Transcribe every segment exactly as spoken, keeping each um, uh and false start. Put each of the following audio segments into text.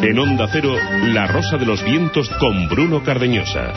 En Onda Cero, La Rosa de los Vientos con Bruno Cardeñosa.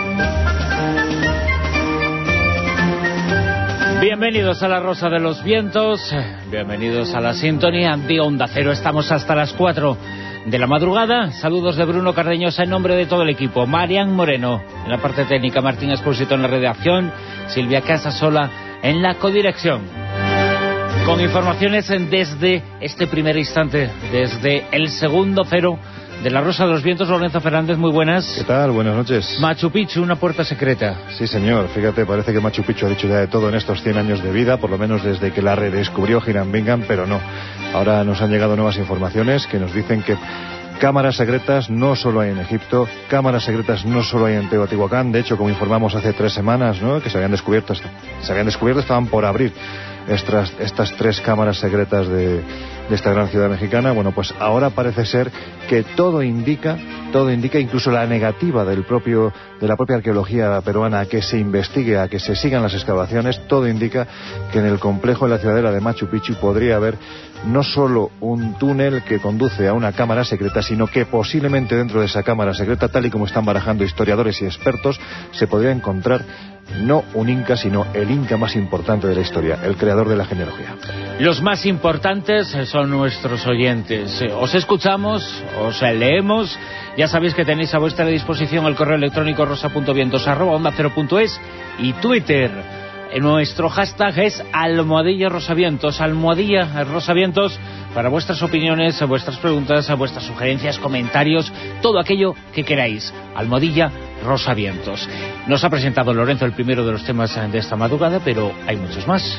Bienvenidos a La Rosa de los Vientos, bienvenidos a la sintonía de Onda Cero. Estamos hasta las cuatro de la madrugada. Saludos de Bruno Cardeñosa en nombre de todo el equipo. Marian Moreno en la parte técnica, Martín Expósito en la redacción, Silvia Casasola en la codirección. Con informaciones desde este primer instante, desde el segundo cero de La Rosa de los Vientos. Lorenzo Fernández, muy buenas. ¿Qué tal? Buenas noches. Machu Picchu, una puerta secreta. Sí, señor. Fíjate, parece que Machu Picchu ha dicho ya de todo en estos cien años de vida, por lo menos desde que la redescubrió Hiram Bingham, pero no. Ahora nos han llegado nuevas informaciones que nos dicen que cámaras secretas no solo hay en Egipto, cámaras secretas no solo hay en Teotihuacán. De hecho, como informamos hace tres semanas, ¿no?, que se habían descubierto, se habían descubierto, estaban por abrir estas, estas tres cámaras secretas de, de esta gran ciudad mexicana. Bueno, pues ahora parece ser que todo indica, todo indica, incluso la negativa del propio, de la propia arqueología peruana a que se investigue, a que se sigan las excavaciones, todo indica que en el complejo de la ciudadela de Machu Picchu podría haber no solo un túnel que conduce a una cámara secreta, sino que posiblemente dentro de esa cámara secreta, tal y como están barajando historiadores y expertos, se podría encontrar no un inca, sino el inca más importante de la historia, el creador de la genealogía. Los más importantes son nuestros oyentes. Os escuchamos, os leemos. Ya sabéis que tenéis a vuestra disposición el correo electrónico rosa punto vientos arroba onda cero punto es y Twitter. Nuestro hashtag es almohadilla rosavientos, almohadilla rosavientos, para vuestras opiniones, vuestras preguntas, vuestras sugerencias, comentarios, todo aquello que queráis. Almohadilla rosavientos. Nos ha presentado Lorenzo el primero de los temas de esta madrugada, pero hay muchos más.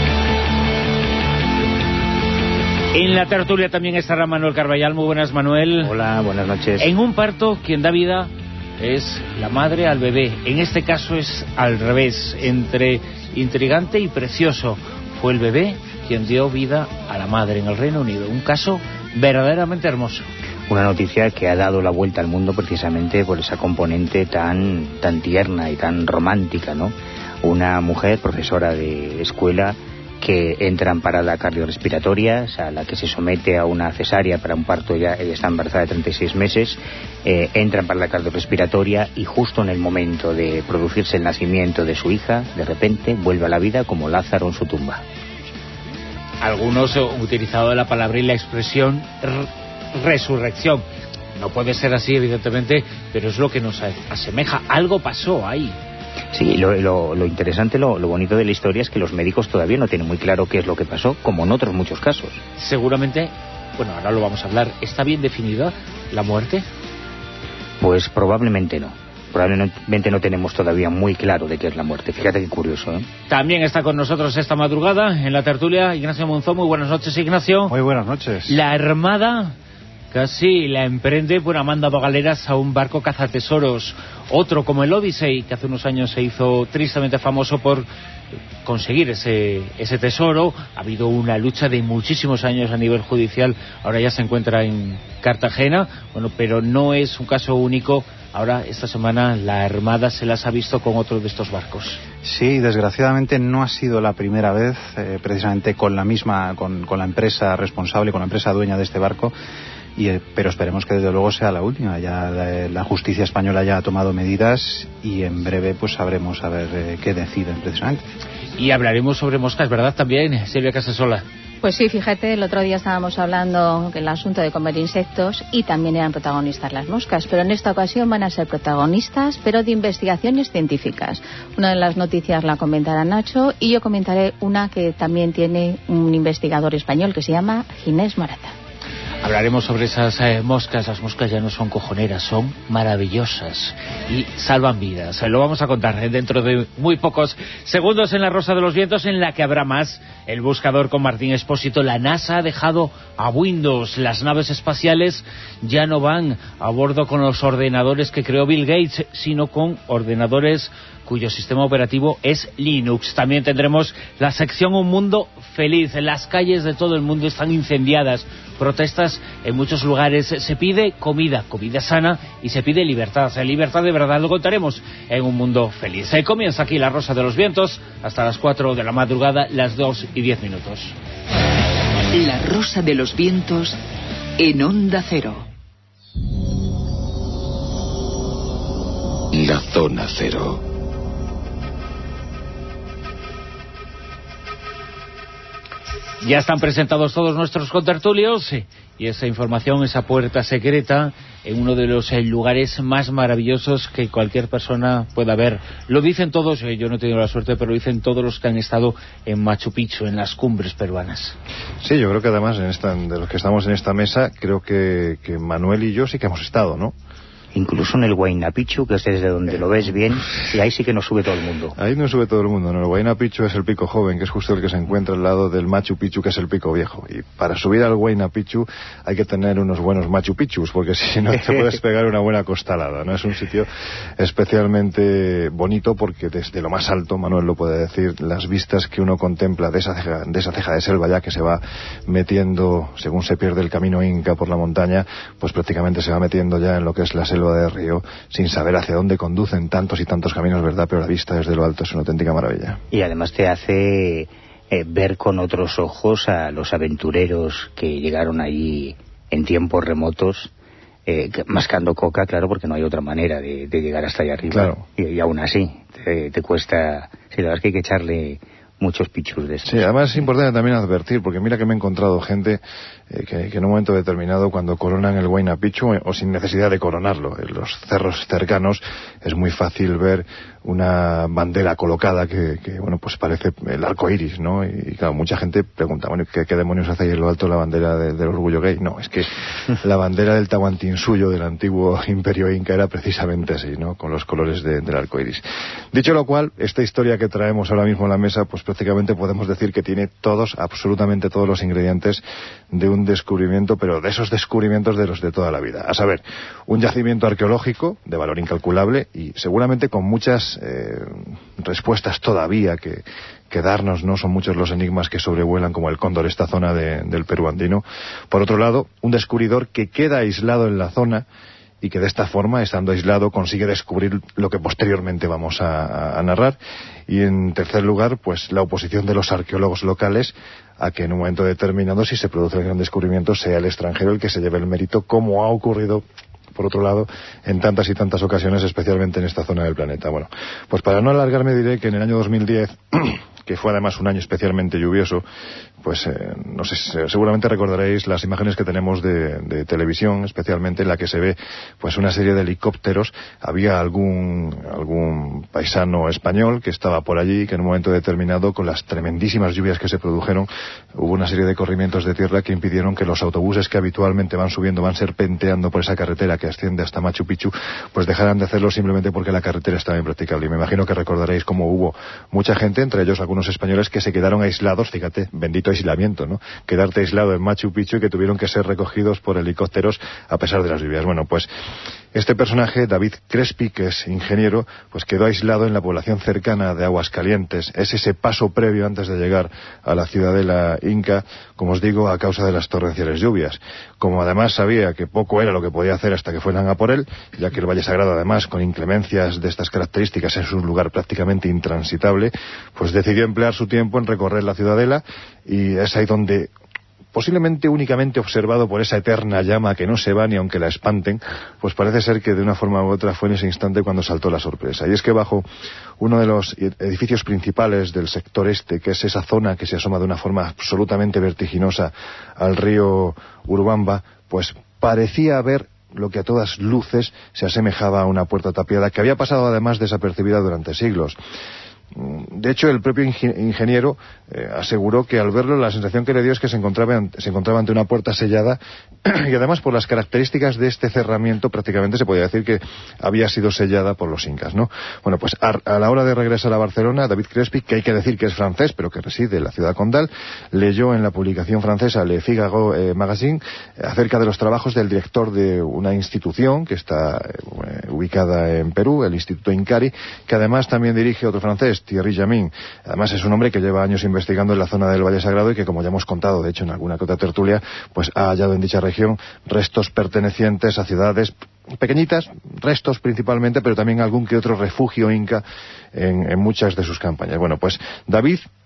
En la tertulia también estará Manuel Carballal. Muy buenas, Manuel. Hola, buenas noches. En un parto, quien da vida es la madre al bebé. En este caso es al revés. Entre intrigante y precioso, fue el bebé quien dio vida a la madre en el Reino Unido. Un caso verdaderamente hermoso. Una noticia que ha dado la vuelta al mundo precisamente por esa componente tan, tan tierna y tan romántica, ¿no? Una mujer, profesora de escuela, que entra en parada cardiorrespiratoria, a la que se somete a una cesárea para un parto. Ya ella está embarazada de treinta y seis meses, eh, entra en parada cardiorrespiratoria y justo en el momento de producirse el nacimiento de su hija, de repente vuelve a la vida como Lázaro en su tumba. Algunos han utilizado la palabra y la expresión resurrección. No puede ser así, evidentemente, pero es lo que nos asemeja. Algo pasó ahí. Sí, lo, lo, lo interesante, lo, lo bonito de la historia es que los médicos todavía no tienen muy claro qué es lo que pasó, como en otros muchos casos. Seguramente, bueno, ahora lo vamos a hablar, ¿está bien definida la muerte? Pues probablemente no. Probablemente no tenemos todavía muy claro de qué es la muerte. Fíjate qué curioso, ¿eh? También está con nosotros esta madrugada en la tertulia Ignacio Monzón. Muy buenas noches, Ignacio. Muy buenas noches. La Armada casi la emprende, bueno, ha mandado galeras a un barco cazatesoros, otro como el Odyssey, que hace unos años se hizo tristemente famoso por conseguir ese, ese tesoro. Ha habido una lucha de muchísimos años a nivel judicial, ahora ya se encuentra en Cartagena, bueno, pero no es un caso único. Ahora, esta semana, la Armada se las ha visto con otro de estos barcos. Sí, desgraciadamente no ha sido la primera vez, eh, precisamente con la misma, con, con la empresa responsable, con la empresa dueña de este barco. Y, eh, pero esperemos que desde luego sea la última. Ya la, la justicia española ya ha tomado medidas y en breve pues sabremos a ver eh, qué deciden precisamente. Y hablaremos sobre moscas, ¿verdad? También, Silvia Casasola. Pues sí, fíjate, el otro día estábamos hablando del asunto de comer insectos y también eran protagonistas las moscas, pero en esta ocasión van a ser protagonistas, pero de investigaciones científicas. Una de las noticias la comentará Nacho y yo comentaré una que también tiene un investigador español que se llama Ginés Morata. Hablaremos sobre esas eh, moscas. Las moscas ya no son cojoneras, son maravillosas y salvan vidas. Eh, lo vamos a contar eh, dentro de muy pocos segundos en La Rosa de los Vientos, en la que habrá más. El buscador con Martín Expósito. La NASA ha dejado a Windows. Las naves espaciales ya no van a bordo con los ordenadores que creó Bill Gates, sino con ordenadores cuyo sistema operativo es Linux. También tendremos la sección Un Mundo Feliz. Las calles de todo el mundo están incendiadas, protestas en muchos lugares. Se pide comida, comida sana, y se pide libertad. Libertad de verdad, lo contaremos en Un Mundo Feliz. Se comienza aquí La Rosa de los Vientos hasta las cuatro de la madrugada, las dos y diez minutos. La Rosa de los Vientos en Onda Cero. La zona cero. Ya están presentados todos nuestros contertulios y esa información, esa puerta secreta en uno de los eh, lugares más maravillosos que cualquier persona pueda ver. Lo dicen todos, eh, yo no he tenido la suerte, pero lo dicen todos los que han estado en Machu Picchu, en las cumbres peruanas. Sí, yo creo que además en esta, de los que estamos en esta mesa, creo que, que Manuel y yo sí que hemos estado, ¿no? Incluso en el Huayna Picchu, que es desde donde lo ves bien, y ahí sí que nos sube todo el mundo. Ahí nos sube todo el mundo, ¿no? El Huayna Picchu es el pico joven, que es justo el que se encuentra al lado del Machu Picchu, que es el pico viejo. Y para subir al Huayna Picchu hay que tener unos buenos Machu Picchus, porque si no te puedes pegar una buena costalada, ¿no? Es un sitio especialmente bonito porque desde lo más alto, Manuel lo puede decir, las vistas que uno contempla de esa ceja, de esa ceja de selva ya que se va metiendo, según se pierde el camino inca por la montaña, pues prácticamente se va metiendo ya en lo que es la selva de Río, sin saber hacia dónde conducen tantos y tantos caminos, ¿verdad? Pero la vista desde lo alto es una auténtica maravilla. Y además te hace eh, ver con otros ojos a los aventureros que llegaron allí en tiempos remotos, eh, mascando coca, claro, porque no hay otra manera de, de llegar hasta allá arriba. Claro. Y, y aún así, te, te cuesta... Sí, la verdad es que hay que echarle muchos pichus de estos. Sí, además es importante también advertir, porque mira que me he encontrado gente eh, que, que en un momento determinado, cuando coronan el Huayna Picchu, o sin necesidad de coronarlo, en los cerros cercanos es muy fácil ver una bandera colocada que, que bueno, pues parece el arco iris, ¿no? Y, y claro, mucha gente pregunta, bueno, ¿qué, qué demonios hace ahí en lo alto la bandera de, del orgullo gay? No, es que la bandera del Tahuantinsuyo, del antiguo imperio inca, era precisamente así, ¿no? Con los colores de, del arco iris. Dicho lo cual, esta historia que traemos ahora mismo a la mesa, pues prácticamente podemos decir que tiene todos, absolutamente todos los ingredientes de un descubrimiento, pero de esos descubrimientos de los de toda la vida. A saber, un yacimiento arqueológico de valor incalculable y seguramente con muchas eh, respuestas todavía que, que darnos, ¿no? Son muchos los enigmas que sobrevuelan como el cóndor esta zona de, del Perú andino. Por otro lado, un descubridor que queda aislado en la zona y que de esta forma, estando aislado, consigue descubrir lo que posteriormente vamos a, a narrar. Y en tercer lugar, pues la oposición de los arqueólogos locales a que en un momento determinado, si se produce un gran descubrimiento, sea el extranjero el que se lleve el mérito, como ha ocurrido, por otro lado, en tantas y tantas ocasiones, especialmente en esta zona del planeta. Bueno, pues para no alargarme diré que en el año dos mil diez, que fue además un año especialmente lluvioso, pues eh, no sé, seguramente recordaréis las imágenes que tenemos de, de televisión, especialmente en la que se ve pues una serie de helicópteros. Había algún algún paisano español que estaba por allí, que en un momento determinado, con las tremendísimas lluvias que se produjeron, hubo una serie de corrimientos de tierra que impidieron que los autobuses que habitualmente van subiendo, van serpenteando por esa carretera que asciende hasta Machu Picchu, pues dejaran de hacerlo simplemente porque la carretera estaba impracticable. Y me imagino que recordaréis cómo hubo mucha gente, entre ellos algunos españoles, que se quedaron aislados, fíjate, bendito aislamiento, ¿no? Quedarte aislado en Machu Picchu y que tuvieron que ser recogidos por helicópteros a pesar de las lluvias. Bueno, pues este personaje, David Crespi, que es ingeniero, pues quedó aislado en la población cercana de Aguascalientes. Es ese paso previo antes de llegar a la ciudadela inca, como os digo, a causa de las torrenciales lluvias. Como además sabía que poco era lo que podía hacer hasta que fueran a por él, ya que el Valle Sagrado, además, con inclemencias de estas características, es un lugar prácticamente intransitable, pues decidió emplear su tiempo en recorrer la ciudadela, y es ahí donde, posiblemente únicamente observado por esa eterna llama que no se va ni aunque la espanten, pues parece ser que de una forma u otra fue en ese instante cuando saltó la sorpresa. Y es que bajo uno de los edificios principales del sector este, que es esa zona que se asoma de una forma absolutamente vertiginosa al río Urubamba, pues parecía haber lo que a todas luces se asemejaba a una puerta tapiada, que había pasado además desapercibida durante siglos. De hecho, el propio ingeniero eh, aseguró que al verlo la sensación que le dio es que se encontraba, se encontraba ante una puerta sellada y además por las características de este cerramiento prácticamente se podía decir que había sido sellada por los incas, ¿no? Bueno, pues a, a la hora de regresar a Barcelona, David Crespi, que hay que decir que es francés pero que reside en la ciudad condal, leyó en la publicación francesa Le Figaro eh, Magazine acerca de los trabajos del director de una institución que está eh, ubicada en Perú, el Instituto Incari, que además también dirige otro francés, Thierry Jamin. Además es un hombre que lleva años investigando en la zona del Valle Sagrado y que, como ya hemos contado, de hecho, en alguna que otra tertulia, pues ha hallado en dicha región restos pertenecientes a ciudades pequeñitas, restos principalmente, pero también algún que otro refugio inca en, en muchas de sus campañas. Bueno, pues David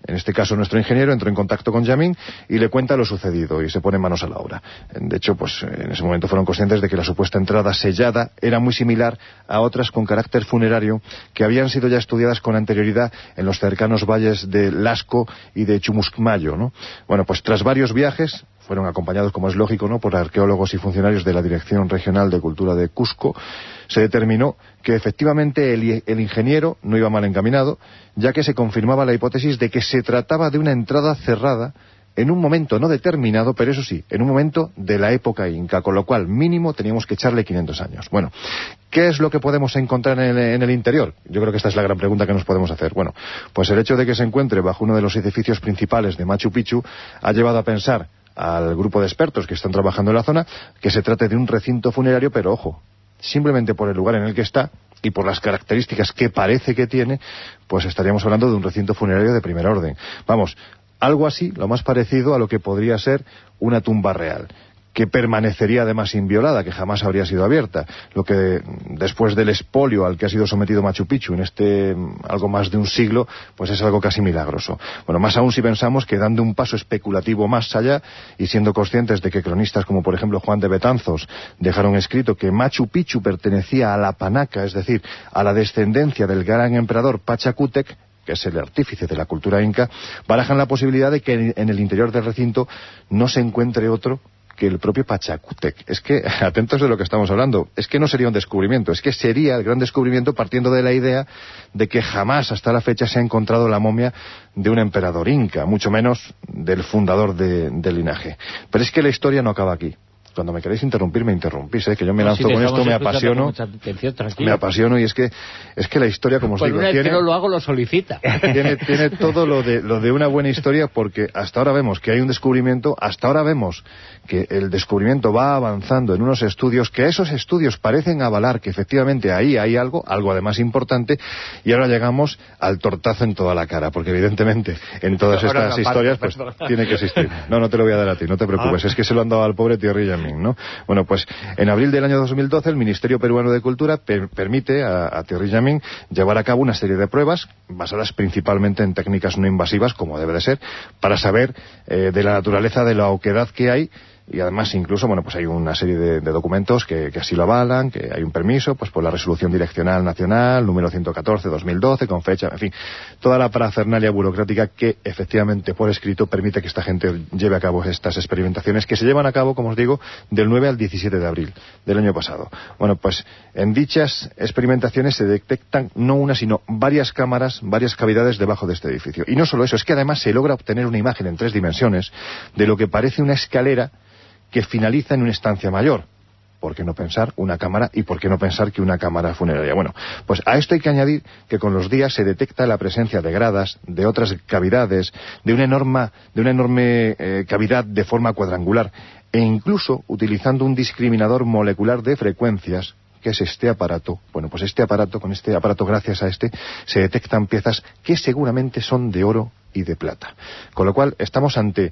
en este caso nuestro ingeniero, entró en contacto con Yamin y le cuenta lo sucedido y se pone manos a la obra. De hecho, pues en ese momento fueron conscientes de que la supuesta entrada sellada era muy similar a otras con carácter funerario que habían sido ya estudiadas con anterioridad en los cercanos valles de Lasco y de Chumuscmayo, ¿no? Bueno, pues tras varios viajes, fueron acompañados, como es lógico, ¿no?, por arqueólogos y funcionarios de la Dirección Regional de Cultura de Cusco, se determinó que efectivamente el, el ingeniero no iba mal encaminado, ya que se confirmaba la hipótesis de que se trataba de una entrada cerrada en un momento no determinado, pero eso sí, en un momento de la época inca, con lo cual mínimo teníamos que echarle quinientos años. Bueno, ¿qué es lo que podemos encontrar en el, en el interior? Yo creo que esta es la gran pregunta que nos podemos hacer. Bueno, pues el hecho de que se encuentre bajo uno de los edificios principales de Machu Picchu ha llevado a pensar al grupo de expertos que están trabajando en la zona que se trate de un recinto funerario, pero ojo, simplemente por el lugar en el que está y por las características que parece que tiene, pues estaríamos hablando de un recinto funerario de primera orden. Vamos, algo así, lo más parecido a lo que podría ser una tumba real, que permanecería además inviolada, que jamás habría sido abierta, lo que después del expolio al que ha sido sometido Machu Picchu en este algo más de un siglo, pues es algo casi milagroso. Bueno, más aún si pensamos que dando un paso especulativo más allá y siendo conscientes de que cronistas como por ejemplo Juan de Betanzos dejaron escrito que Machu Picchu pertenecía a la Panaca, es decir, a la descendencia del gran emperador Pachacútec, que es el artífice de la cultura inca, barajan la posibilidad de que en el interior del recinto no se encuentre otro que el propio Pachacútec. Es que, atentos de lo que estamos hablando, es que no sería un descubrimiento, es que sería el gran descubrimiento partiendo de la idea de que jamás hasta la fecha se ha encontrado la momia de un emperador inca, mucho menos del fundador de, del linaje. Pero es que la historia no acaba aquí. Cuando me queréis interrumpir, me interrumpís, ¿eh? Que yo me lanzo no, si con esto, me apasiono, atención, me apasiono y es que es que la historia, como os pues digo, una vez tiene, que no lo hago, lo solicita. Tiene, tiene todo lo de, lo de una buena historia, porque hasta ahora vemos que hay un descubrimiento, hasta ahora vemos que el descubrimiento va avanzando en unos estudios, que esos estudios parecen avalar que efectivamente ahí hay algo, algo además importante, y ahora llegamos al tortazo en toda la cara, porque evidentemente en todas estas no, no, historias pues perdón. Tiene que existir. No, no te lo voy a dar a ti, no te preocupes, ah. Es que se lo han dado al pobre Thierry Yamin, ¿no? Bueno, pues en abril del año dos mil doce el Ministerio Peruano de Cultura per permite a, a Thierry Yamin llevar a cabo una serie de pruebas basadas principalmente en técnicas no invasivas, como debe de ser, para saber eh, de la naturaleza de la oquedad que hay. Y además incluso, bueno, pues hay una serie de, de documentos que, que así lo avalan, que hay un permiso, pues por la Resolución Direccional Nacional, número ciento catorce dos mil doce, con fecha, en fin, toda la parafernalia burocrática que efectivamente por escrito permite que esta gente lleve a cabo estas experimentaciones, que se llevan a cabo, como os digo, del nueve al diecisiete de abril del año pasado. Bueno, pues en dichas experimentaciones se detectan no una, sino varias cámaras, varias cavidades debajo de este edificio. Y no solo eso, es que además se logra obtener una imagen en tres dimensiones de lo que parece una escalera que finaliza en una estancia mayor. ¿Por qué no pensar una cámara y por qué no pensar que una cámara funeraria? Bueno, pues a esto hay que añadir que con los días se detecta la presencia de gradas, de otras cavidades, de una enorme, de una enorme eh, cavidad de forma cuadrangular, e incluso utilizando un discriminador molecular de frecuencias, que es este aparato. Bueno, pues este aparato, con este aparato, gracias a este, se detectan piezas que seguramente son de oro y de plata. Con lo cual, estamos ante,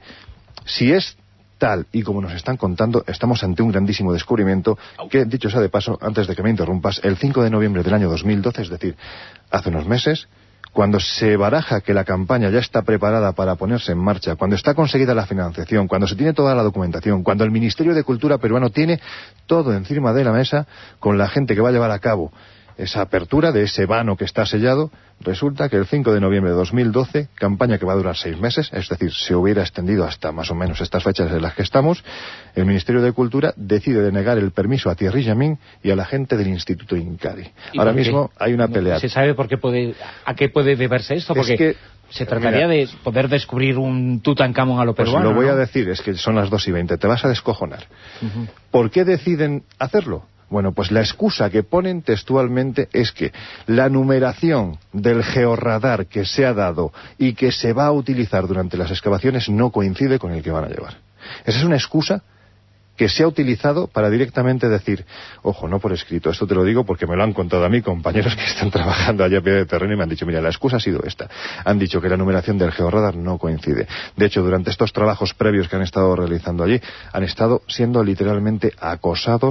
si es tal y como nos están contando, estamos ante un grandísimo descubrimiento que, dicho sea de paso, antes de que me interrumpas, el cinco de noviembre del año dos mil doce, es decir, hace unos meses, cuando se baraja que la campaña ya está preparada para ponerse en marcha, cuando está conseguida la financiación, cuando se tiene toda la documentación, cuando el Ministerio de Cultura peruano tiene todo encima de la mesa con la gente que va a llevar a cabo esa apertura de ese vano que está sellado, resulta que el cinco de noviembre de dos mil doce, campaña que va a durar seis meses, es decir, se hubiera extendido hasta más o menos estas fechas en las que estamos, el Ministerio de Cultura decide denegar el permiso a Thierry Yamin y a la gente del Instituto Incari. Ahora mismo hay una pelea. ¿Se sabe por qué puede, a qué puede deberse esto? Porque es que se trataría mira, de poder descubrir un Tutankamón a lo peruano. Pues lo voy ¿no? a decir, es que son las dos y veinte, te vas a descojonar. Uh-huh. ¿Por qué deciden hacerlo? Bueno, pues la excusa que ponen textualmente es que la numeración del georradar que se ha dado y que se va a utilizar durante las excavaciones no coincide con el que van a llevar. Esa es una excusa que se ha utilizado para directamente decir, ojo, no por escrito, esto te lo digo porque me lo han contado a mí compañeros que están trabajando allá a pie de terreno y me han dicho, mira, la excusa ha sido esta. Han dicho que la numeración del georradar no coincide. De hecho, durante estos trabajos previos que han estado realizando allí, han estado siendo literalmente acosados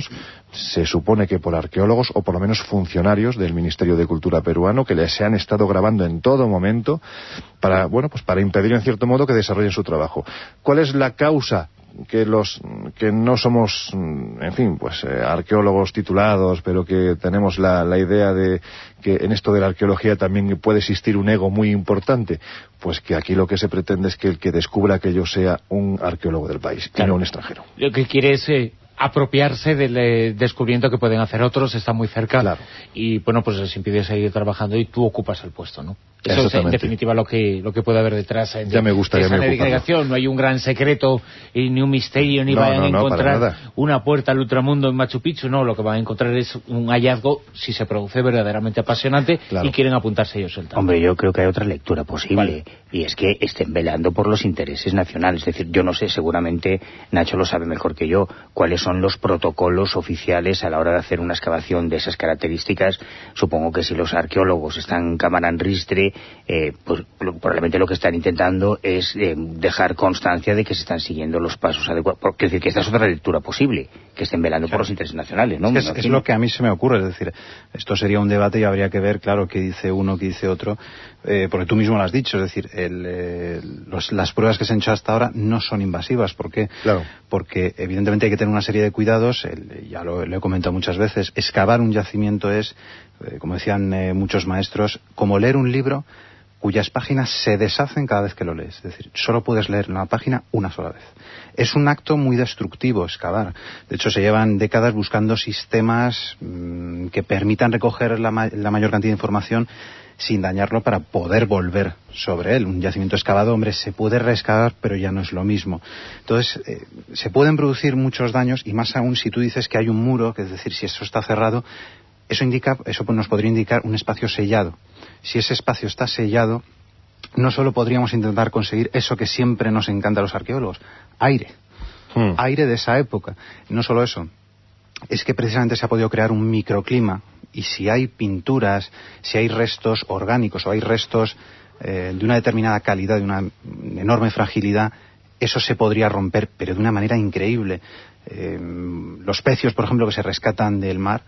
se supone que por arqueólogos o por lo menos funcionarios del Ministerio de Cultura peruano que les se han estado grabando en todo momento para, bueno, pues para impedir en cierto modo que desarrollen su trabajo. ¿Cuál es la causa? Que los que no somos, en fin, pues eh, arqueólogos titulados, pero que tenemos la, la idea de que en esto de la arqueología también puede existir un ego muy importante, pues que aquí lo que se pretende es que el que descubra aquello sea un arqueólogo del país, claro, y no un extranjero. Lo que quiere es eh, apropiarse del eh, descubrimiento que pueden hacer otros, está muy cerca, claro, y bueno, pues les impide seguir trabajando y tú ocupas el puesto, ¿no? Eso es en definitiva lo que lo que puede haber detrás de ya me gustaría esa delegación. No hay un gran secreto y ni un misterio, ni no, vayan no, a encontrar no, una puerta al ultramundo en Machu Picchu. No, lo que van a encontrar es un hallazgo, si se produce, verdaderamente apasionante, claro, y quieren apuntarse ellos el tanto. Hombre, yo creo que hay otra lectura posible, vale, y es que estén velando por los intereses nacionales. Es decir, yo no sé, seguramente Nacho lo sabe mejor que yo, cuáles son los protocolos oficiales a la hora de hacer una excavación de esas características. Supongo que si los arqueólogos están cámara en ristre, Eh, pues probablemente lo que están intentando es eh, dejar constancia de que se están siguiendo los pasos adecuados. Quiero decir que esta es otra lectura posible, que estén velando, claro, por los intereses nacionales, ¿no? Es, que es, es lo que a mí se me ocurre, es decir, esto sería un debate y habría que ver, claro, qué dice uno, qué dice otro, eh, porque tú mismo lo has dicho, es decir, el, eh, los, las pruebas que se han hecho hasta ahora no son invasivas. ¿Por qué? Claro. Porque evidentemente hay que tener una serie de cuidados, el, ya lo, lo he comentado muchas veces, excavar un yacimiento es, eh, como decían eh, muchos maestros, como leer un libro cuyas páginas se deshacen cada vez que lo lees. Es decir, solo puedes leer una página una sola vez. Es un acto muy destructivo excavar. De hecho, se llevan décadas buscando sistemas mmm, que permitan recoger la, ma la mayor cantidad de información sin dañarlo para poder volver sobre él. Un yacimiento excavado, hombre, se puede reexcavar, pero ya no es lo mismo. Entonces, eh, se pueden producir muchos daños, y más aún si tú dices que hay un muro, que es decir, si eso está cerrado, eso indica, eso nos podría indicar un espacio sellado. Si ese espacio está sellado, no solo podríamos intentar conseguir eso que siempre nos encanta a los arqueólogos, aire, hmm. aire de esa época. No solo eso, es que precisamente se ha podido crear un microclima, y si hay pinturas, si hay restos orgánicos o hay restos eh, de una determinada calidad, de una enorme fragilidad, eso se podría romper, pero de una manera increíble. Eh, los pecios, por ejemplo, que se rescatan del mar,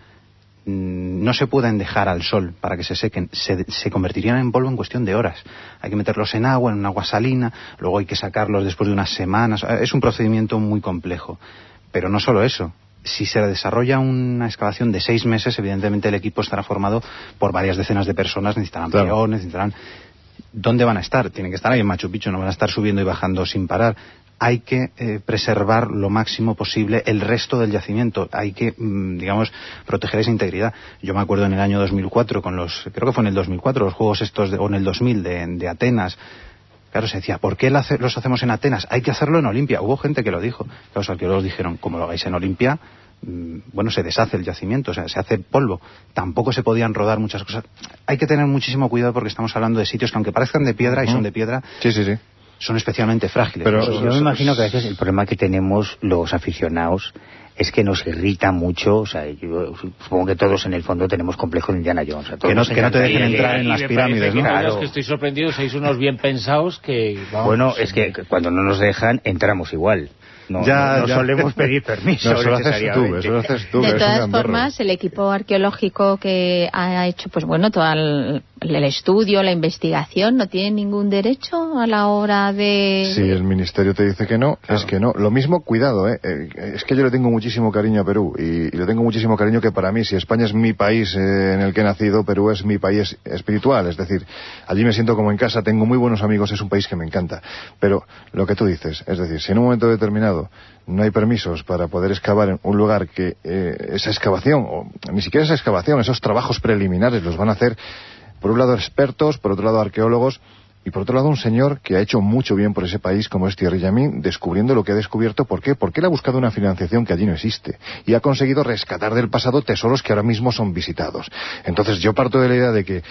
no se pueden dejar al sol para que se sequen, se, se convertirían en polvo en cuestión de horas. Hay que meterlos en agua, en un agua salina, luego hay que sacarlos después de unas semanas. Es un procedimiento muy complejo. Pero no solo eso. Si se desarrolla una excavación de seis meses, evidentemente el equipo estará formado por varias decenas de personas, necesitarán claro. peones, necesitarán... ¿Dónde van a estar? Tienen que estar ahí en Machu Picchu, no van a estar subiendo y bajando sin parar. Hay que eh, preservar lo máximo posible el resto del yacimiento. Hay que, mmm, digamos, proteger esa integridad. Yo me acuerdo en el año dos mil cuatro, con los, creo que fue en el dos mil cuatro, los juegos estos, de, o en el dos mil de, de Atenas. Claro, se decía, ¿por qué los hacemos en Atenas? Hay que hacerlo en Olimpia. Hubo gente que lo dijo. Los arqueólogos dijeron, como lo hagáis en Olimpia, mmm, bueno, se deshace el yacimiento, o sea, se hace polvo. Tampoco se podían rodar muchas cosas. Hay que tener muchísimo cuidado porque estamos hablando de sitios que, aunque parezcan de piedra, uh-huh. y son de piedra... Sí, sí, sí. Son especialmente frágiles. Pero yo me imagino que a veces el problema que tenemos los aficionados es que nos irrita mucho. O sea, yo supongo que todos en el fondo tenemos complejo de Indiana Jones. O sea, que, no, que no te dejen entrar en las pirámides, ¿no? Claro. Que estoy sorprendido, sois unos bien pensados que... Vamos, bueno, es que cuando no nos dejan, entramos igual. No, ya, no, no ya. solemos pedir permiso. No, eso lo haces tú, eso lo haces tú. De todas formas, el equipo arqueológico que ha hecho, pues bueno, todo el, el estudio, la investigación, ¿no tiene ningún derecho a la hora de...? Si el ministerio te dice que no, claro. es que no. Lo mismo, cuidado, ¿eh? Es que yo le tengo muchísimo cariño a Perú, y, y le tengo muchísimo cariño que para mí, si España es mi país eh, en el que he nacido, Perú es mi país espiritual. Es decir, allí me siento como en casa, tengo muy buenos amigos, es un país que me encanta. Pero lo que tú dices, es decir, si en un momento determinado no hay permisos para poder excavar en un lugar que eh, esa excavación, o ni siquiera esa excavación, esos trabajos preliminares los van a hacer, por un lado expertos, por otro lado arqueólogos, y por otro lado un señor que ha hecho mucho bien por ese país como es Thierry Llamín, descubriendo lo que ha descubierto. ¿Por qué? Porque él ha buscado una financiación que allí no existe y ha conseguido rescatar del pasado tesoros que ahora mismo son visitados. Entonces yo parto de la idea de que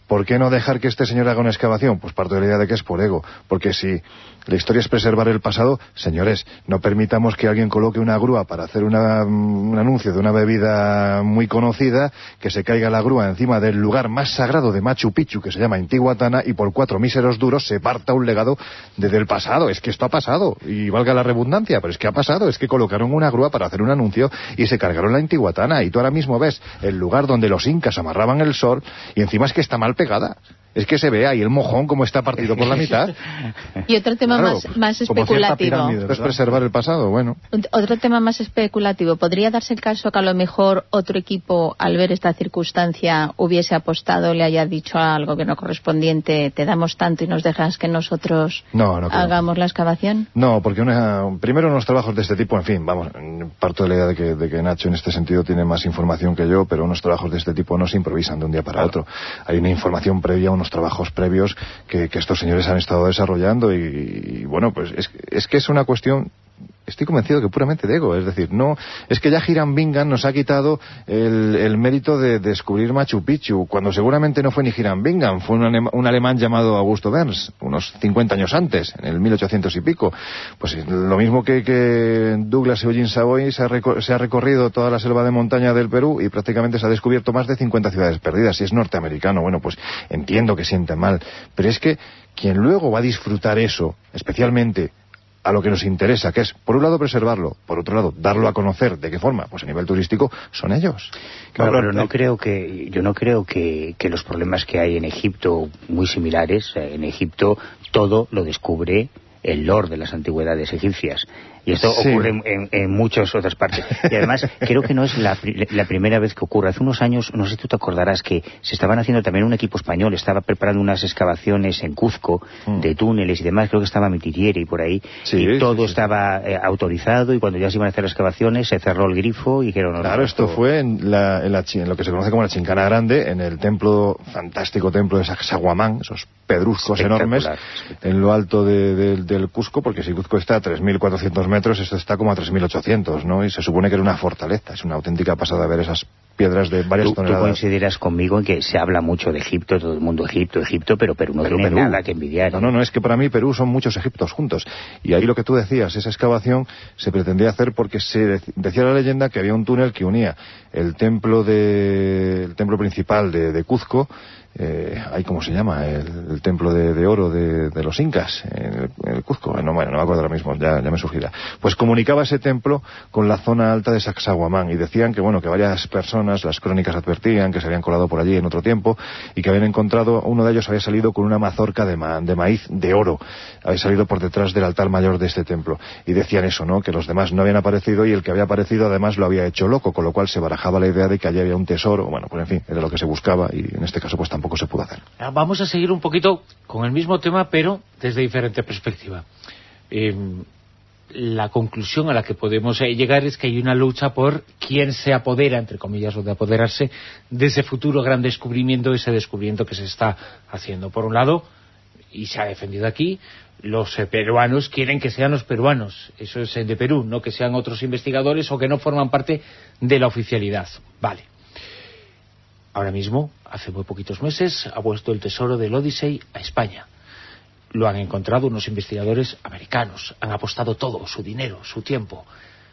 ¿Por qué no dejar que este señor haga una excavación? Pues parto de la idea de que es por ego, porque si la historia es preservar el pasado, señores, no permitamos que alguien coloque una grúa para hacer una, un anuncio de una bebida muy conocida, que se caiga la grúa encima del lugar más sagrado de Machu Picchu, que se llama Intihuatana, y por cuatro míseros duros se parta un legado desde el pasado. Es que esto ha pasado, y valga la redundancia, pero es que ha pasado, es que colocaron una grúa para hacer un anuncio y se cargaron la Intihuatana, y tú ahora mismo ves el lugar donde los incas amarraban el sol, y encima es que está mal pegada. Es que se ve ahí el mojón como está partido por la mitad. Y otro tema claro, más, más especulativo. Pirámide, es preservar el pasado, bueno. Otro tema más especulativo. ¿Podría darse el caso que a lo mejor otro equipo, al ver esta circunstancia, hubiese apostado, le haya dicho al gobierno correspondiente, te damos tanto y nos dejas que nosotros no, no hagamos la excavación? No, porque una, primero unos trabajos de este tipo, en fin, vamos, parto de la idea de que, de que Nacho en este sentido tiene más información que yo, pero unos trabajos de este tipo no se improvisan de un día para claro. otro. Hay una información previa, unos trabajos previos que, que estos señores han estado desarrollando y, y bueno, pues es, es que es una cuestión, estoy convencido que puramente de ego, es decir, no, es que ya Hiram Bingham nos ha quitado el, el mérito de, de descubrir Machu Picchu, cuando seguramente no fue ni Hiram Bingham, fue un, alema, un alemán llamado Augusto Berns, unos cincuenta años antes, en el mil ochocientos y pico. Pues lo mismo que, que Douglas Eugene Savoy se ha, recor se ha recorrido toda la selva de montaña del Perú y prácticamente se ha descubierto más de cincuenta ciudades perdidas, y es norteamericano. Bueno, pues entiendo que siente mal, pero es que quien luego va a disfrutar eso, especialmente a lo que nos interesa, que es, por un lado, preservarlo, por otro lado, darlo a conocer. ¿De qué forma? Pues a nivel turístico, son ellos. Claro, pero no creo que, yo no creo que, que los problemas que hay en Egipto, muy similares, en Egipto todo lo descubre el lord de las antigüedades egipcias. Y esto sí. ocurre en, en, en muchas otras partes. Y además, creo que no es la, la primera vez que ocurre. Hace unos años, no sé si tú te acordarás, que se estaban haciendo también un equipo español, estaba preparando unas excavaciones en Cuzco, mm. de túneles y demás, creo que estaba Mitirieri por ahí, sí, y todo sí, sí. estaba eh, autorizado, y cuando ya se iban a hacer las excavaciones, se cerró el grifo y dijeron... No, claro, no, esto, esto fue en, la, en, la, en lo que se conoce como la Chincana Grande, en el templo, fantástico templo de Sacsayhuamán, esos pedruscos enormes, en lo alto de, de, del Cusco, porque si Cuzco está a tres mil cuatrocientos metros, esto está como a tres mil ochocientos, ¿no? Y se supone que era una fortaleza, es una auténtica pasada ver esas piedras de varias ¿Tú, toneladas. Tú coincidirás conmigo en que se habla mucho de Egipto, todo el mundo Egipto, Egipto, pero Perú no pero tiene Perú. nada que envidiar. No, no, no, es que para mí Perú son muchos Egiptos juntos. Y ahí lo que tú decías, esa excavación se pretendía hacer porque se decía la leyenda que había un túnel que unía el templo de el templo principal de, de Cuzco, eh, ahí cómo se llama, el, el templo de, de oro de, de los incas, en el, en el Cuzco, no, bueno, no me acuerdo ahora mismo, ya, ya me surgirá. Pues comunicaba ese templo con la zona alta de Sacsayhuamán, y decían que bueno, que varias personas, las crónicas advertían que se habían colado por allí en otro tiempo y que habían encontrado, uno de ellos había salido con una mazorca de, ma, de maíz de oro, había salido por detrás del altar mayor de este templo, y decían eso, ¿no? Que los demás no habían aparecido, y el que había aparecido además lo había hecho loco, con lo cual se barajaba la idea de que allí había un tesoro. Bueno, pues en fin, era lo que se buscaba, y en este caso pues tampoco se pudo hacer. Vamos a seguir un poquito con el mismo tema, pero desde diferente perspectiva. Eh, la conclusión a la que podemos eh, llegar es que hay una lucha por quién se apodera, entre comillas, o de apoderarse de ese futuro gran descubrimiento, ese descubrimiento que se está haciendo. Por un lado, y se ha defendido aquí, los eh, peruanos quieren que sean los peruanos, eso es eh, de Perú, no que sean otros investigadores o que no forman parte de la oficialidad. Vale. Ahora mismo, hace muy poquitos meses, ha vuelto el tesoro del Odyssey a España. Lo han encontrado unos investigadores americanos, han apostado todo, su dinero, su tiempo.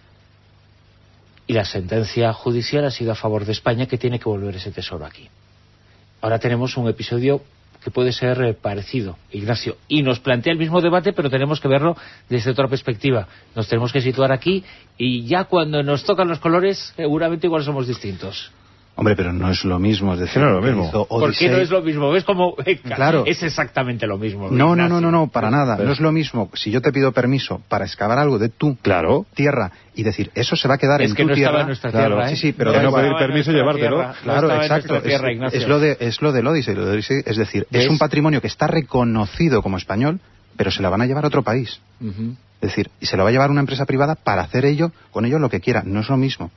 Y la sentencia judicial ha sido a favor de España, que tiene que volver ese tesoro aquí. Ahora tenemos un episodio que puede ser eh, parecido, Ignacio, y nos plantea el mismo debate, pero tenemos que verlo desde otra perspectiva. Nos tenemos que situar aquí, y ya cuando nos tocan los colores, seguramente igual somos distintos. Hombre, pero no es lo mismo, es decir, no es lo mismo. ¿Por qué no es lo mismo? ¿Ves cómo? Claro. Es exactamente lo mismo. No, no, no, no, no, para nada. Pero no es lo mismo si yo te pido permiso para excavar algo de tu claro. tierra y decir, eso se va a quedar es en que tu no tierra. Estaba en nuestra tierra, claro, ¿eh? Sí, sí, pero no, no pedir permiso y llevártelo. Tierra. Claro, no exacto. Tierra, es, es lo de es lo del Odyssey, lo del Odyssey, es decir, ¿ves? Es un patrimonio que está reconocido como español, pero se la van a llevar a otro país. Uh-huh. Es decir, y se lo va a llevar una empresa privada para hacer ello con ello lo que quiera. No es lo mismo.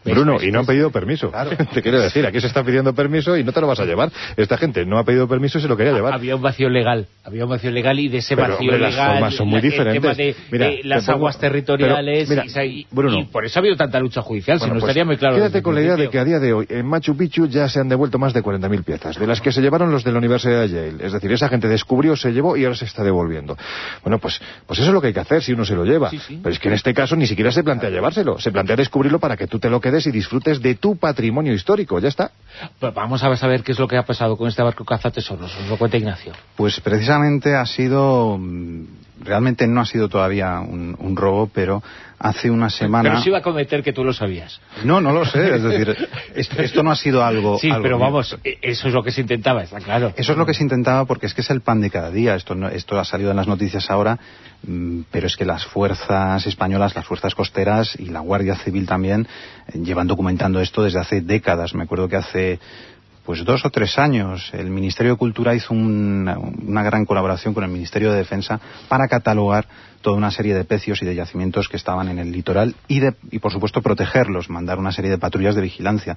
Bruno, y no han pedido permiso. Claro. Te quiero decir, aquí se está pidiendo permiso y no te lo vas a llevar. Esta gente no ha pedido permiso y se lo quería llevar. Había un vacío legal, había un vacío legal y de ese pero, vacío hombre, legal... las formas son muy la, diferentes. El tema de, mira, de las pongo, aguas territoriales... Pero, mira, y, Bruno, y por eso ha habido tanta lucha judicial, bueno, si no pues, estaría muy claro. Quédate con la idea de que a día de hoy en Machu Picchu ya se han devuelto más de cuarenta mil piezas, de las que se llevaron los de la Universidad de Yale. Es decir, esa gente descubrió, se llevó y ahora se está devolviendo. Bueno, pues, pues eso es lo que hay que hacer si uno se lo lleva. Sí, sí. Pero es que en este caso ni siquiera se plantea llevárselo, se plantea descubrirlo para que tú te lo quedes y disfrutes de tu patrimonio histórico, ya está. Pues vamos a saber qué es lo que ha pasado con este barco cazatesoros, os lo cuenta Ignacio. Pues precisamente ha sido, realmente no ha sido todavía un, un robo, pero hace una semana... Pero sí iba a cometer que tú lo sabías. No, no lo sé, es decir, esto, esto no ha sido algo... Sí, algo pero mío. Vamos, eso es lo que se intentaba, está claro. Eso es lo que se intentaba porque es que es el pan de cada día, esto, no, esto ha salido en las noticias ahora, pero es que las fuerzas españolas, las fuerzas costeras y la Guardia Civil también llevan documentando esto desde hace décadas. Me acuerdo que hace pues dos o tres años el Ministerio de Cultura hizo una, una gran colaboración con el Ministerio de Defensa para catalogar toda una serie de pecios y de yacimientos que estaban en el litoral y, de, y por supuesto protegerlos, mandar una serie de patrullas de vigilancia.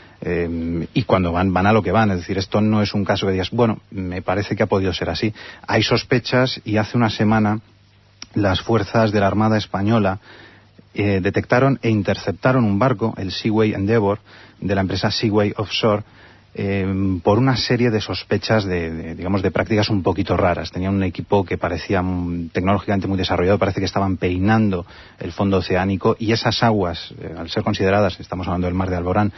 Eh, y cuando van, van a lo que van, es decir, esto no es un caso que digas, bueno, me parece que ha podido ser así. Hay sospechas y hace una semana las fuerzas de la Armada Española eh, detectaron e interceptaron un barco, el Seaway Endeavour, de la empresa Seaway Offshore, eh, por una serie de sospechas de, de, digamos, de prácticas un poquito raras. Tenían un equipo que parecía muy, tecnológicamente muy desarrollado, parece que estaban peinando el fondo oceánico y esas aguas, eh, al ser consideradas, estamos hablando del mar de Alborán,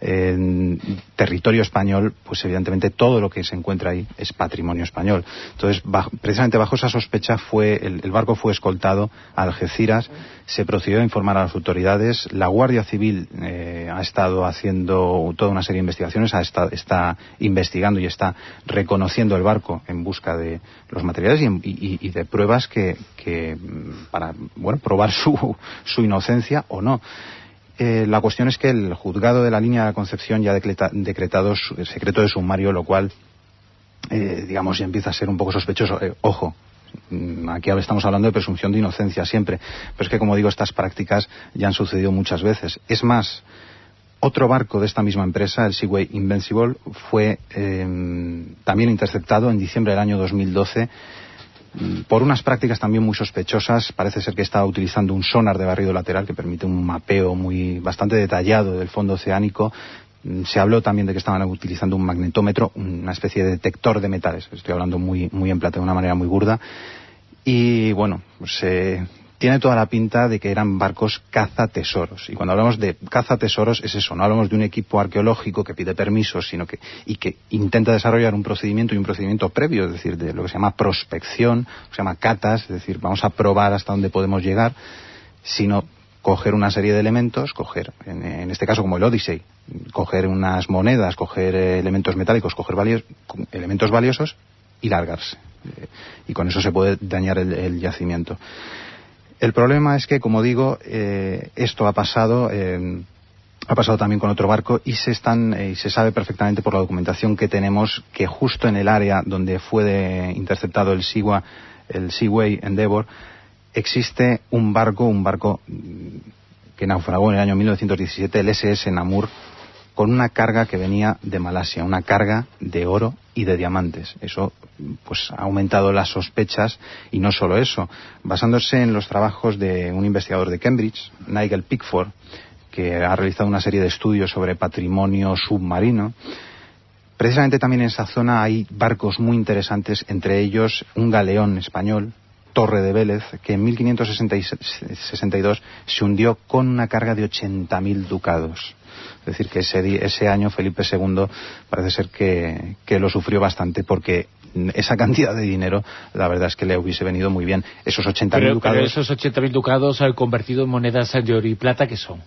en territorio español, pues evidentemente todo lo que se encuentra ahí es patrimonio español. Entonces, bajo, precisamente bajo esa sospecha fue el, el barco fue escoltado a Algeciras, se procedió a informar a las autoridades, la Guardia Civil eh, ha estado haciendo toda una serie de investigaciones, ha estado, está investigando y está reconociendo el barco en busca de los materiales y, y, y de pruebas que, que para bueno probar su, su inocencia o no. Eh, la cuestión es que el juzgado de la línea de Concepción ya ha decreta, decretado el secreto de sumario, lo cual, eh, digamos, ya empieza a ser un poco sospechoso. Eh, ojo, aquí estamos hablando de presunción de inocencia siempre, pero es que, como digo, estas prácticas ya han sucedido muchas veces. Es más, otro barco de esta misma empresa, el Seaway Invincible, fue eh, también interceptado en diciembre del año dos mil doce por unas prácticas también muy sospechosas. Parece ser que estaba utilizando un sonar de barrido lateral que permite un mapeo muy bastante detallado del fondo oceánico. Se habló también de que estaban utilizando un magnetómetro, una especie de detector de metales. Estoy hablando muy muy en plata, de una manera muy burda. Y bueno, pues eh, tiene toda la pinta de que eran barcos cazatesoros. Y cuando hablamos de cazatesoros es eso, no hablamos de un equipo arqueológico que pide permisos, sino que y que intenta desarrollar un procedimiento y un procedimiento previo, es decir, de lo que se llama prospección, se llama catas, es decir, vamos a probar hasta dónde podemos llegar, sino coger una serie de elementos, coger, en, en este caso como el Odyssey, coger unas monedas, coger eh, elementos metálicos, coger valios, elementos valiosos y largarse. Eh, y con eso se puede dañar el, el yacimiento. El problema es que, como digo, eh, esto ha pasado, eh, ha pasado también con otro barco y se están eh, y se sabe perfectamente por la documentación que tenemos que justo en el área donde fue de, interceptado el Seaway, el Seaway Endeavour, existe un barco, un barco que naufragó en el año mil novecientos diecisiete, el S S Namur, con una carga que venía de Malasia, una carga de oro y de diamantes. Eso pues ha aumentado las sospechas y no solo eso. Basándose en los trabajos de un investigador de Cambridge, Nigel Pickford, que ha realizado una serie de estudios sobre patrimonio submarino, precisamente también en esa zona hay barcos muy interesantes, entre ellos un galeón español, Torre de Vélez, que en mil quinientos sesenta y dos se hundió con una carga de ochenta mil ducados. Es decir, que ese, ese año Felipe segundo parece ser que, que lo sufrió bastante, porque esa cantidad de dinero, la verdad es que le hubiese venido muy bien. Esos ochenta mil ducados... Pero esos ochenta mil ducados han convertido en monedas de oro y plata, ¿qué son?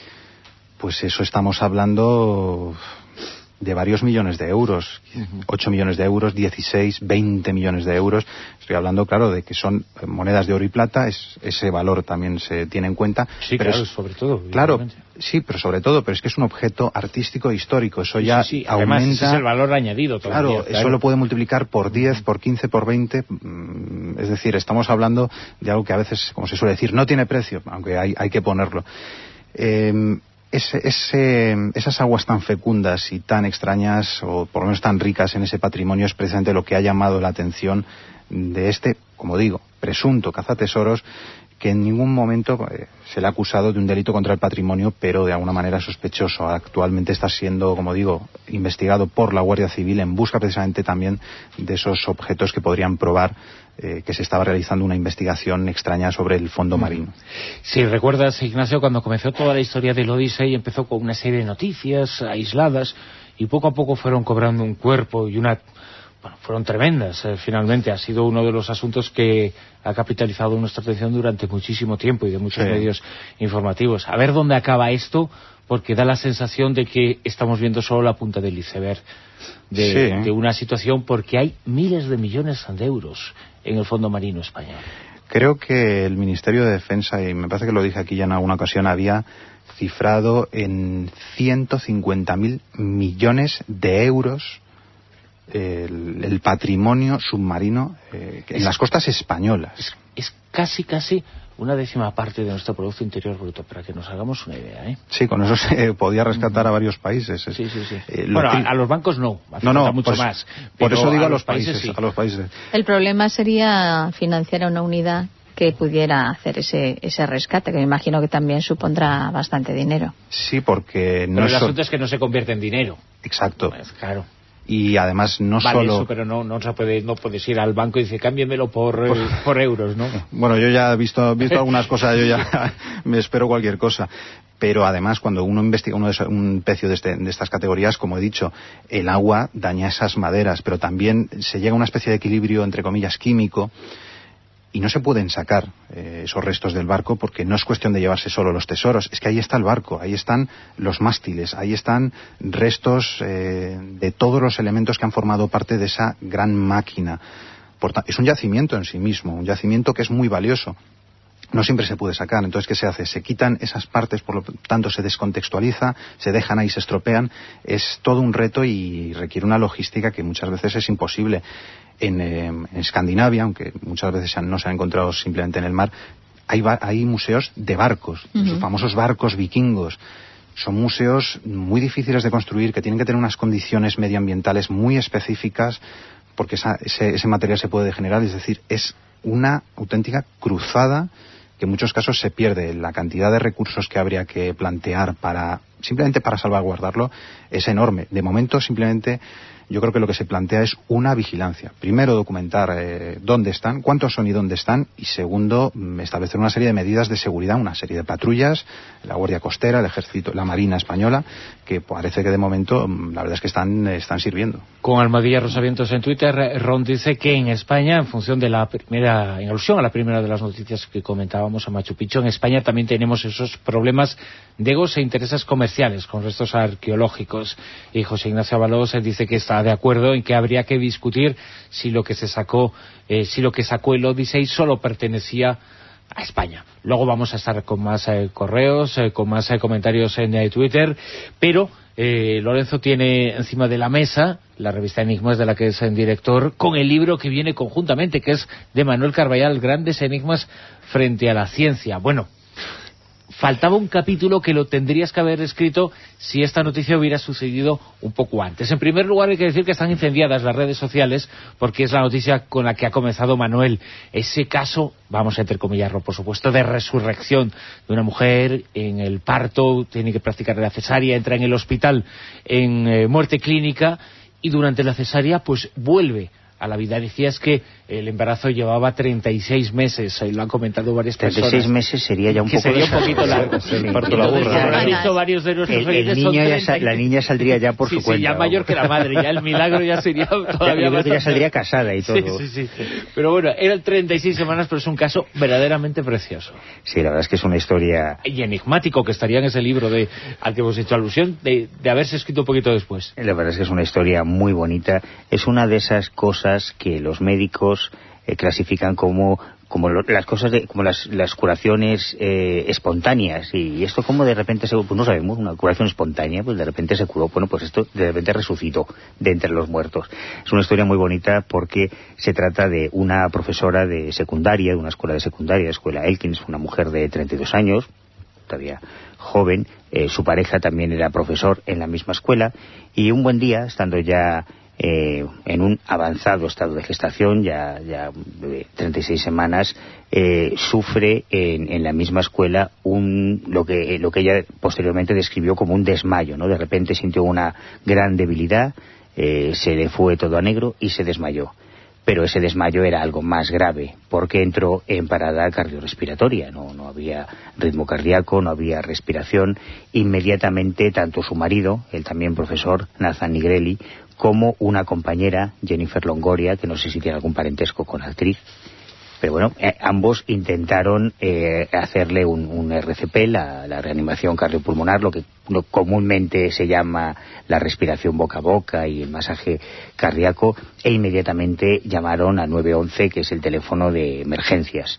Pues eso estamos hablando de varios millones de euros, ocho millones de euros, dieciséis, veinte millones de euros. Estoy hablando, claro, de que son monedas de oro y plata, es, ese valor también se tiene en cuenta. Sí, pero claro, es, sobre todo. Claro, sí, pero sobre todo, pero es que es un objeto artístico e histórico, eso ya sí, sí. aumenta. Además, ese es el valor añadido todavía. Claro, claro, eso lo puede multiplicar por diez, por quince, por veinte, es decir, estamos hablando de algo que a veces, como se suele decir, no tiene precio, aunque hay, hay que ponerlo. Eh, ese, ese, esas aguas tan fecundas y tan extrañas, o por lo menos tan ricas en ese patrimonio, es precisamente lo que ha llamado la atención de este, como digo, presunto cazatesoros, que en ningún momento eh, se le ha acusado de un delito contra el patrimonio, pero de alguna manera sospechoso. Actualmente está siendo, como digo, investigado por la Guardia Civil en busca precisamente también de esos objetos que podrían probar eh, que se estaba realizando una investigación extraña sobre el fondo marino. Si recuerdas, Ignacio, cuando comenzó toda la historia del Odyssey, empezó con una serie de noticias aisladas y poco a poco fueron cobrando un cuerpo y una... Bueno, fueron tremendas, eh, finalmente. Ha sido uno de los asuntos que ha capitalizado nuestra atención durante muchísimo tiempo y de muchos sí. medios informativos. A ver dónde acaba esto, porque da la sensación de que estamos viendo solo la punta del iceberg de, sí. de una situación, porque hay miles de millones de euros en el fondo marino español. Creo que el Ministerio de Defensa, y me parece que lo dije aquí ya en alguna ocasión, había cifrado en ciento cincuenta mil millones de euros El, el patrimonio submarino eh, en es, las costas españolas. Es, es casi, casi una décima parte de nuestro Producto Interior Bruto, para que nos hagamos una idea, ¿eh? Sí, con eso se podía rescatar a varios países. Sí, sí, sí. Eh, bueno, a, a los bancos no, no, no mucho pues, más. Por eso digo a, a los países, países, sí. a los países. El problema sería financiar a una unidad que pudiera hacer ese ese rescate, que me imagino que también supondrá bastante dinero. Sí, porque no Pero el so... asunto es que no se convierte en dinero. Exacto. Pues, claro. Y además no vale solo... eso, pero no, no se puede, no puedes ir al banco y decir cámbiamelo por, por... Eh, por euros, ¿no? Bueno, yo ya he visto, visto algunas cosas, yo ya me espero cualquier cosa. Pero además, cuando uno investiga uno de esos, un pecio de, este, de estas categorías, como he dicho, el agua daña esas maderas, pero también se llega a una especie de equilibrio, entre comillas, químico, y no se pueden sacar eh, esos restos del barco, porque no es cuestión de llevarse solo los tesoros, es que ahí está el barco, ahí están los mástiles, ahí están restos eh, de todos los elementos que han formado parte de esa gran máquina. Por ta- es un yacimiento en sí mismo, un yacimiento que es muy valioso. No siempre se puede sacar. Entonces, ¿qué se hace? Se quitan esas partes, por lo tanto se descontextualiza, se dejan ahí, se estropean. Es todo un reto y requiere una logística que muchas veces es imposible. En, eh, en Escandinavia, aunque muchas veces se han, no se han encontrado simplemente en el mar, hay, hay museos de barcos, uh-huh. Los famosos barcos vikingos. Son museos muy difíciles de construir, que tienen que tener unas condiciones medioambientales muy específicas, porque esa, ese, ese material se puede degenerar. Es decir, es una auténtica cruzada que en muchos casos se pierde. La cantidad de recursos que habría que plantear para simplemente para salvaguardarlo es enorme. De momento, simplemente, yo creo que lo que se plantea es una vigilancia. Primero, documentar eh, dónde están, cuántos son y dónde están, y segundo, establecer una serie de medidas de seguridad, una serie de patrullas, la Guardia Costera, el Ejército, la Marina Española, que parece que de momento, la verdad es que están, están sirviendo. Con Almadilla Rosavientos en Twitter, Ron dice que en España, en función de la primera, en alusión a la primera de las noticias que comentábamos a Machu Picchu, en España también tenemos esos problemas de egos e intereses comerciales con restos arqueológicos. Y José Ignacio Avalos dice que está de acuerdo en que habría que discutir si lo que se sacó, eh, si lo que sacó el Odyssey solo pertenecía a España. Luego vamos a estar con más eh, correos, eh, con más eh, comentarios en eh, Twitter, pero eh, Lorenzo tiene encima de la mesa la revista Enigmas, de la que es el director, con el libro que viene conjuntamente, que es de Manuel Carballal, Grandes Enigmas frente a la ciencia. Bueno, faltaba un capítulo que lo tendrías que haber escrito si esta noticia hubiera sucedido un poco antes. En primer lugar, hay que decir que están incendiadas las redes sociales, porque es la noticia con la que ha comenzado Manuel. Ese caso, vamos a entrecomillarlo, por supuesto, de resurrección de una mujer en el parto, tiene que practicar la cesárea, entra en el hospital en eh, muerte clínica, y durante la cesárea pues vuelve a la vida. Decías que el embarazo llevaba treinta y seis meses, y lo han comentado varias personas. treinta y seis meses sería ya un que poco... sería un poquito largo. Sí, sí. Parto la burra. Como han dicho varios de nuestros el, oyentes, el niño ya sal, la niña saldría ya por sí, su sí, cuenta. ya mayor que la madre, ya el milagro ya sería todavía ya, más... ya saldría casada y todo. Sí, sí, sí. Pero bueno, eran treinta y seis semanas, pero es un caso verdaderamente precioso. Sí, la verdad es que es una historia... Y enigmático, que estaría en ese libro de al que hemos hecho alusión, de, de haberse escrito un poquito después. La verdad es que es una historia muy bonita. Es una de esas cosas que los médicos Eh, clasifican como como lo, las cosas de, como las, las curaciones eh, espontáneas, y esto como de repente se, pues no sabemos, una curación espontánea, pues de repente se curó, bueno, pues esto de repente resucitó de entre los muertos. Es una historia muy bonita porque se trata de una profesora de secundaria, de una escuela de secundaria, de escuela Elkins, una mujer de treinta y dos años, todavía joven. Eh, su pareja también era profesor en la misma escuela, y un buen día, estando ya eh, en un avanzado estado de gestación, ya, ya eh, treinta y seis semanas, eh, sufre en, en la misma escuela un lo que lo que ella posteriormente describió como un desmayo, ¿no? De repente sintió una gran debilidad, eh, se le fue todo a negro y se desmayó. Pero ese desmayo era algo más grave, porque entró en parada cardiorrespiratoria, no, no había ritmo cardíaco, no había respiración. Inmediatamente, tanto su marido, el también profesor, Nathan Nigrelli, como una compañera, Jennifer Longoria, que no sé si tiene algún parentesco con la actriz, pero bueno, eh, ambos intentaron eh, hacerle un, un R C P, la, la reanimación cardiopulmonar, lo que lo comúnmente se llama la respiración boca a boca y el masaje cardíaco, e inmediatamente llamaron a nueve once, que es el teléfono de emergencias.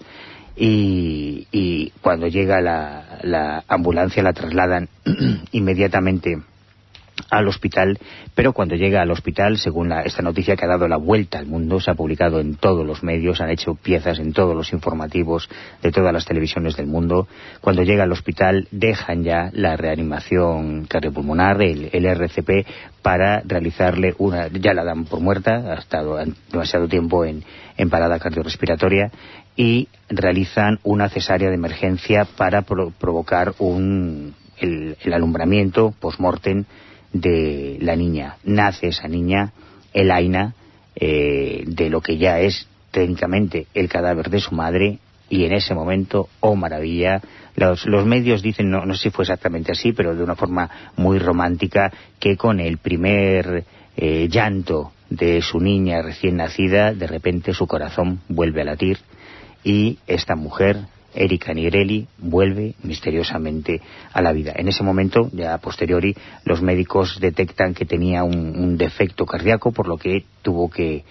Y, y cuando llega la, la ambulancia la trasladan inmediatamente al hospital, pero cuando llega al hospital, según la, esta noticia que ha dado la vuelta al mundo, se ha publicado en todos los medios, han hecho piezas en todos los informativos de todas las televisiones del mundo, cuando llega al hospital dejan ya la reanimación cardiopulmonar, el, el R C P, para realizarle una, ya la dan por muerta, ha estado demasiado tiempo en, en parada cardiorrespiratoria, y realizan una cesárea de emergencia para pro, provocar un, el, el alumbramiento post-mortem de la niña. Nace esa niña, Elaina, eh, de lo que ya es técnicamente el cadáver de su madre, y en ese momento, oh maravilla, los, los medios dicen, no, no sé si fue exactamente así, pero de una forma muy romántica, que con el primer eh, llanto de su niña recién nacida, de repente su corazón vuelve a latir, y esta mujer, Erika Nigrelli, vuelve misteriosamente a la vida. En ese momento, ya a posteriori, los médicos detectan que tenía un, un defecto cardíaco, por lo que tuvo que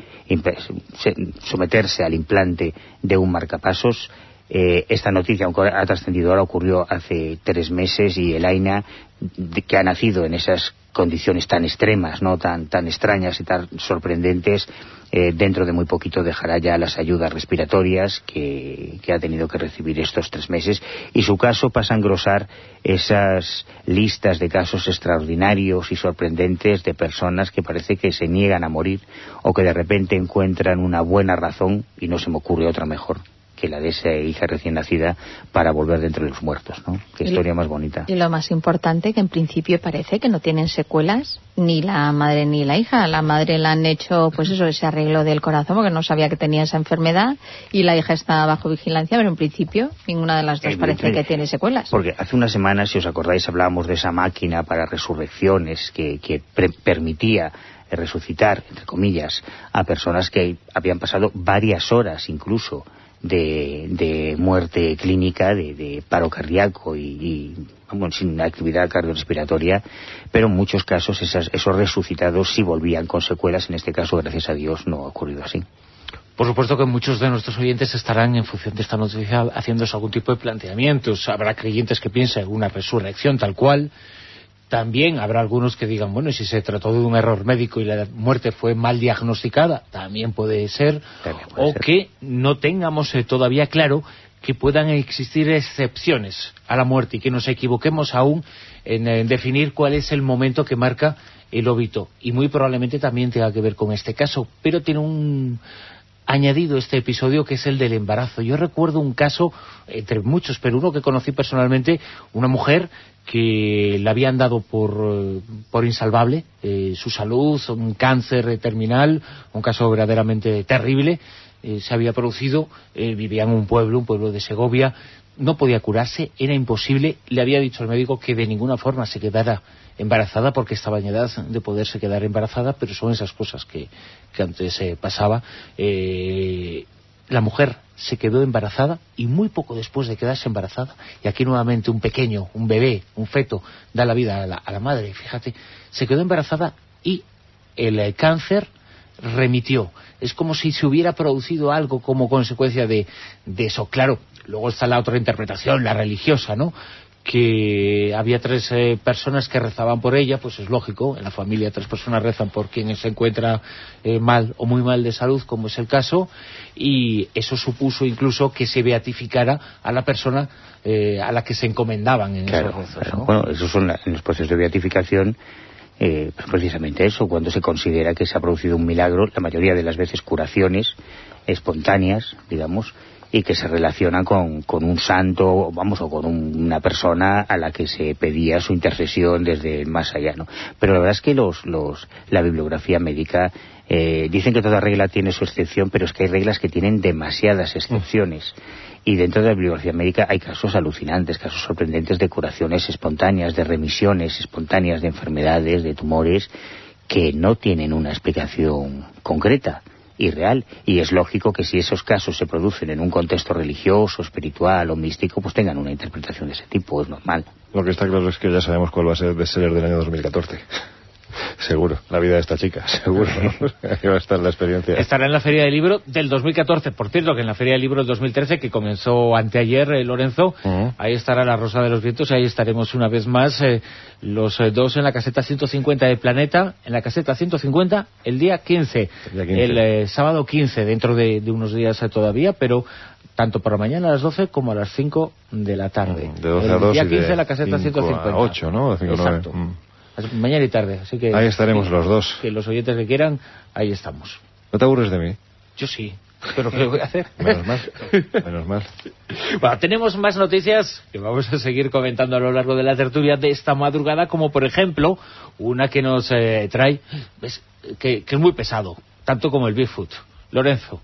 someterse al implante de un marcapasos. Eh, esta noticia, aunque ha trascendido ahora, ocurrió hace tres meses, y Elaina, que ha nacido en esas condiciones tan extremas, no tan tan extrañas y tan sorprendentes, eh, dentro de muy poquito dejará ya las ayudas respiratorias que, que ha tenido que recibir estos tres meses, y su caso pasa a engrosar esas listas de casos extraordinarios y sorprendentes de personas que parece que se niegan a morir, o que de repente encuentran una buena razón, y no se me ocurre otra mejor que la de esa hija recién nacida, para volver de entre los muertos, ¿no? Qué historia más bonita. Y lo más importante, que en principio parece que no tienen secuelas ni la madre ni la hija. La madre la han hecho, pues eso, ese arreglo del corazón, porque no sabía que tenía esa enfermedad, y la hija está bajo vigilancia, pero en principio ninguna de las dos parece que tiene secuelas. Porque hace unas semanas, si os acordáis, hablábamos de esa máquina para resurrecciones que, que pre permitía resucitar, entre comillas, a personas que habían pasado varias horas incluso De, de muerte clínica, de, de paro cardíaco y, y bueno, sin actividad cardiorrespiratoria, pero en muchos casos esas, esos resucitados sí volvían con secuelas. En este caso, gracias a Dios, no ha ocurrido así. Por supuesto que muchos de nuestros oyentes estarán, en función de esta noticia, haciéndose algún tipo de planteamientos. Habrá creyentes que piensen en una resurrección tal cual. También habrá algunos que digan, bueno, si se trató de un error médico y la muerte fue mal diagnosticada, también puede ser, también puede o ser. Que no tengamos eh, todavía claro que puedan existir excepciones a la muerte, y que nos equivoquemos aún en, en definir cuál es el momento que marca el óbito. Y muy probablemente también tenga que ver con este caso, pero tiene un añadido este episodio, que es el del embarazo. Yo recuerdo un caso, entre muchos, pero uno que conocí personalmente, una mujer que le habían dado por, por insalvable eh, su salud, un cáncer terminal, un caso verdaderamente terrible, eh, se había producido, eh, vivía en un pueblo, un pueblo de Segovia, no podía curarse, era imposible, le había dicho al médico que de ninguna forma se quedara embarazada, porque estaba en edad de poderse quedar embarazada, pero son esas cosas que, que antes eh, pasaba. Eh, la mujer se quedó embarazada, y muy poco después de quedarse embarazada, y aquí nuevamente un pequeño, un bebé, un feto, da la vida a la, a la madre, fíjate, se quedó embarazada y el eh, cáncer remitió. Es como si se hubiera producido algo como consecuencia de, de eso. Claro, luego está la otra interpretación, la religiosa, ¿no?, que había tres eh, personas que rezaban por ella, pues es lógico, en la familia tres personas rezan por quien se encuentra eh, mal o muy mal de salud, como es el caso, y eso supuso incluso que se beatificara a la persona eh, a la que se encomendaban en claro, esos rezos, claro. ¿no? Bueno, esos son la, en los procesos de beatificación, eh, pues precisamente eso, cuando se considera que se ha producido un milagro, la mayoría de las veces curaciones espontáneas, digamos, y que se relacionan con, con un santo, vamos, o con un, una persona a la que se pedía su intercesión desde más allá, ¿no? Pero la verdad es que los, los, la bibliografía médica eh, dicen que toda regla tiene su excepción, pero es que hay reglas que tienen demasiadas excepciones. Y dentro de la bibliografía médica hay casos alucinantes, casos sorprendentes de curaciones espontáneas, de remisiones espontáneas de enfermedades, de tumores, que no tienen una explicación concreta y real, y es lógico que si esos casos se producen en un contexto religioso, espiritual o místico, pues tengan una interpretación de ese tipo, es normal. Lo que está claro es que ya sabemos cuál va a ser el bestseller del año dos mil catorce. Seguro, la vida de esta chica, seguro, ¿no? Ahí va a estar la experiencia. Estará en la Feria del Libro del dos mil catorce, por cierto, que en la Feria del Libro del dos mil trece, que comenzó anteayer, eh, Lorenzo, uh-huh. Ahí estará La Rosa de los Vientos, y ahí estaremos una vez más eh, los eh, dos en la caseta ciento cincuenta de Planeta, en la caseta ciento cincuenta el día quince, el, día quince. el eh, sábado quince, dentro de, de unos días eh, todavía, pero tanto por la mañana a las doce como a las cinco de la tarde. De doce a dos el día y quince de la caseta ciento cincuenta. A ocho, ¿no? cinco, exacto. nueve. Mm. Mañana y tarde, así que... Ahí estaremos que, los dos. Que los oyentes que quieran, ahí estamos. ¿No te aburres de mí? Yo sí, pero ¿qué voy a hacer? Menos mal, menos mal. Bueno, tenemos más noticias que vamos a seguir comentando a lo largo de la tertulia de esta madrugada, como por ejemplo, una que nos eh, trae, ¿ves? Que, que es muy pesado, tanto como el Bigfoot. Lorenzo.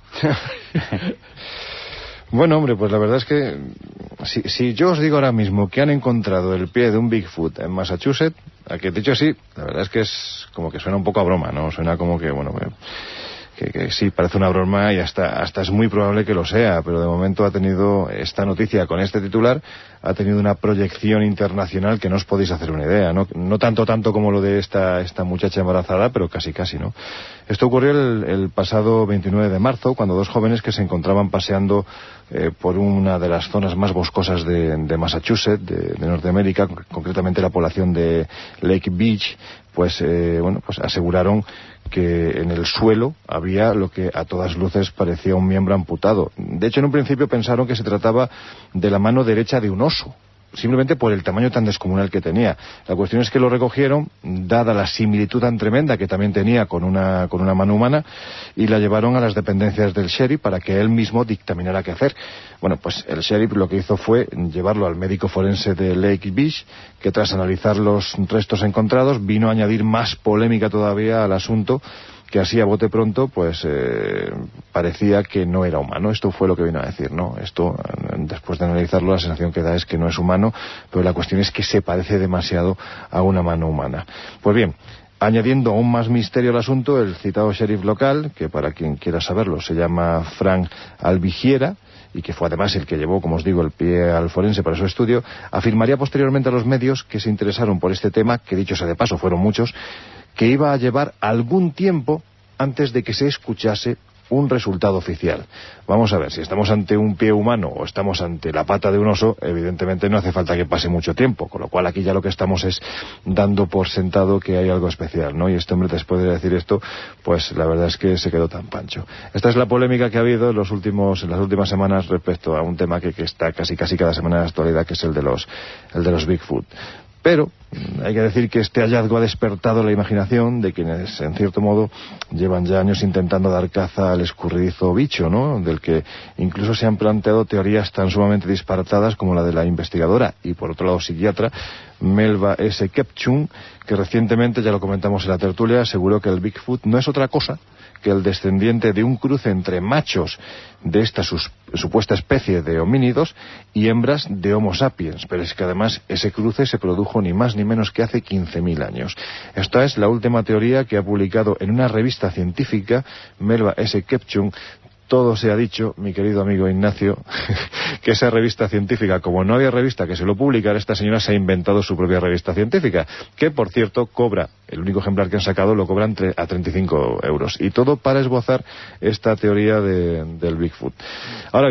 Bueno, hombre, pues la verdad es que si, si yo os digo ahora mismo que han encontrado el pie de un Bigfoot en Massachusetts, a que dicho así, la verdad es que es como que suena un poco a broma, ¿no? Suena como que, bueno, que, que sí, parece una broma y hasta, hasta es muy probable que lo sea, pero de momento ha tenido esta noticia con este titular, ha tenido una proyección internacional que no os podéis hacer una idea, no, no tanto tanto como lo de esta, esta muchacha embarazada, pero casi casi, ¿no? Esto ocurrió el, el pasado veintinueve de marzo, cuando dos jóvenes que se encontraban paseando eh, por una de las zonas más boscosas de, de Massachusetts, de, de Norteamérica, concretamente la población de Lake Beach, pues eh, bueno, pues aseguraron que en el suelo había lo que a todas luces parecía un miembro amputado. De hecho, en un principio pensaron que se trataba de la mano derecha de un oso, simplemente por el tamaño tan descomunal que tenía. La cuestión es que lo recogieron, dada la similitud tan tremenda que también tenía con una, con una mano humana, y la llevaron a las dependencias del sheriff para que él mismo dictaminara qué hacer. Bueno, pues el sheriff lo que hizo fue llevarlo al médico forense de Lake Beach, que tras analizar los restos encontrados vino a añadir más polémica todavía al asunto, que así a bote pronto pues eh, parecía que no era humano. Esto fue lo que vino a decir, ¿no? Esto, después de analizarlo, la sensación que da es que no es humano, pero la cuestión es que se parece demasiado a una mano humana. Pues bien, añadiendo aún más misterio al asunto, el citado sheriff local, que para quien quiera saberlo se llama Frank Alvigiera, y que fue además el que llevó, como os digo, el pie al forense para su estudio, afirmaría posteriormente a los medios que se interesaron por este tema, que dicho sea de paso fueron muchos, que iba a llevar algún tiempo antes de que se escuchase un resultado oficial. Vamos a ver, si estamos ante un pie humano o estamos ante la pata de un oso, evidentemente no hace falta que pase mucho tiempo, con lo cual aquí ya lo que estamos es dando por sentado que hay algo especial, ¿no? Y este hombre, después de decir esto, pues la verdad es que se quedó tan pancho. Esta es la polémica que ha habido en los últimos, en las últimas semanas respecto a un tema que, que está casi casi cada semana en la actualidad, que es el de los, el de los Bigfoot. Pero hay que decir que este hallazgo ha despertado la imaginación de quienes, en cierto modo, llevan ya años intentando dar caza al escurridizo bicho, ¿no? Del que incluso se han planteado teorías tan sumamente disparatadas como la de la investigadora y, por otro lado, psiquiatra Melba S. Kepchum, que recientemente, ya lo comentamos en la tertulia, aseguró que el Bigfoot no es otra cosa que el descendiente de un cruce entre machos de esta sus, supuesta especie de homínidos y hembras de Homo sapiens, pero es que además ese cruce se produjo ni más ni menos que hace quince mil años. Esta es la última teoría que ha publicado en una revista científica Melba S. Kepchum. Todo se ha dicho, mi querido amigo Ignacio, que esa revista científica, como no había revista que se lo publicara, esta señora se ha inventado su propia revista científica, que por cierto cobra, el único ejemplar que han sacado lo cobran a treinta y cinco euros, y todo para esbozar esta teoría de, del Bigfoot. Ahora bien,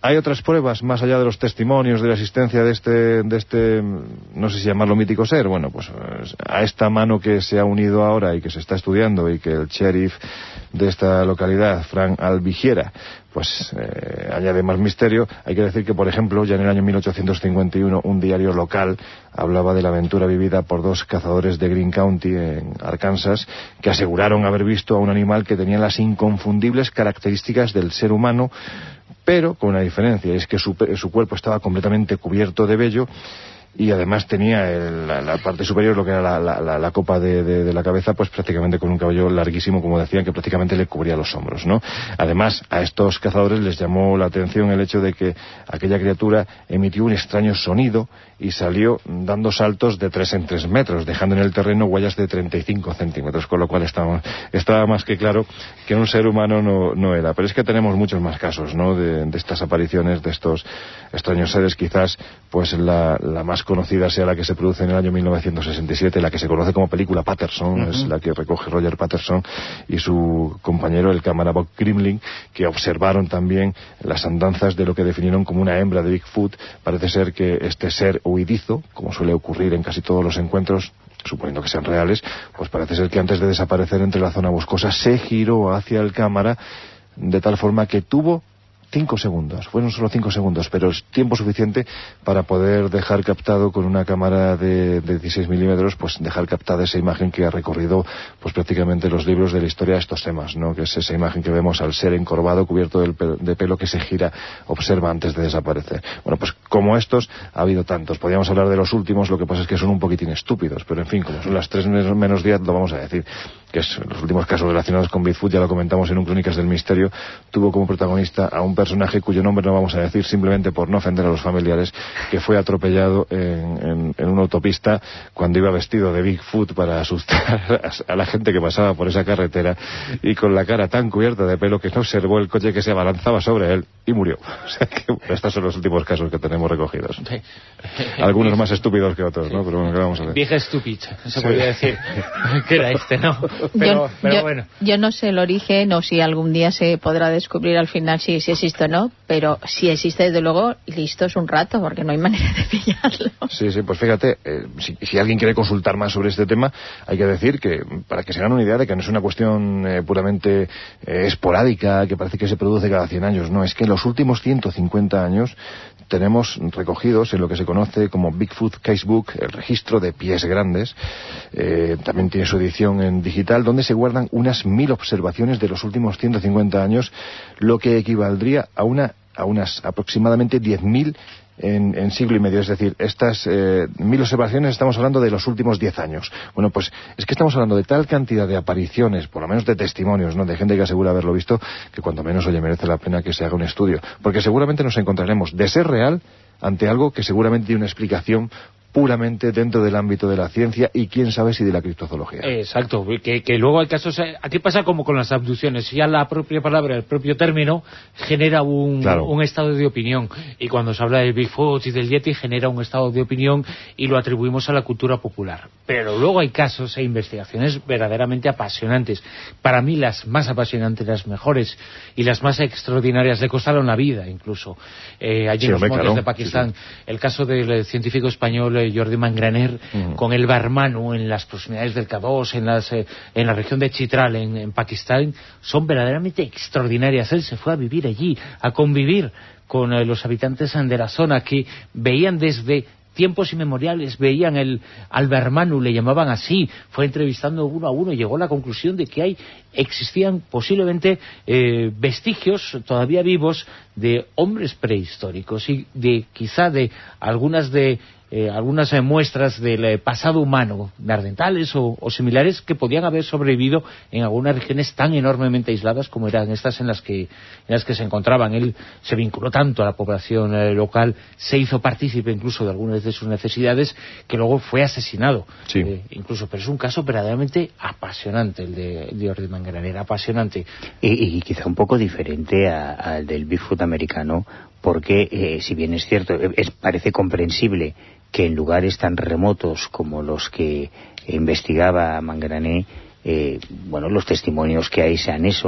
Hay otras pruebas, más allá de los testimonios de la existencia de este, de este, no sé si llamarlo mítico ser. Bueno, pues a esta mano que se ha unido ahora y que se está estudiando, y que el sheriff de esta localidad, Frank Alvigiera, pues eh, añade más misterio. Hay que decir que, por ejemplo, ya en el año mil ochocientos cincuenta y uno, un diario local hablaba de la aventura vivida por dos cazadores de Greene County, en Arkansas, que aseguraron haber visto a un animal que tenía las inconfundibles características del ser humano, pero con una diferencia, es que su, su cuerpo estaba completamente cubierto de vello, y además tenía el, la, la parte superior, lo que era la, la, la, la copa de, de, de la cabeza, pues prácticamente con un cabello larguísimo, como decían, que prácticamente le cubría los hombros, ¿no? Además, a estos cazadores les llamó la atención el hecho de que aquella criatura emitió un extraño sonido y salió dando saltos de tres en tres metros, dejando en el terreno huellas de treinta y cinco centímetros, con lo cual estaba, estaba más que claro que un ser humano no, no era. Pero es que tenemos muchos más casos, ¿no?, de, de estas apariciones, de estos extraños seres. Quizás pues la, la más conocida sea la que se produce en el año mil novecientos sesenta y siete, la que se conoce como película Patterson. Uh-huh. Es la que recoge Roger Patterson y su compañero, el cámara Bob Grimling, que observaron también las andanzas de lo que definieron como una hembra de Bigfoot. Parece ser que este ser huidizo, como suele ocurrir en casi todos los encuentros, suponiendo que sean reales, pues parece ser que antes de desaparecer entre la zona boscosa se giró hacia el cámara de tal forma que tuvo cinco segundos, fueron solo cinco segundos, pero es tiempo suficiente para poder dejar captado con una cámara de, de dieciséis milímetros, pues dejar captada esa imagen que ha recorrido pues prácticamente los libros de la historia de estos temas, ¿no?, que es esa imagen que vemos al ser encorvado, cubierto del pelo, de pelo, que se gira, observa antes de desaparecer. Bueno, pues como estos ha habido tantos. Podríamos hablar de los últimos, lo que pasa es que son un poquitín estúpidos, pero en fin, como son las tres menos diez, lo vamos a decir, que es los últimos casos relacionados con Bigfoot. Ya lo comentamos en un Crónicas del Misterio. Tuvo como protagonista a un personaje cuyo nombre no vamos a decir, simplemente por no ofender a los familiares, que fue atropellado en, en, en una autopista cuando iba vestido de Bigfoot para asustar a, a la gente que pasaba por esa carretera, y con la cara tan cubierta de pelo que no observó el coche que se abalanzaba sobre él y murió. O sea que bueno, estos son los últimos casos que tenemos recogidos. Sí. Algunos más estúpidos que otros, ¿no? Pero bueno, ¿qué vamos a ver? Vieja estúpida, se sí. podría decir que era este, ¿no? Pero, yo, pero yo, bueno. Yo no sé el origen, o si algún día se podrá descubrir al final si, si existe o no, pero si existe, desde luego, listo es un rato, porque no hay manera de pillarlo. Sí, sí, pues fíjate, eh, si, si alguien quiere consultar más sobre este tema, hay que decir que, para que se hagan una idea de que no es una cuestión eh, puramente eh, esporádica, que parece que se produce cada cien años, no, es que en los últimos ciento cincuenta años tenemos recogidos en lo que se conoce como Bigfoot Casebook, el registro de pies grandes. Eh, también tiene su edición en digital, donde se guardan unas mil observaciones de los últimos ciento cincuenta años, lo que equivaldría a una a unas aproximadamente diez mil en, en siglo y medio. Es decir, estas eh, mil observaciones estamos hablando de los últimos diez años. Bueno, pues es que estamos hablando de tal cantidad de apariciones, por lo menos de testimonios, ¿no?, de gente que asegura haberlo visto, que cuanto menos, oye, merece la pena que se haga un estudio, porque seguramente nos encontraremos, de ser real, ante algo que seguramente tiene una explicación puramente dentro del ámbito de la ciencia, y quién sabe si de la criptozoología. Exacto, que, que luego hay casos, aquí pasa como con las abducciones, ya la propia palabra, el propio término genera un, claro. un estado de opinión, y cuando se habla del Bigfoot y del Yeti genera un estado de opinión y lo atribuimos a la cultura popular, pero luego hay casos e investigaciones verdaderamente apasionantes. Para mí las más apasionantes, las mejores y las más extraordinarias, le costaron la vida incluso, eh, allí sí, en los montes claro. de Pakistán, sí, sí. El caso del científico español Jordi Mangraner, uh-huh. con el Barmanu en las proximidades del K dos, en, las, eh, en la región de Chitral, en, en Pakistán, son verdaderamente extraordinarias. Él se fue a vivir allí, a convivir con eh, los habitantes de la zona, que veían desde tiempos inmemoriales, veían el al Barmanu, le llamaban así, fue entrevistando uno a uno y llegó a la conclusión de que hay existían posiblemente eh, vestigios todavía vivos de hombres prehistóricos y de quizá de algunas de Eh, algunas eh, muestras del eh, pasado humano, neandertales o, o similares, que podían haber sobrevivido en algunas regiones tan enormemente aisladas como eran estas en las que en las que se encontraban. Él se vinculó tanto a la población eh, local, se hizo partícipe incluso de algunas de sus necesidades, que luego fue asesinado. Sí. Eh, incluso, pero es un caso verdaderamente apasionante el de, de Jordi Mangraner, apasionante. Y, y quizá un poco diferente al del Bigfoot americano, porque eh, si bien es cierto, es, parece comprensible que en lugares tan remotos como los que investigaba Mangraner, eh, bueno, los testimonios que hay sean eso,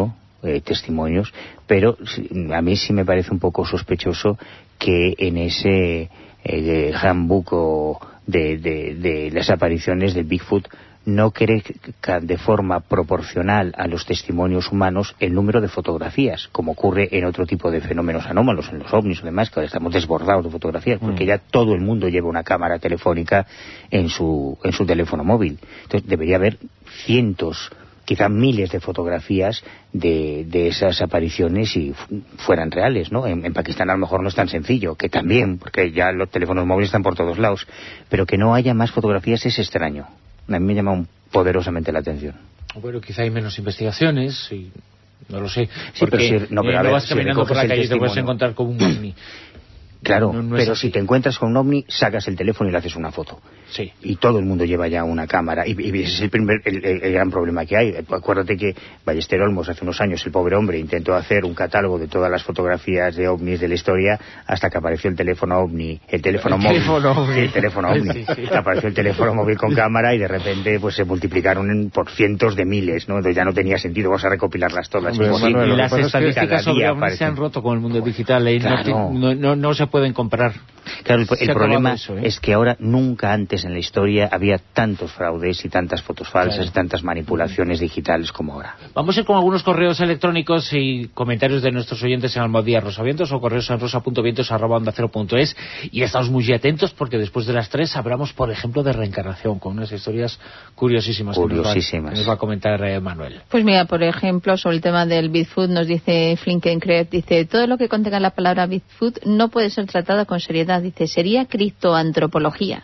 eh, testimonios, pero a mí sí me parece un poco sospechoso que en ese eh, handbook o de, de, de las apariciones del Bigfoot no crezca de forma proporcional a los testimonios humanos el número de fotografías, como ocurre en otro tipo de fenómenos anómalos, en los ovnis o demás, que ahora estamos desbordados de fotografías, porque mm. ya todo el mundo lleva una cámara telefónica en su, en su teléfono móvil. Entonces debería haber cientos, quizá miles de fotografías de, de esas apariciones y fueran reales, ¿no? En, en Pakistán a lo mejor no es tan sencillo, que también, porque ya los teléfonos móviles están por todos lados, pero que no haya más fotografías es extraño. A mí me llama poderosamente la atención. Bueno, quizá hay menos investigaciones y no lo sé. Sí, porque pero si, no, pero eh, a ver, no vas si caminando por la calle y te puedes encontrar con un ovni. Claro, no, no pero así. Si te encuentras con un ovni, sacas el teléfono y le haces una foto. Sí. Y todo el mundo lleva ya una cámara. Y, y ese es el, primer, el, el, el gran problema que hay. Acuérdate que Ballester Olmos hace unos años, el pobre hombre, intentó hacer un catálogo de todas las fotografías de ovnis de la historia hasta que apareció el teléfono ovni, el teléfono el móvil. Teléfono ovni. Sí, el teléfono ovni. Sí, sí. Apareció el teléfono móvil con cámara y de repente pues se multiplicaron en, por cientos de miles, ¿no? Entonces ya no tenía sentido, vamos a recopilarlas todas. Hombre, Manuel, y las estadísticas sobre ovnis aparecen. se han roto con el mundo digital y claro. no, no, no se pueden comparar. Claro, el, el problema eso, ¿eh? es que ahora nunca antes en la historia había tantos fraudes y tantas fotos falsas, claro. y tantas manipulaciones digitales como ahora. Vamos a ir con algunos correos electrónicos y comentarios de nuestros oyentes en Almohadía Rosavientos o correos en rosa.vientos arroba onda cero punto es, y estamos muy atentos porque después de las tres hablamos, por ejemplo, de reencarnación con unas historias curiosísimas, curiosísimas. que nos va, que nos va a comentar eh, Manuel. Pues mira, por ejemplo, sobre el tema del Bigfoot nos dice Flinkenkrepp, dice, todo lo que contenga la palabra Bigfoot no puede ser tratado con seriedad, dice, sería criptoantropología.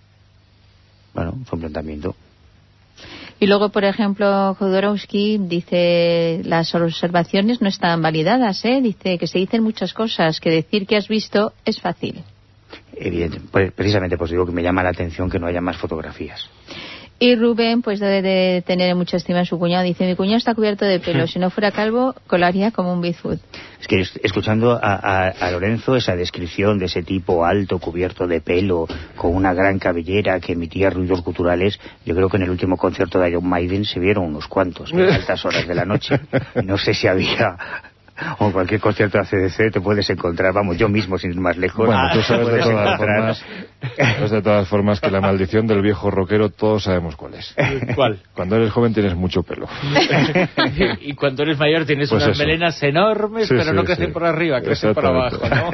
Bueno, fue un planteamiento. Y luego, por ejemplo, Jodorowsky dice, las observaciones no están validadas, ¿eh? Dice que se dicen muchas cosas, que decir que has visto es fácil. Evidente, pues, precisamente pues digo que me llama la atención que no haya más fotografías. Y Rubén, pues debe de tener mucha estima en su cuñado. Dice, mi cuñado está cubierto de pelo. Si no fuera calvo, colaría como un Bigfoot. Es que escuchando a, a, a Lorenzo esa descripción de ese tipo alto, cubierto de pelo, con una gran cabellera que emitía ruidos guturales, yo creo que en el último concierto de Iron Maiden se vieron unos cuantos, en altas horas de la noche. No sé si había... o en cualquier concierto de A C D C te puedes encontrar, vamos, yo mismo sin ir más lejos. Bueno, tú sabes de todas, encontrar... formas, sabes de todas formas que la maldición del viejo rockero todos sabemos cuál es. ¿Cuál? Cuando eres joven tienes mucho pelo. Y cuando eres mayor tienes pues unas eso. melenas enormes, sí, pero sí, no crecen sí. por arriba, crecen por abajo, ¿no?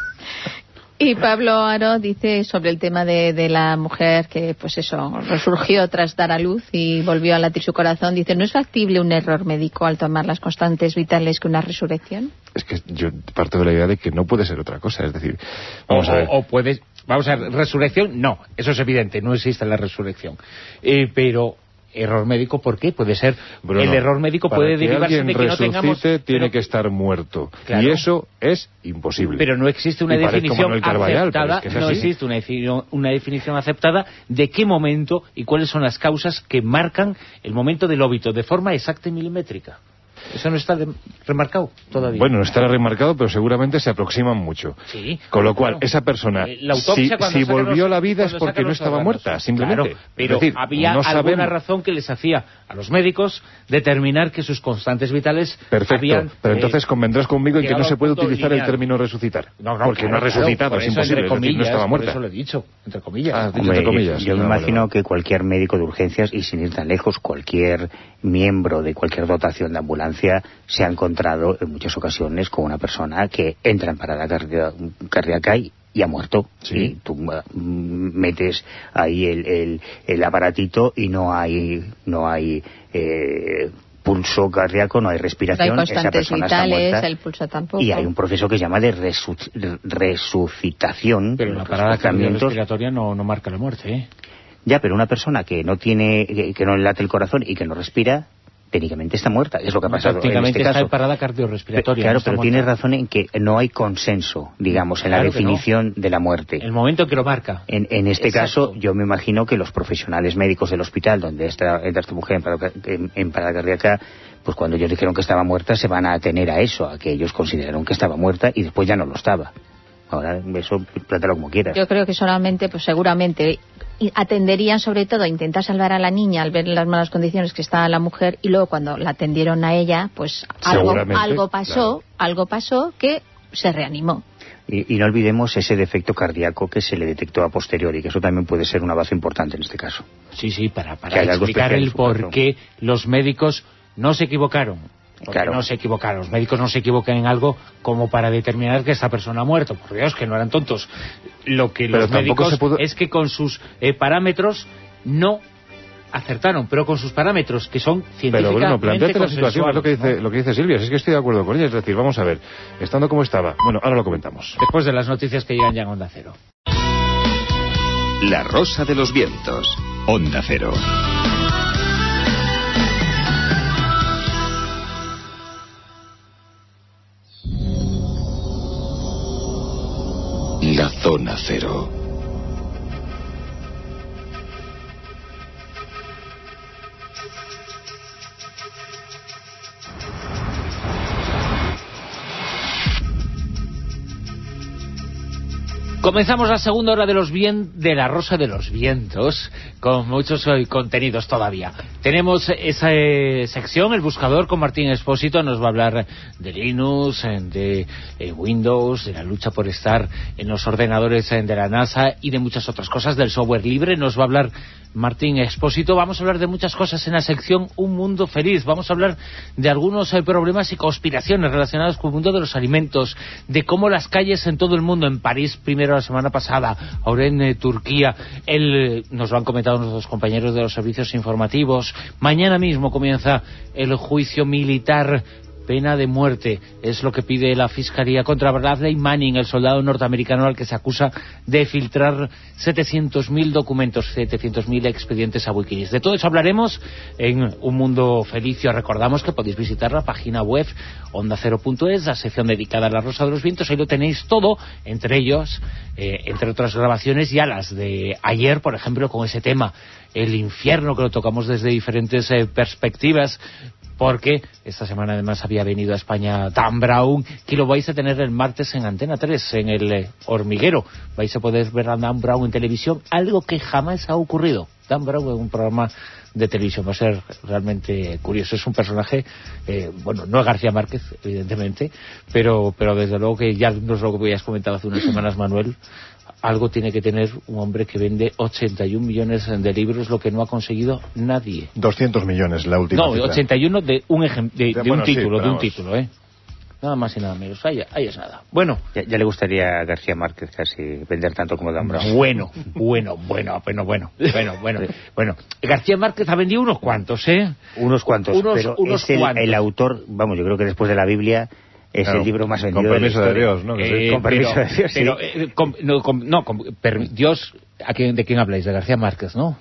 Y Pablo Aro dice sobre el tema de, de la mujer que, pues eso, resurgió tras dar a luz y volvió a latir su corazón. Dice, ¿no es factible un error médico al tomar las constantes vitales que una resurrección? Es que yo parto de la idea de que no puede ser otra cosa, es decir, vamos o, a ver. O puedes, vamos a ver, resurrección, no, eso es evidente, no existe la resurrección. Eh, pero... error médico, ¿por qué? Puede ser, Bruno, el error médico para puede que derivarse alguien de que no tengamos... tiene pero, que estar muerto, claro. y eso es imposible. Pero no existe una y definición Manuel Carballal, aceptada, es que es no así. existe una, una definición aceptada de qué momento y cuáles son las causas que marcan el momento del óbito de forma exacta y milimétrica. Eso no está de, remarcado todavía. Bueno, no estará remarcado, pero seguramente se aproximan mucho. Sí. Con lo cual, claro. esa persona, La autopsia, si, si volvió los, a la vida es porque no los estaba órganos. muerta, simplemente. Claro, pero es decir, había no alguna sabemos. razón que les hacía a los médicos determinar que sus constantes vitales Perfecto, habían, pero eh, entonces convendrás conmigo en que no se puede utilizar lineal. el término resucitar. No, no, porque claro, no ha resucitado, claro, es eso, imposible, entre es decir, comillas, no estaba muerta. Por eso lo he dicho, entre comillas. Ah, Hombre, entre comillas. yo, yo me No, imagino vale, vale. que cualquier médico de urgencias, y sin ir tan lejos, cualquier miembro de cualquier dotación de ambulancia se ha encontrado en muchas ocasiones con una persona que entra en parada cardíaca y, y ha muerto. Sí. Y tú uh, metes ahí el, el, el aparatito y no hay no hay eh, pulso cardíaco, no hay respiración, no hay esa constantes persona está vitales, muerta. el pulso tampoco. Y hay un proceso que se llama de resu resucitación. Pero la los parada tratamientos. cardiorrespiratoria no, no marca la muerte, ¿eh? Ya, pero una persona que no tiene, que, que no le late el corazón y que no respira, técnicamente está muerta. Es lo que ha pasado en Prácticamente este está caso. en parada cardiorrespiratoria. Claro, no está pero muerta. tienes razón en que no hay consenso, digamos, en Claro la que definición de la muerte. El momento que lo marca. En, en este Exacto. caso, yo me imagino que los profesionales médicos del hospital donde está, entra esta mujer en parada, en, en parada cardíaca, pues cuando ellos dijeron que estaba muerta, se van a atener a eso, a que ellos consideraron que estaba muerta y después ya no lo estaba. Ahora, eso, plátalo como quieras. Yo creo que solamente, pues seguramente, atenderían sobre todo a intentar salvar a la niña al ver las malas condiciones que estaba la mujer, y luego cuando la atendieron a ella, pues algo, algo pasó, claro. algo pasó que se reanimó. Y, y no olvidemos ese defecto cardíaco que se le detectó a posteriori, que eso también puede ser una base importante en este caso. Sí, sí, para, para explicar el por qué los médicos no se equivocaron. Porque claro. no se equivocaron, los médicos no se equivocan en algo como para determinar que esa persona ha muerto. Por Dios, que no eran tontos. Lo que pero los médicos pudo... es que con sus eh, parámetros no acertaron, pero con sus parámetros, que son científicamente Pero Bruno, planteate la situación, es lo que dice, ¿no? lo que dice Silvia, es que estoy de acuerdo con ella. Es decir, vamos a ver, estando como estaba, bueno, ahora lo comentamos. Después de las noticias que llegan ya en Onda Cero. La Rosa de los Vientos, Onda Cero. La Zona Cero. Comenzamos la segunda hora de los bien de la Rosa de los Vientos, con muchos eh, contenidos todavía. Tenemos esa eh, sección, el buscador, con Martín Expósito. Nos va a hablar de Linux, de eh, Windows, de la lucha por estar en los ordenadores eh, de la NASA y de muchas otras cosas, del software libre. Nos va a hablar Martín Expósito. Vamos a hablar de muchas cosas en la sección Un Mundo Feliz. Vamos a hablar de algunos eh, problemas y conspiraciones relacionados con el mundo de los alimentos, de cómo las calles en todo el mundo, en París primero la semana pasada, ahora en eh, Turquía, el, nos lo han comentado nuestros compañeros de los servicios informativos. Mañana mismo comienza el juicio militar. Pena de muerte es lo que pide la Fiscalía contra Bradley Manning, el soldado norteamericano al que se acusa de filtrar setecientos mil documentos, setecientos mil expedientes a Wikileaks. De todo eso hablaremos en Un Mundo Feliz. Y os recordamos que podéis visitar la página web onda cero punto es, la sección dedicada a la Rosa de los Vientos. Ahí lo tenéis todo, entre ellos, eh, entre otras grabaciones, ya las de ayer, por ejemplo, con ese tema, el infierno, que lo tocamos desde diferentes eh, perspectivas, porque esta semana además había venido a España Dan Brown, que lo vais a tener el martes en Antena tres, en el eh, Hormiguero. Vais a poder ver a Dan Brown en televisión, algo que jamás ha ocurrido. Dan Brown en un programa de televisión va a ser realmente curioso. Es un personaje, eh, bueno, no es García Márquez, evidentemente, pero pero desde luego que ya nos lo habías comentado hace unas semanas, Manuel. Algo tiene que tener un hombre que vende ochenta y un millones de libros, lo que no ha conseguido nadie. doscientos millones la última. No, cifra. ochenta y uno de un, ejem de, de, de bueno, un título, sí, de un título, ¿eh? Nada más y nada menos. Ahí, ahí es nada. Bueno. Ya, ya le gustaría a García Márquez casi vender tanto como Dan Brown. Bueno, bueno, bueno, bueno, bueno, bueno, bueno, bueno. García Márquez ha vendido unos cuantos, ¿eh? Unos cuantos, unos, pero unos es el, cuantos. el autor, vamos, yo creo que después de la Biblia es claro, el libro más vendido. Con permiso de, de Dios, ¿no? Eh, con permiso pero, de Dios, sí. Pero, eh, con, no, con, no con, per, Dios, ¿a quién, ¿de quién habláis? De García Márquez, ¿no?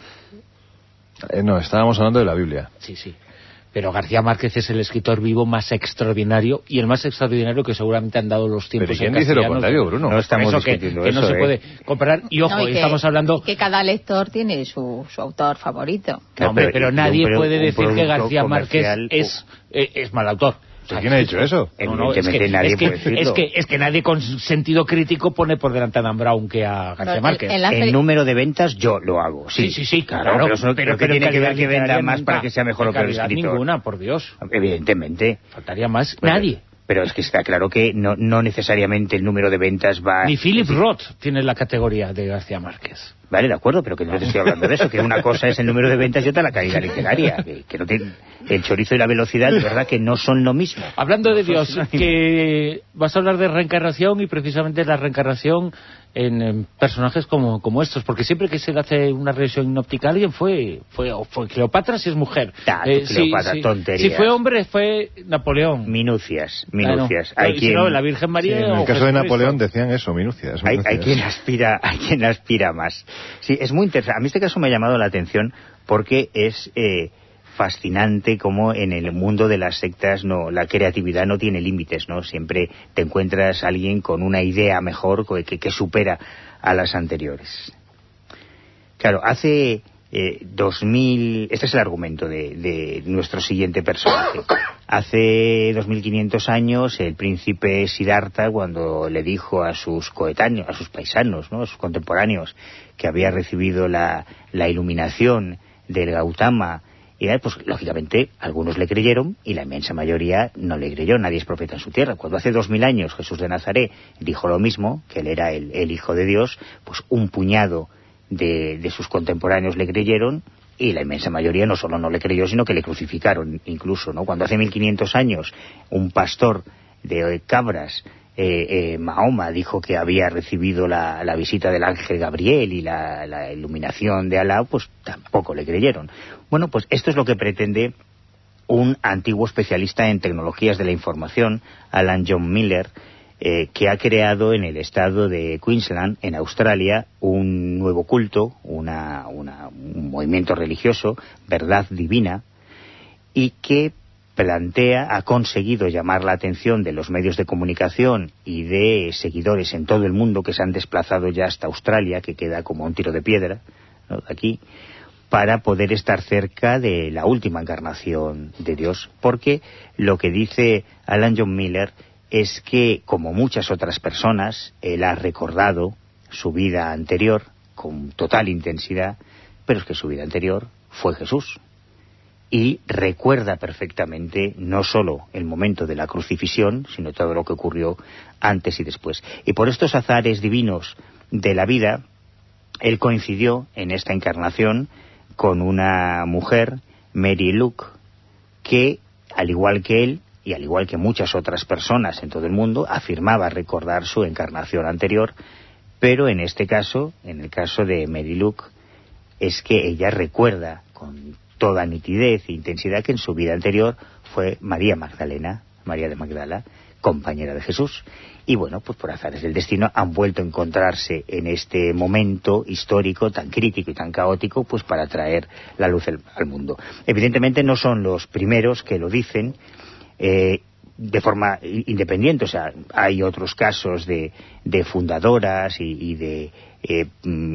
Eh, no, estábamos hablando de la Biblia. Sí, sí. Pero García Márquez es el escritor vivo más extraordinario, y el más extraordinario que seguramente han dado los tiempos. ¿Pero quién dice lo contrario, Bruno? No estamos eso discutiendo que, eso, que no eh. se puede comparar. Y ojo, no, y que, estamos hablando... y que cada lector tiene su, su autor favorito. No, hombre, pero, pero nadie un, puede decir que García Márquez es, o... eh, es mal autor. O sea, ¿quién ha dicho eso? No, no, es que, nadie es, que, puede es, que, es que nadie con sentido crítico pone por delante a Dan Brown que a García Márquez. El, el, el número de ventas yo lo hago, sí. Sí, sí, sí, claro. claro pero eso pero, pero, pero tiene que ver que venda más nunca, para que sea mejor o peor escritor. Ninguna, por Dios. Evidentemente. Faltaría más. Pero, nadie. Pero es que está claro que no, no necesariamente el número de ventas va... Ni Philip Roth tiene la categoría de García Márquez. Vale, de acuerdo, pero que no te estoy hablando de eso, que una cosa es el número de ventas y otra la calidad literaria, que, que no tiene, el chorizo y la velocidad, de verdad que no son lo mismo. Hablando no de Dios, que vas a hablar de reencarnación, y precisamente la reencarnación en, en personajes como, como estos, porque siempre que se le hace una regresión óptica a alguien fue, fue, fue Cleopatra si es mujer. Ta, eh, Cleopatra, sí, tonterías. Si fue hombre fue Napoleón. Minucias, minucias. Claro. Hay si quien... no, la Virgen María. Sí, en el caso de Napoleón decían eso, minucias. Hay, minucias. hay quien aspira, hay quien aspira más. Sí, es muy interesante. A mí este caso me ha llamado la atención porque es eh, fascinante como en el mundo de las sectas no, la creatividad no tiene límites, ¿no? Siempre te encuentras a alguien con una idea mejor que, que supera a las anteriores. Claro, hace Eh, dos mil Este es el argumento de, de nuestro siguiente personaje. Hace dos mil quinientos años, el príncipe Siddhartha, cuando le dijo a sus coetáneos, a sus paisanos, ¿no?, a sus contemporáneos, que había recibido la, la iluminación del Gautama, y pues lógicamente algunos le creyeron y la inmensa mayoría no le creyó. Nadie es profeta en su tierra. Cuando hace dos mil años Jesús de Nazaret dijo lo mismo, que él era el, el Hijo de Dios, pues un puñado de, de sus contemporáneos le creyeron, y la inmensa mayoría no solo no le creyó, sino que le crucificaron incluso, ¿no? Cuando hace mil quinientos años un pastor de cabras, eh, eh, Mahoma, dijo que había recibido la, la visita del ángel Gabriel y la, la iluminación de Alá, pues tampoco le creyeron. Bueno, pues esto es lo que pretende un antiguo especialista en tecnologías de la información, Alan John Miller, eh, que ha creado en el estado de Queensland, en Australia, un nuevo culto, una, una, un movimiento religioso, Verdad Divina, y que plantea, ha conseguido llamar la atención de los medios de comunicación y de seguidores en todo el mundo que se han desplazado ya hasta Australia, que queda como un tiro de piedra, ¿no?, de aquí, para poder estar cerca de la última encarnación de Dios, porque lo que dice Alan John Miller es que, como muchas otras personas, él ha recordado su vida anterior con total intensidad, pero es que su vida anterior fue Jesús. Y recuerda perfectamente no solo el momento de la crucifixión, sino todo lo que ocurrió antes y después. Y por estos azares divinos de la vida, él coincidió en esta encarnación con una mujer, Mary Luke, que, al igual que él, y al igual que muchas otras personas en todo el mundo, afirmaba recordar su encarnación anterior, pero en este caso, en el caso de Mary Luke, es que ella recuerda con toda nitidez e intensidad que en su vida anterior fue María Magdalena, María de Magdala, compañera de Jesús. Y bueno, pues por azares del destino han vuelto a encontrarse en este momento histórico tan crítico y tan caótico, pues para traer la luz al mundo. Evidentemente no son los primeros que lo dicen eh, de forma independiente. O sea, hay otros casos de, de fundadoras y, y de eh,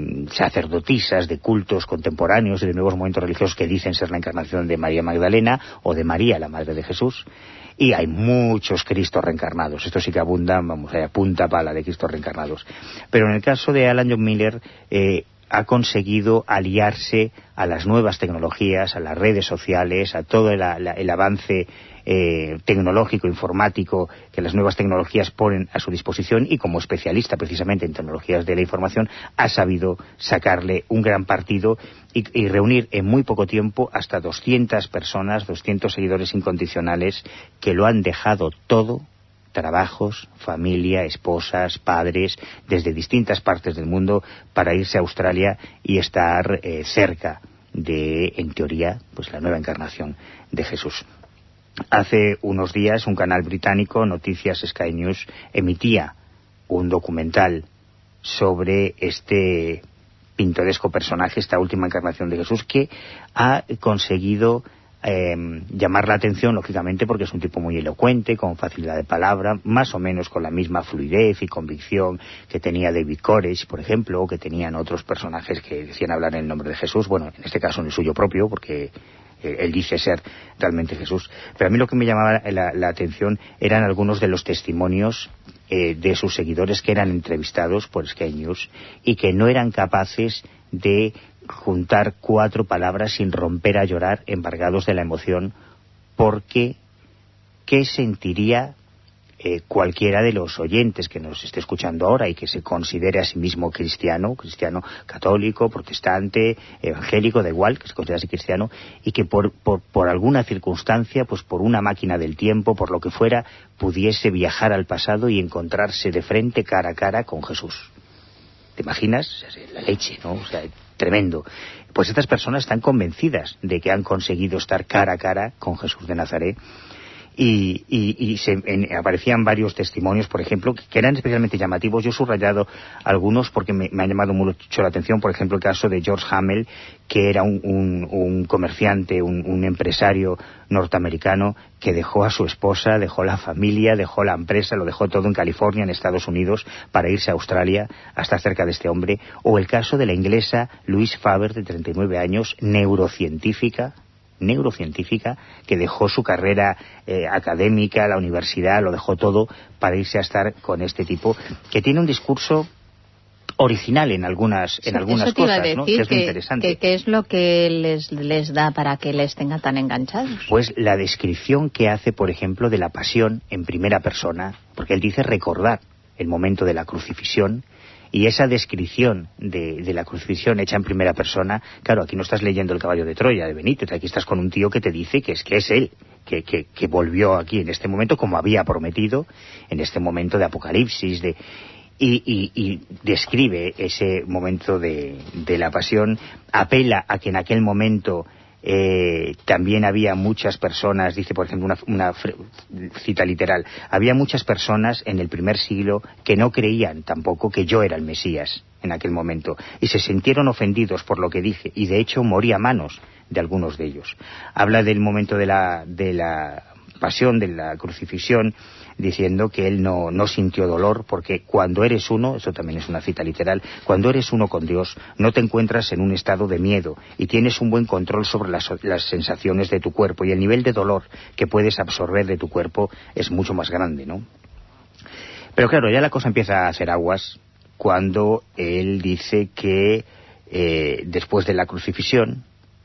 sacerdotisas de cultos contemporáneos y de nuevos movimientos religiosos que dicen ser la encarnación de María Magdalena o de María, la madre de Jesús. Y hay muchos Cristos reencarnados. Esto sí que abundan, vamos, a punta pala de Cristos reencarnados. Pero en el caso de Alan John Miller, eh, ha conseguido aliarse a las nuevas tecnologías, a las redes sociales, a todo el, la, el avance eh, tecnológico, informático que las nuevas tecnologías ponen a su disposición, y como especialista precisamente en tecnologías de la información ha sabido sacarle un gran partido y, y reunir en muy poco tiempo hasta doscientas personas, doscientos seguidores incondicionales que lo han dejado todo, trabajos, familia, esposas, padres, desde distintas partes del mundo, para irse a Australia y estar eh, cerca de, en teoría, pues la nueva encarnación de Jesús. Hace unos días un canal británico, Noticias Sky News, emitía un documental sobre este pintoresco personaje, esta última encarnación de Jesús, que ha conseguido Eh, llamar la atención, lógicamente, porque es un tipo muy elocuente, con facilidad de palabra, más o menos con la misma fluidez y convicción que tenía David Koresh, por ejemplo, o que tenían otros personajes que decían hablar en el nombre de Jesús. Bueno, en este caso en el suyo propio, porque eh, él dice ser realmente Jesús. Pero a mí lo que me llamaba la, la atención eran algunos de los testimonios eh, de sus seguidores que eran entrevistados por Sky News y que no eran capaces de juntar cuatro palabras sin romper a llorar, embargados de la emoción, porque ¿qué sentiría eh, cualquiera de los oyentes que nos esté escuchando ahora y que se considere a sí mismo cristiano, cristiano católico, protestante, evangélico, da igual, que se considere así cristiano, y que por, por, por alguna circunstancia, pues por una máquina del tiempo, por lo que fuera, pudiese viajar al pasado y encontrarse de frente, cara a cara, con Jesús? ¿Te imaginas? La leche, ¿no? O sea, tremendo. Pues estas personas están convencidas de que han conseguido estar cara a cara con Jesús de Nazaret, y, y, y se, en, aparecían varios testimonios, por ejemplo, que eran especialmente llamativos. Yo he subrayado algunos porque me, me han llamado mucho la atención. Por ejemplo, el caso de George Hamel, que era un, un, un comerciante, un, un empresario norteamericano que dejó a su esposa, dejó la familia, dejó la empresa, lo dejó todo en California, en Estados Unidos, para irse a Australia a estar cerca de este hombre. O el caso de la inglesa Louise Faber, de treinta y nueve años, neurocientífica, neurocientífica que dejó su carrera eh, académica, la universidad, lo dejó todo para irse a estar con este tipo, que tiene un discurso original en algunas en algunas cosas, ¿no? Que es muy interesante. Que, ¿Qué es lo que les, les da para que les tenga tan enganchados? Pues la descripción que hace, por ejemplo, de la pasión en primera persona, porque él dice recordar el momento de la crucifixión. Y esa descripción de, de la crucifixión hecha en primera persona, claro, aquí no estás leyendo El caballo de Troya de Benítez, aquí estás con un tío que te dice que es que es él, que, que, que volvió aquí en este momento como había prometido, en este momento de apocalipsis, de y, y, y describe ese momento de, de la pasión, apela a que en aquel momento Eh, también había muchas personas, dice por ejemplo una, una cita literal, había muchas personas en el primer siglo que no creían tampoco que yo era el Mesías en aquel momento y se sintieron ofendidos por lo que dije y de hecho morí a manos de algunos de ellos. Habla del momento de la, de la pasión, de la crucifixión, diciendo que él no, no sintió dolor, porque cuando eres uno, eso también es una cita literal, cuando eres uno con Dios, no te encuentras en un estado de miedo y tienes un buen control sobre las, las sensaciones de tu cuerpo, y el nivel de dolor que puedes absorber de tu cuerpo es mucho más grande, ¿no? Pero claro, ya la cosa empieza a hacer aguas cuando él dice que eh, después de la crucifixión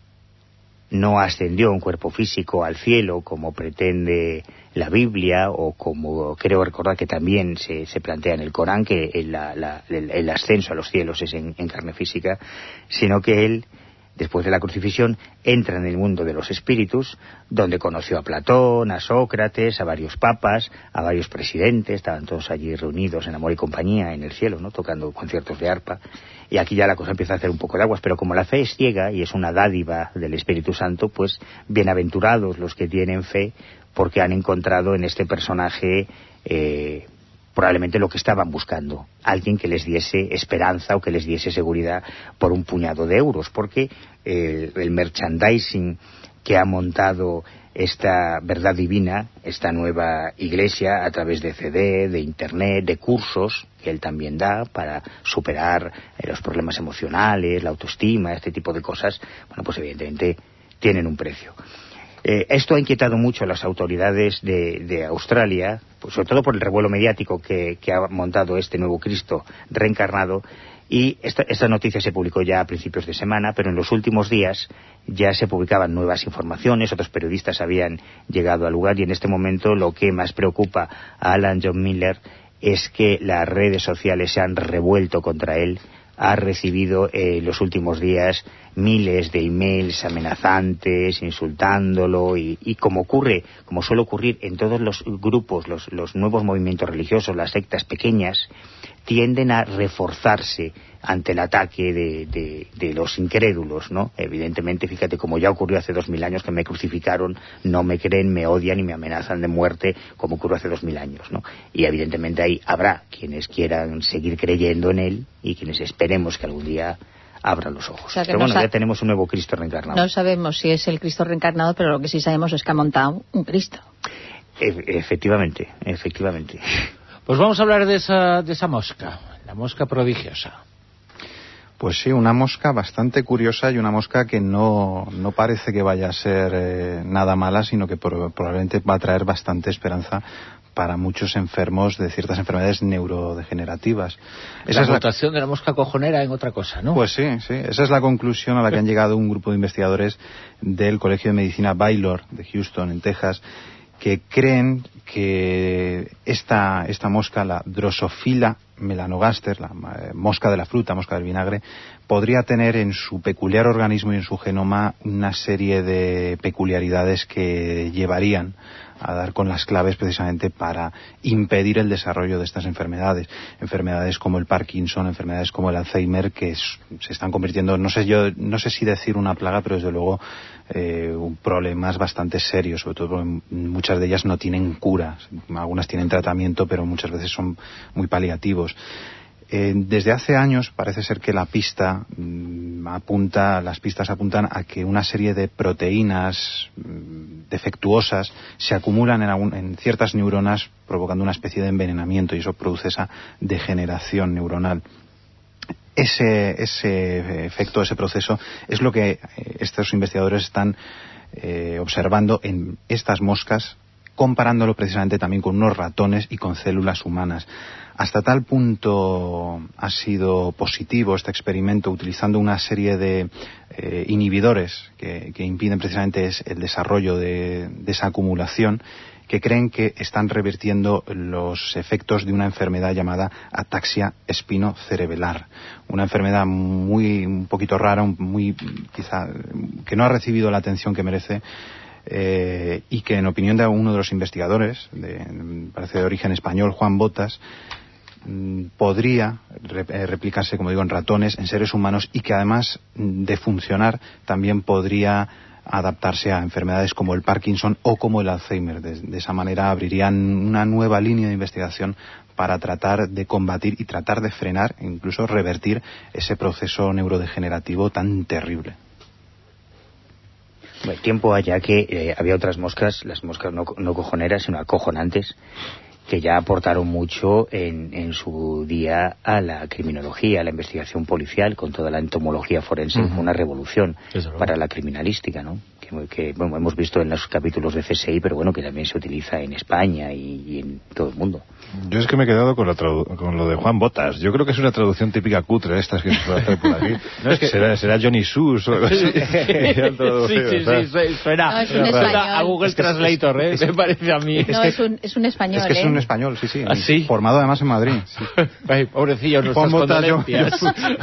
no ascendió un cuerpo físico al cielo como pretende la Biblia, o como creo recordar que también se, se plantea en el Corán, que el, la, la, el, el ascenso a los cielos es en, en carne física, sino que él, después de la crucifixión, entra en el mundo de los espíritus, donde conoció a Platón, a Sócrates, a varios papas, a varios presidentes, estaban todos allí reunidos en amor y compañía en el cielo, ¿no?, tocando conciertos de arpa. Y aquí ya la cosa empieza a hacer un poco de aguas, pero como la fe es ciega y es una dádiva del Espíritu Santo, pues bienaventurados los que tienen fe, porque han encontrado en este personaje eh, probablemente lo que estaban buscando, alguien que les diese esperanza o que les diese seguridad por un puñado de euros, porque eh, el merchandising que ha montado esta verdad divina, esta nueva iglesia, a través de C D, de internet, de cursos que él también da para superar eh, los problemas emocionales, la autoestima, este tipo de cosas, bueno, pues evidentemente tienen un precio. Eh, esto ha inquietado mucho a las autoridades de, de Australia, pues sobre todo por el revuelo mediático que, que ha montado este nuevo Cristo reencarnado, y esta, esta noticia se publicó ya a principios de semana, pero en los últimos días ya se publicaban nuevas informaciones, otros periodistas habían llegado al lugar, y en este momento lo que más preocupa a Alan John Miller es que las redes sociales se han revuelto contra él. Ha recibido en eh, los últimos días miles de emails amenazantes, insultándolo, y, y como ocurre, como suele ocurrir en todos los grupos, los, los nuevos movimientos religiosos, las sectas pequeñas, tienden a reforzarse ante el ataque de, de, de los incrédulos, ¿no? Evidentemente, fíjate, como ya ocurrió hace dos mil años, que me crucificaron, no me creen, me odian y me amenazan de muerte, como ocurrió hace dos mil años, ¿no? Y evidentemente ahí habrá quienes quieran seguir creyendo en él y quienes esperemos que algún día abran los ojos. O sea, pero bueno, ya tenemos un nuevo Cristo reencarnado. No sabemos si es el Cristo reencarnado, pero lo que sí sabemos es que ha montado un Cristo. E- efectivamente, efectivamente. Pues vamos a hablar de esa, de esa mosca, la mosca prodigiosa. Pues sí, una mosca bastante curiosa, y una mosca que no, no parece que vaya a ser eh, nada mala, sino que por, probablemente va a traer bastante esperanza para muchos enfermos de ciertas enfermedades neurodegenerativas. Esa la es mutación la... de la mosca cojonera en otra cosa, ¿no? Pues sí, sí. Esa es la conclusión a la que han llegado un grupo de investigadores del Colegio de Medicina Baylor de Houston, en Texas, que creen que esta, esta mosca, la Drosophila melanogaster, la eh, mosca de la fruta, mosca del vinagre, podría tener en su peculiar organismo y en su genoma una serie de peculiaridades que llevarían a dar con las claves precisamente para impedir el desarrollo de estas enfermedades. Enfermedades como el Parkinson, enfermedades como el Alzheimer, que es, se están convirtiendo, no sé yo, no sé si decir una plaga, pero desde luego eh, problemas bastante serios, sobre todo porque muchas de ellas no tienen cura. Algunas tienen tratamiento, pero muchas veces son muy paliativos. Eh, desde hace años parece ser que la pista mmm, apunta, las pistas apuntan a que una serie de proteínas mmm, defectuosas se acumulan en, algún, en ciertas neuronas, provocando una especie de envenenamiento, y eso produce esa degeneración neuronal. Ese, ese efecto, ese proceso, es lo que eh, estos investigadores están eh, observando en estas moscas, comparándolo precisamente también con unos ratones y con células humanas. Hasta tal punto ha sido positivo este experimento, utilizando una serie de eh, inhibidores que, que impiden precisamente es el desarrollo de, de esa acumulación, que creen que están revirtiendo los efectos de una enfermedad llamada ataxia espinocerebelar, una enfermedad muy un poquito rara, muy quizá que no ha recibido la atención que merece. Eh, y que en opinión de uno de los investigadores, de, parece de origen español, Juan Botas, mm, podría re, eh, replicarse, como digo, en ratones, en seres humanos, y que además de funcionar también podría adaptarse a enfermedades como el Parkinson o como el Alzheimer. De, de esa manera abrirían una nueva línea de investigación para tratar de combatir y tratar de frenar e incluso revertir ese proceso neurodegenerativo tan terrible. Bueno, tiempo allá que eh, había otras moscas, las moscas no, no cojoneras, sino acojonantes, que ya aportaron mucho en, en su día a la criminología, a la investigación policial, con toda la entomología forense, uh-huh. Una revolución para la criminalística, ¿no? Que, que bueno, hemos visto en los capítulos de C S I, pero bueno, que también se utiliza en España y, y en todo el mundo. Yo es que me he quedado con, la tradu- con lo de Juan Botas. Yo creo que es una traducción típica cutre, estas que se puede hacer por aquí. No, es que... será, será Johnny Sus o algo así. Sí, sí, sí, sí, suena no, es un español. A Google es que Translator, ¿eh? Me parece a mí. No, es un, es un español, Es que ¿eh? es un español, sí, sí. ¿Ah, sí? Formado además en Madrid. Sí. Ay, pobrecillo, nuestras condolencias.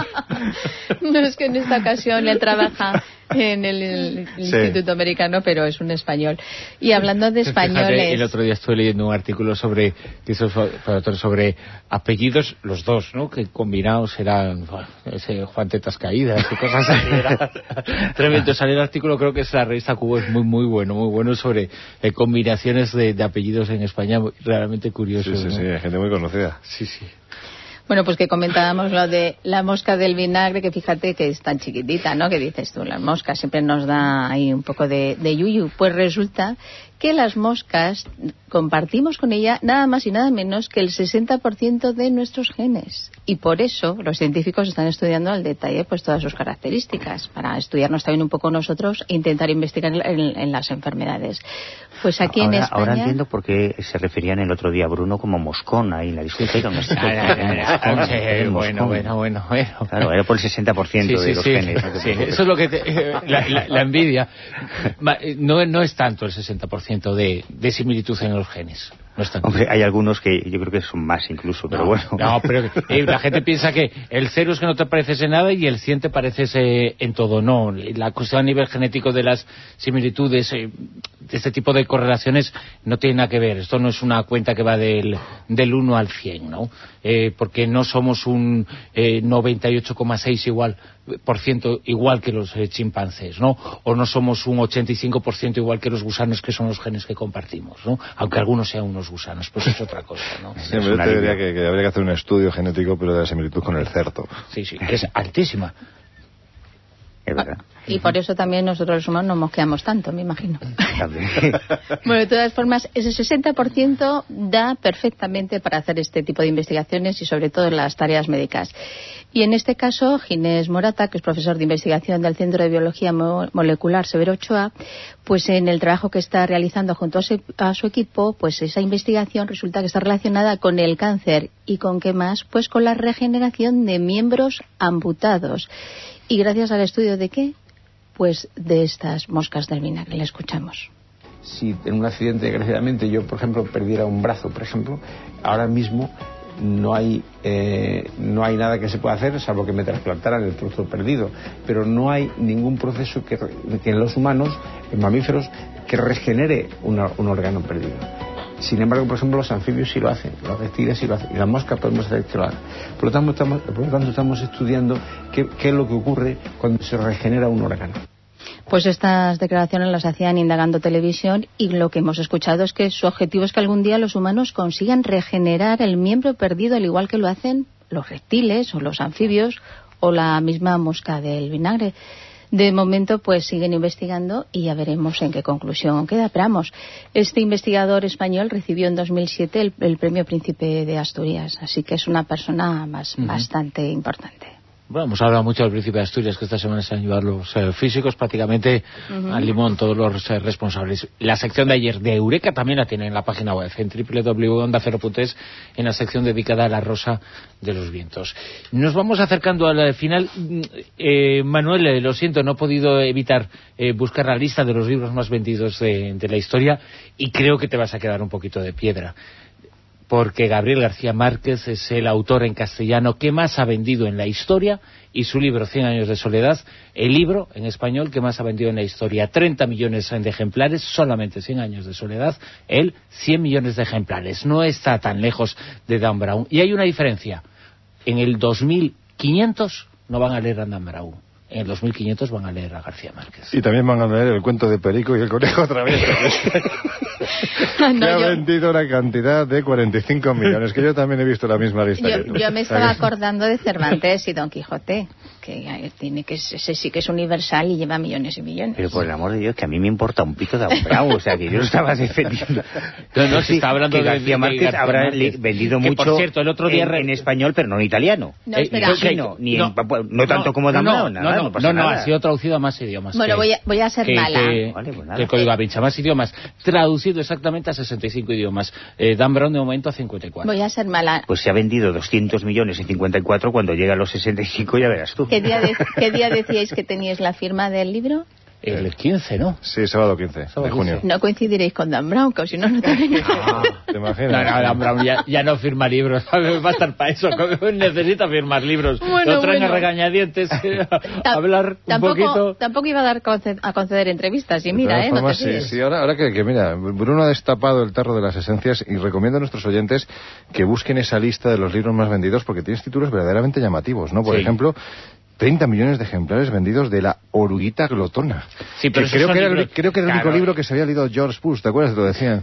No, es que en esta ocasión él trabaja en el, el sí. Instituto Americano, pero es un español. Y hablando de españoles... Fíjate, el otro día estuve leyendo un artículo sobre que esos sobre apellidos, los dos, ¿no? Que combinados eran bueno, ese Juan Tetas Caídas y cosas así. Era tremendo. Salió el artículo, creo que es la revista Cubo, es muy muy bueno, muy bueno sobre eh, combinaciones de, de apellidos en España, realmente curioso. Sí, sí, ¿no? sí, hay gente muy conocida. Sí, sí. Bueno, pues que comentábamos lo de la mosca del vinagre, que fíjate que es tan chiquitita, ¿no? Que dices tú, las moscas siempre nos da ahí un poco de, de yuyu. Pues resulta que las moscas compartimos con ella nada más y nada menos que el sesenta por ciento de nuestros genes. Y por eso los científicos están estudiando al detalle pues todas sus características, para estudiarnos también un poco nosotros e intentar investigar en, en las enfermedades. Pues aquí ahora, en España... Ahora entiendo por qué se referían el otro día a Bruno como moscón ahí en la discoteca. No sé, bueno, bueno, bueno, bueno. Claro, era por el sesenta por ciento sí, sí, de los sí, genes. Sí, eso es lo que... Te, la, la, la envidia. No, no es tanto el sesenta por ciento de, de similitud en los genes. No es tanto. Hombre, hay algunos que yo creo que son más incluso, pero no, bueno. No, pero eh, la gente piensa que el cero es que no te pareces en nada y el cien te pareces eh, en todo. No, la cuestión a nivel genético de las similitudes, eh, de este tipo de correlaciones, no tiene nada que ver. Esto no es una cuenta que va del, del uno al cien, ¿no? Eh, porque no somos un eh, noventa y ocho coma seis igual por ciento igual que los eh, chimpancés, ¿no? O no somos un ochenta y cinco por ciento igual que los gusanos, que son los genes que compartimos, ¿no? Aunque algunos sean unos gusanos, pues es otra cosa, ¿no? Sí, pero yo te diría que, que habría que hacer un estudio genético, pero de la similitud con el cerdo. Sí, sí, que es altísima. Es verdad. Y por eso también nosotros los humanos nos mosqueamos tanto, me imagino. Bueno, de todas formas, ese sesenta por ciento da perfectamente para hacer este tipo de investigaciones y sobre todo en las tareas médicas. Y en este caso, Ginés Morata, que es profesor de investigación del Centro de Biología Molecular Severo Ochoa, pues en el trabajo que está realizando junto a su, a su equipo, pues esa investigación resulta que está relacionada con el cáncer. ¿Y con qué más? Pues con la regeneración de miembros amputados. ¿Y gracias al estudio de qué? Pues de estas moscas del vinagre. Le escuchamos. Si en un accidente, desgraciadamente, yo, por ejemplo, perdiera un brazo, por ejemplo, ahora mismo no hay eh, no hay nada que se pueda hacer salvo que me trasplantaran el trozo perdido, pero no hay ningún proceso que, que en los humanos, en mamíferos, que regenere una, un órgano perdido. Sin embargo, por ejemplo, los anfibios sí lo hacen, los reptiles sí lo hacen, y las moscas podemos hacer que lo hagan. Por lo tanto, estamos, por lo tanto, estamos estudiando qué, qué es lo que ocurre cuando se regenera un órgano. Pues estas declaraciones las hacían Indagando Televisión, y lo que hemos escuchado es que su objetivo es que algún día los humanos consigan regenerar el miembro perdido, al igual que lo hacen los reptiles o los anfibios o la misma mosca del vinagre. De momento, pues siguen investigando y ya veremos en qué conclusión queda. Pero vamos, este investigador español recibió en dos mil siete el, el premio Príncipe de Asturias, así que es una persona más, uh-huh. bastante importante. Bueno, hemos hablado mucho del Príncipe de Asturias, que esta semana se han llevado los eh, físicos prácticamente uh-huh. al limón, todos los eh, responsables. La sección de ayer de Eureka también la tienen en la página web, en doble u doble u doble u punto onda cero punto es, en la sección dedicada a la Rosa de los Vientos. Nos vamos acercando al final. Eh, Manuel, eh, lo siento, no he podido evitar eh, buscar la lista de los libros más vendidos de, de la historia, y creo que te vas a quedar un poquito de piedra, porque Gabriel García Márquez es el autor en castellano que más ha vendido en la historia, y su libro Cien años de soledad, el libro en español que más ha vendido en la historia, treinta millones de ejemplares, solamente Cien años de soledad, él cien millones de ejemplares, no está tan lejos de Dan Brown. Y hay una diferencia, en el dos mil quinientos no van a leer a Dan Brown, en el dos mil quinientos van a leer a García Márquez. Y también van a leer el cuento de Perico y el conejo otra vez. no, que ha yo... vendido una cantidad de cuarenta y cinco millones, que yo también he visto la misma lista. Yo, que tú. yo me estaba acordando de Cervantes y Don Quijote, que tiene que ese sí que es universal y lleva millones y millones. Pero por el amor de Dios, que a mí me importa un pico de Dan Brown, o sea, que yo lo estaba defendiendo. No, no, se está hablando que de García Márquez García habrá Márquez. vendido que, mucho, por cierto, el otro día en, en español, pero no en italiano. No, espera. Eh, no, ni no, en, no tanto no, como Dan no, Brown, nada, no, no, no pasa no, no, nada. ha sido traducido a más idiomas. Bueno, que, voy, a, voy a ser que, mala. Que, vale, pues nada. que el Código Da Vinci, más idiomas, traducido exactamente a sesenta y cinco idiomas. Eh, Dan Brown de momento a cincuenta y cuatro. Voy a ser mala. Pues se ha vendido doscientos millones en cincuenta y cuatro, cuando llega a los sesenta y cinco ya verás tú. ¿Qué día, de, ¿qué día decíais que teníais la firma del libro? El quince, ¿no? Sí, sábado quince sábado de junio. No coincidiréis con Dan Brown, que si no, no te ah, ¿te imaginas? No, no, Dan Brown ya, ya no firma libros. Va a estar para eso. Necesita firmar libros. Bueno, Lo traen bueno. a regañadientes a hablar un tampoco, poquito. Tampoco iba a dar conced, a conceder entrevistas. Y mira, de ¿eh? Formas, no te sí, sí, ahora, ahora que, que mira, Bruno ha destapado el tarro de las esencias, y recomiendo a nuestros oyentes que busquen esa lista de los libros más vendidos, porque tienes títulos verdaderamente llamativos, ¿no? Por sí. ejemplo, treinta millones de ejemplares vendidos de La Oruguita Glotona. Sí, pero que creo, que era libros... el, creo que era el único claro. libro que se había leído George Bush, ¿te acuerdas? Te lo decían.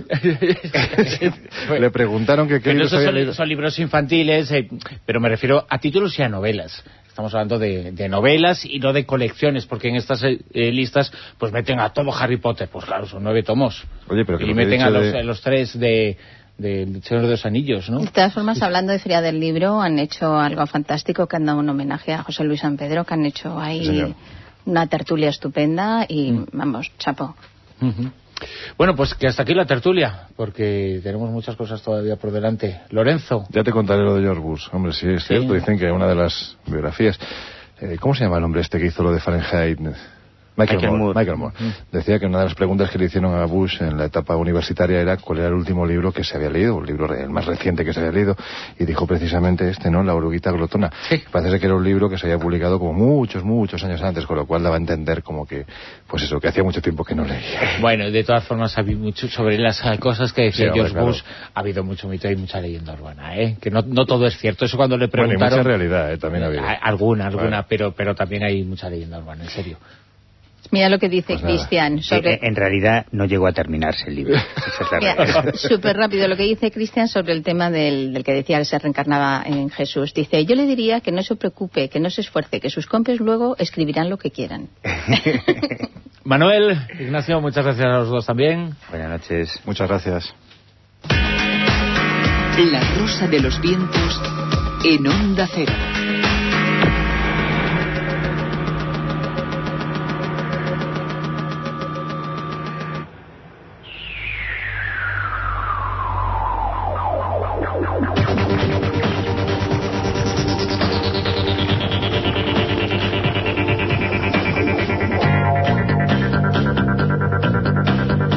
Le preguntaron que qué libros esos había son, leído. son libros infantiles, eh, pero me refiero a títulos y a novelas. Estamos hablando de, de novelas y no de colecciones, porque en estas eh, listas pues meten a todo Harry Potter. Pues claro, son nueve tomos. Oye, pero que y lo que he meten a dicho los, de- los tres de... del Señor de los Anillos, ¿no? De todas formas, hablando de Feria del Libro, han hecho algo fantástico, que han dado un homenaje a José Luis San Pedro, que han hecho ahí Señor. una tertulia estupenda y, mm. vamos, chapo. Uh-huh. Bueno, pues que hasta aquí la tertulia, porque tenemos muchas cosas todavía por delante. Lorenzo. Ya te contaré lo de George Bush. Hombre, sí, es cierto. Sí. Dicen que una de las biografías... Eh, ¿Cómo se llama el hombre este que hizo lo de Fahrenheit? Michael, Michael Moore, Moore. Michael Moore. Mm. Decía que una de las preguntas que le hicieron a Bush en la etapa universitaria era cuál era el último libro que se había leído, el libro el más reciente que se había leído, y dijo precisamente este, ¿no? La Oruguita Glotona. Sí. Parece ser que era un libro que se había publicado como muchos, muchos años antes, con lo cual daba a entender como que, pues eso, que hacía mucho tiempo que no leía. Bueno, de todas formas, ha habido mucho sobre las eh, cosas que decía Sí, hombre, George claro. Bush. Ha habido mucho mito y mucha leyenda urbana, ¿eh? Que no, no todo es cierto. Eso cuando le Bueno, y preguntaron... mucha realidad, ¿eh? También ha habido. Eh, Alguna, alguna, Vale. pero, pero también hay mucha leyenda urbana, en serio. Mira lo que dice Pues nada. Cristian sobre... Eh, en realidad no llegó a terminarse el libro. Esa es la Mira, realidad. súper rápido lo que dice Cristian sobre el tema del, del que decía que se reencarnaba en Jesús. Dice, yo le diría que no se preocupe, que no se esfuerce, que sus compis luego escribirán lo que quieran. Manuel, Ignacio, muchas gracias a los dos también. Buenas noches. Muchas gracias. La Rosa de los Vientos en Onda Cero.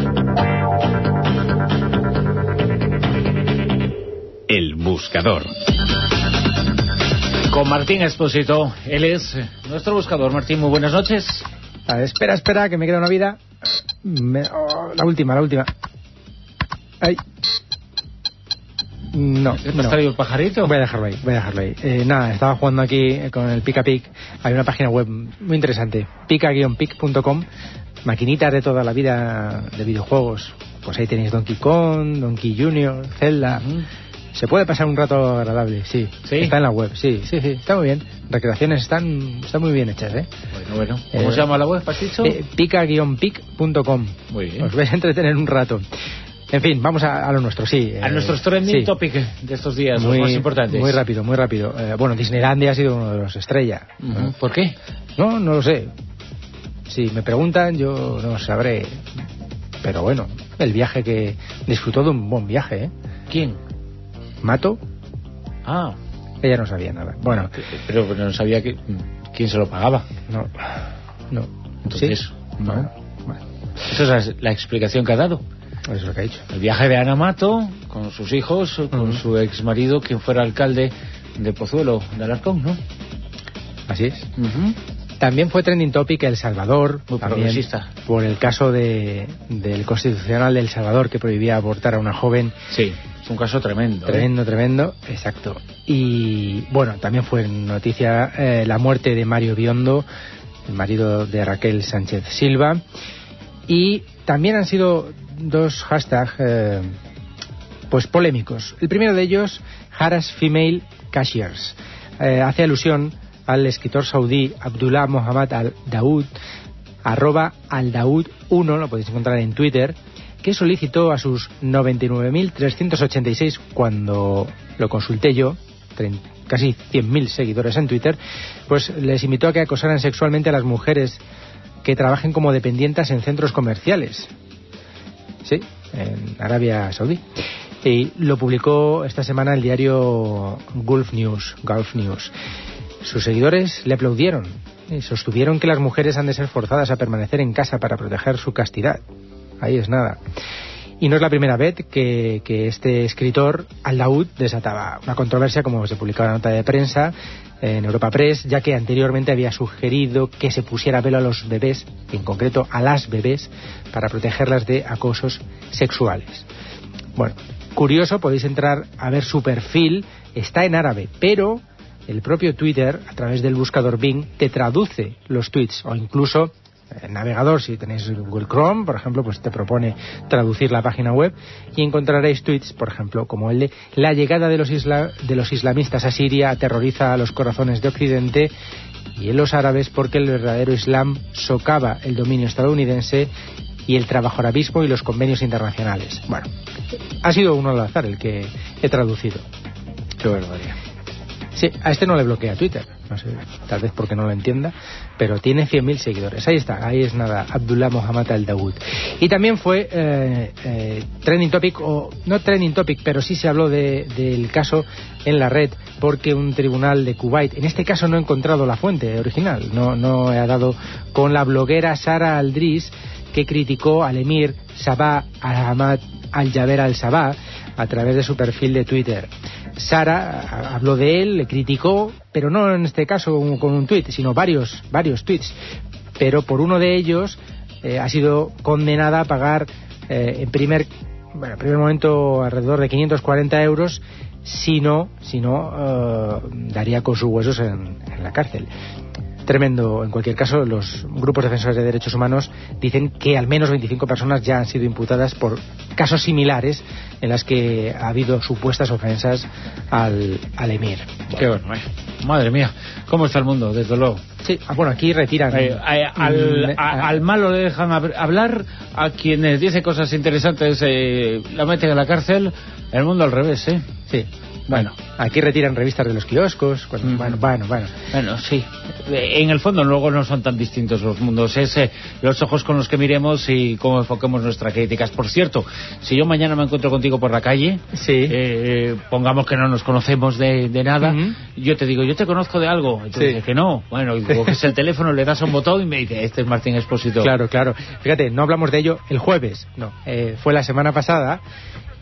El Buscador. Con Martín Expósito. Él es nuestro buscador. Martín, muy buenas noches. A ver, espera, espera, que me queda una vida. Me... Oh, la última, la última. Ay. No, ¿Te has no. traído el pajarito? Voy a dejarlo ahí, voy a dejarlo ahí. Eh, nada, estaba jugando aquí con el Pica Pic. Hay una página web muy interesante, pica guion pic punto com. Maquinitas de toda la vida de videojuegos. Pues ahí tenéis Donkey Kong, Donkey Junior, Zelda. Uh-huh. Se puede pasar un rato agradable, sí. ¿Sí? Está en la web, sí, sí, sí, está muy bien. Recreaciones están, están muy bien hechas, ¿eh? Bueno, bueno. ¿Cómo eh, se llama la web, Pachicho? Eh, pica guion pic punto com. Muy bien. Os vais a entretener un rato. En fin, vamos a, a lo nuestro, sí. A eh, nuestros trending sí. topic de estos días, muy, los más importantes. Muy rápido, muy rápido. Eh, bueno, Disneylandia ha sido uno de los estrella. Uh-huh. ¿no? ¿Por qué? No, no lo sé. Si me preguntan, yo no sabré. Pero bueno, el viaje que... Disfrutó de un buen viaje, ¿eh? ¿Quién? ¿Mato? Ah. Ella no sabía nada. Bueno. Pero, pero no sabía que, quién se lo pagaba. No. No. Entonces, ¿sí? No. Bueno, bueno. Esa es la, la explicación que ha dado. Eso es lo que ha dicho. El viaje de Ana Mato, con sus hijos, uh-huh. con su ex marido, quien fuera alcalde de Pozuelo de Alarcón, ¿no? Así es. Uh-huh. También fue trending topic El Salvador, muy progresista, por el caso de, del Constitucional de El Salvador que prohibía abortar a una joven. Sí, es un caso tremendo. Tremendo, ¿eh? tremendo, exacto. Y bueno, también fue noticia eh, la muerte de Mario Biondo, el marido de Raquel Sánchez Silva. Y también han sido dos hashtags eh, pues polémicos. El primero de ellos, Harass Female Cashiers. Eh, hace alusión al escritor saudí Abdullah Mohammad al-Daud, arroba al-Daud uno, lo podéis encontrar en Twitter, que solicitó a sus noventa y nueve mil trescientos ochenta y seis, cuando lo consulté yo, casi cien mil seguidores en Twitter, pues les invitó a que acosaran sexualmente a las mujeres que trabajen como dependientes en centros comerciales. Sí, en Arabia Saudí. Y lo publicó esta semana el diario Gulf News, Gulf News. Sus seguidores le aplaudieron y sostuvieron que las mujeres han de ser forzadas a permanecer en casa para proteger su castidad. Ahí es nada. Y no es la primera vez que, que este escritor, Al-Daud, desataba una controversia, como se publicaba en la nota de prensa en Europa Press, ya que anteriormente había sugerido que se pusiera velo a los bebés, en concreto a las bebés, para protegerlas de acosos sexuales. Bueno, curioso, podéis entrar a ver su perfil, está en árabe, pero el propio Twitter, a través del buscador Bing, te traduce los tweets, o incluso el navegador, si tenéis Google Chrome, por ejemplo, pues te propone traducir la página web y encontraréis tweets, por ejemplo, como el de: la llegada de los, isla, de los islamistas a Siria aterroriza a los corazones de Occidente y en los árabes porque el verdadero Islam socava el dominio estadounidense y el trabajo arabismo y los convenios internacionales. Bueno, ha sido uno al azar el que he traducido. Qué barbaridad. Sí, a este no le bloquea Twitter, no sé, tal vez porque no lo entienda, pero tiene cien mil seguidores. Ahí está, ahí es nada, Abdullah Mohammad al-Daud. Y también fue eh, eh, trending topic, o no trending topic, pero sí se habló de, del caso en la red, porque un tribunal de Kuwait, en este caso no he encontrado la fuente original, no, no he dado con la bloguera Sara Aldris, que criticó al emir Sabah Ahmad al-Jaber al-Sabah a través de su perfil de Twitter. Sara habló de él, le criticó, pero no en este caso con un tuit, sino varios, varios tuits. Pero por uno de ellos eh, ha sido condenada a pagar eh, en primer, bueno, en primer momento alrededor de quinientos cuarenta euros, si no, si no eh, daría con sus huesos en, en la cárcel. Tremendo. En cualquier caso, los grupos defensores de derechos humanos dicen que al menos veinticinco personas ya han sido imputadas por casos similares en las que ha habido supuestas ofensas al, al emir. Qué bueno, eh. Madre mía, ¿cómo está el mundo, desde luego? Sí, bueno, aquí retiran... Eh, eh, al, a, al malo le dejan hablar, a quienes dicen cosas interesantes eh, la meten en la cárcel, el mundo al revés, ¿eh? Sí. Bueno, aquí retiran revistas de los kioscos. Cuando, mm. Bueno, bueno, bueno. Bueno, sí. En el fondo luego no son tan distintos los mundos. Es eh, los ojos con los que miremos y cómo enfoquemos nuestras críticas. Por cierto, si yo mañana me encuentro contigo por la calle, sí. eh, pongamos que no nos conocemos de, de nada, uh-huh. yo te digo, yo te conozco de algo. Y tú sí. dices que no. Bueno, y coges el teléfono, le das a un botón y me dice, este es Martín Expósito. Claro, claro. Fíjate, no hablamos de ello el jueves. No, eh, fue la semana pasada.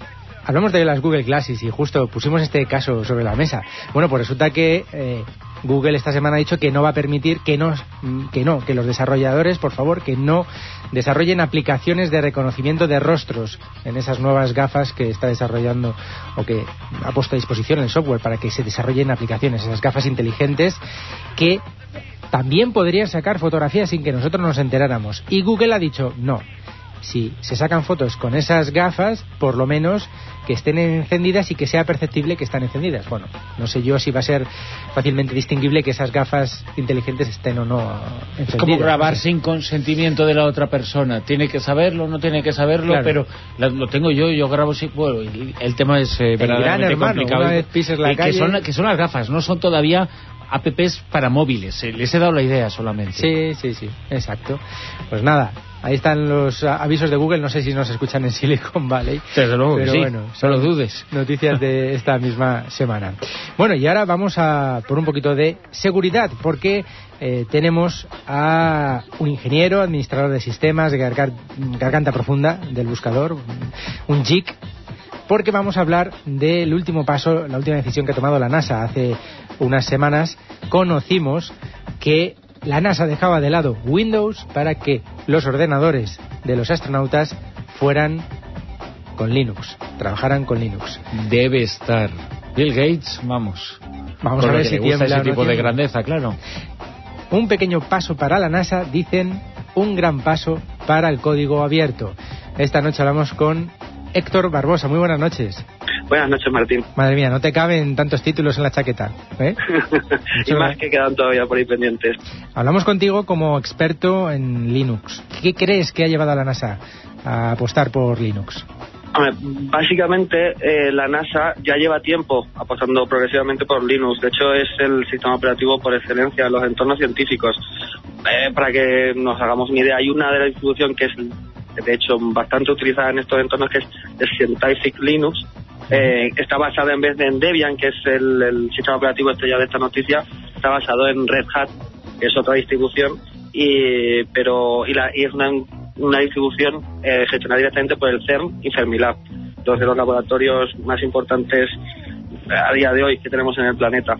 hablamos de las Google Glasses y justo pusimos este caso sobre la mesa. Bueno, pues resulta que eh, Google esta semana ha dicho que no va a permitir que no, que no, que los desarrolladores, por favor, que no desarrollen aplicaciones de reconocimiento de rostros en esas nuevas gafas que está desarrollando o que ha puesto a disposición el software para que se desarrollen aplicaciones, esas gafas inteligentes que también podrían sacar fotografías sin que nosotros nos enteráramos. Y Google ha dicho no. Si se sacan fotos con esas gafas, por lo menos que estén encendidas y que sea perceptible que están encendidas. Bueno, no sé yo si va a ser fácilmente distinguible que esas gafas inteligentes estén o no encendidas. Es como grabar sin consentimiento de la otra persona. Tiene que saberlo, no tiene que saberlo, claro. Pero la, lo tengo yo, yo grabo sin... Bueno, el, el tema es eh, verdaderamente hermano, complicado. Una vez pises la eh, calle... que, son, que son las gafas, no son todavía apps para móviles. Eh, les he dado la idea solamente. Sí, sí, sí, exacto. Pues nada... Ahí están los avisos de Google, no sé si nos escuchan en Silicon Valley. Desde luego, pero sí, bueno, no lo dudes. Noticias de esta misma semana. Bueno, y ahora vamos a por un poquito de seguridad, porque eh, tenemos a un ingeniero, administrador de sistemas de gargar, garganta profunda del buscador, un geek, porque vamos a hablar del último paso, la última decisión que ha tomado la NASA. Hace unas semanas conocimos que la NASA dejaba de lado Windows para que los ordenadores de los astronautas fueran con Linux, trabajaran con Linux. Debe estar. Bill Gates, vamos. Vamos a ver si tiembla ese tipo de grandeza, claro. Un pequeño paso para la NASA, dicen, un gran paso para el código abierto. Esta noche hablamos con Héctor Barbosa. Muy buenas noches. Buenas noches, Martín. Madre mía, no te caben tantos títulos en la chaqueta, ¿eh? Y más que quedan todavía por ahí pendientes. Hablamos contigo como experto en Linux. ¿Qué crees que ha llevado a la NASA a apostar por Linux? Hombre, básicamente eh, la NASA ya lleva tiempo apostando progresivamente por Linux. De hecho, es el sistema operativo por excelencia en los entornos científicos. Eh, para que nos hagamos una idea, hay una de la distribución que es, de hecho, bastante utilizada en estos entornos, que es el Scientific Linux. Eh, está basada, en vez de en Debian, que es el, el sistema operativo estrella de esta noticia, está basado en Red Hat, que es otra distribución, y pero y, la, y es una, una distribución eh, gestionada directamente por el CERN y Fermilab, dos de los laboratorios más importantes a día de hoy que tenemos en el planeta.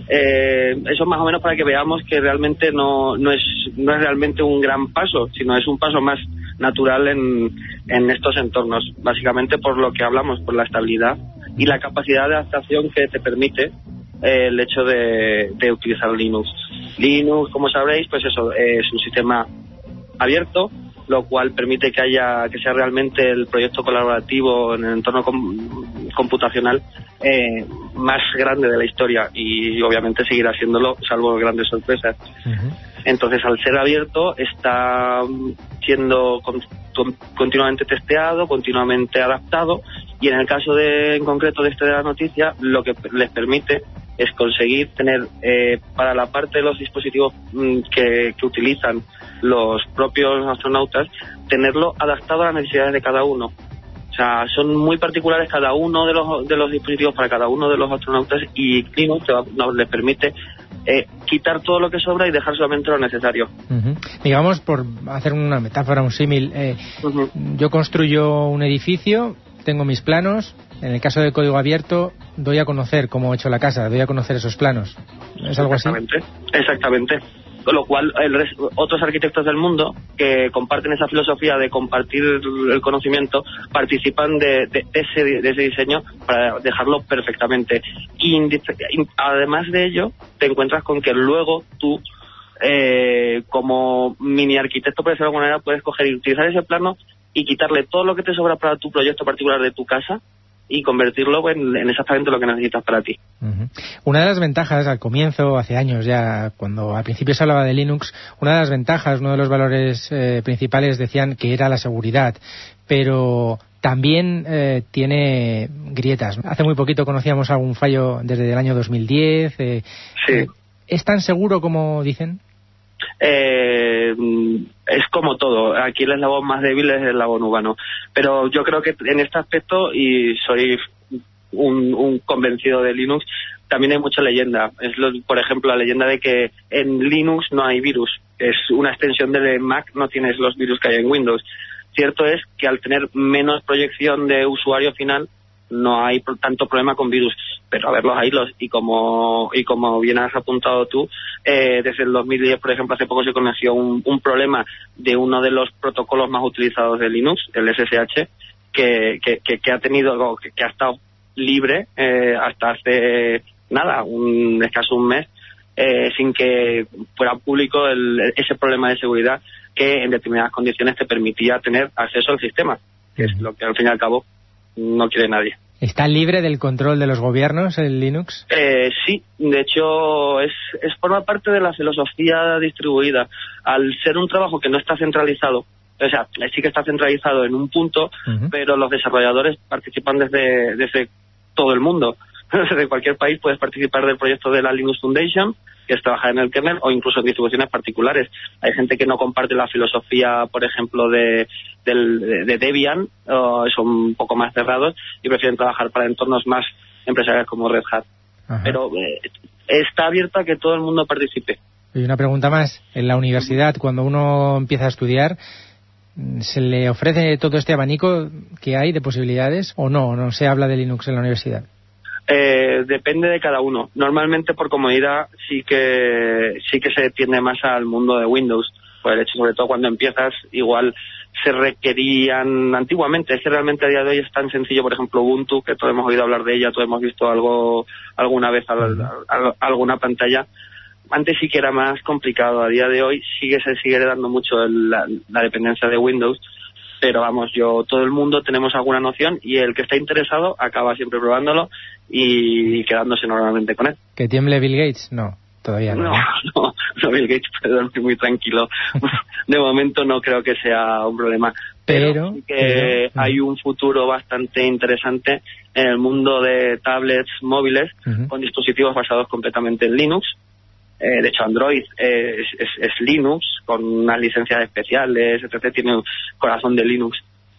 Eh, eso más o menos para que veamos que realmente no, no es no es realmente un gran paso, sino es un paso más natural en, en estos entornos, básicamente por lo que hablamos, por la estabilidad y la capacidad de adaptación que te permite eh, el hecho de, de utilizar Linux. Linux, como sabréis, pues eso, es un sistema abierto, lo cual permite que haya que sea realmente el proyecto colaborativo en el entorno com, computacional eh, más grande de la historia, y obviamente seguirá siéndolo, salvo grandes sorpresas. Uh-huh. Entonces, al ser abierto, está siendo con, con, continuamente testeado, continuamente adaptado, y en el caso de en concreto de este de la noticia, lo que les permite es conseguir tener eh, para la parte de los dispositivos mm, que, que utilizan los propios astronautas, tenerlo adaptado a las necesidades de cada uno. O sea, son muy particulares cada uno de los de los dispositivos para cada uno de los astronautas, y Linux nos les permite eh, quitar todo lo que sobra y dejar solamente lo necesario. Uh-huh. Digamos, por hacer una metáfora, un símil, eh, uh-huh. yo construyo un edificio, tengo mis planos. En el caso del código abierto, doy a conocer cómo he hecho la casa, doy a conocer esos planos. ¿Es algo así? Exactamente, exactamente. Con lo cual, el res, otros arquitectos del mundo que comparten esa filosofía de compartir el conocimiento participan de, de, de, ese, de ese diseño para dejarlo perfectamente. Y además de ello, te encuentras con que luego tú, eh, como mini arquitecto, por decirlo de alguna manera, puedes coger y utilizar ese plano y quitarle todo lo que te sobra para tu proyecto particular de tu casa y convertirlo en, en exactamente lo que necesitas para ti. Uh-huh. Una de las ventajas, al comienzo, hace años ya, cuando al principio se hablaba de Linux, una de las ventajas, uno de los valores eh, principales decían que era la seguridad, pero también eh, tiene grietas. Hace muy poquito conocíamos algún fallo desde el año dos mil diez. Eh, sí. Eh, ¿Es tan seguro como dicen? Eh, es como todo, aquí el eslabón más débil es el eslabón humano, pero yo creo que en este aspecto, y soy un, un convencido de Linux, también hay mucha leyenda. Es lo, por ejemplo, la leyenda de que en Linux no hay virus, es una extensión de Mac, no tienes los virus que hay en Windows. Cierto es que al tener menos proyección de usuario final, no hay tanto problema con virus, pero a ver los hilos, y como y como bien has apuntado tú, eh, desde el dos mil diez, por ejemplo, hace poco se conoció un, un problema de uno de los protocolos más utilizados de Linux, el S S H, que, que, que, que ha tenido, que, que ha estado libre eh, hasta hace nada, un escaso un mes, eh, sin que fuera público el, ese problema de seguridad que en determinadas condiciones te permitía tener acceso al sistema, que es lo que al fin y al cabo no quiere nadie. ¿Está libre del control de los gobiernos el Linux? Eh, sí, de hecho es, es forma parte de la filosofía distribuida. Al ser un trabajo que no está centralizado, o sea, sí que está centralizado en un punto, uh-huh. pero los desarrolladores participan desde, desde todo el mundo. Desde cualquier país puedes participar del proyecto de la Linux Foundation, que es trabajar en el kernel, o incluso en distribuciones particulares. Hay gente que no comparte la filosofía, por ejemplo, de, del, de Debian, o son un poco más cerrados, y prefieren trabajar para entornos más empresariales como Red Hat. Ajá. Pero eh, está abierto a que todo el mundo participe. Y una pregunta más. En la universidad, cuando uno empieza a estudiar, ¿se le ofrece todo este abanico que hay de posibilidades o no? ¿No se habla de Linux en la universidad? Eh, depende de cada uno. Normalmente, por comodidad, sí que sí que se tiende más al mundo de Windows. Por el hecho, sobre todo cuando empiezas, igual se requerían antiguamente. Es que realmente a día de hoy es tan sencillo, por ejemplo, Ubuntu, que todos hemos oído hablar de ella, todos hemos visto algo alguna vez al, al, al, alguna pantalla. Antes sí que era más complicado. A día de hoy sí que se sigue dando mucho el, la, la dependencia de Windows. Pero vamos, yo, todo el mundo tenemos alguna noción, y el que está interesado acaba siempre probándolo y quedándose normalmente con él. ¿Que tiemble Bill Gates? No, todavía no. No, no, no Bill Gates puede dormir muy tranquilo. De momento no creo que sea un problema. Pero, pero sí que pero, hay un futuro bastante interesante en el mundo de tablets móviles, uh-huh. con dispositivos basados completamente en Linux. Eh, de hecho, Android eh, es, es, es Linux, con unas licencias especiales, etcétera. Tiene un corazón de Linux.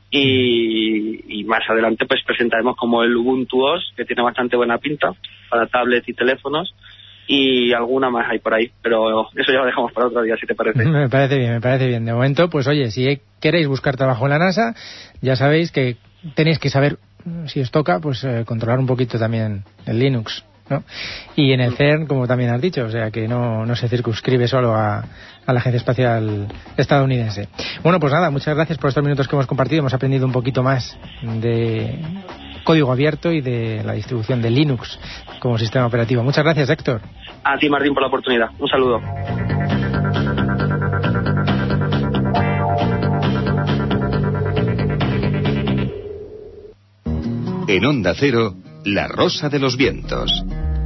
Y, y más adelante pues presentaremos como el Ubuntu O S, que tiene bastante buena pinta para tablets y teléfonos, y alguna más hay por ahí, pero eso ya lo dejamos para otro día, si te parece. Me parece bien, me parece bien. De momento, pues oye, si queréis buscar trabajo en la NASA, ya sabéis que tenéis que saber, si os toca, pues eh, controlar un poquito también el Linux, ¿no? Y en el CERN, como también has dicho, o sea que no, no se circunscribe solo a, a la Agencia Espacial Estadounidense. Bueno, pues nada, muchas gracias por estos minutos que hemos compartido. Hemos aprendido un poquito más de código abierto y de la distribución de Linux como sistema operativo. Muchas gracias, Héctor. A ti, Martín, por la oportunidad. Un saludo. En Onda Cero, La Rosa de los Vientos.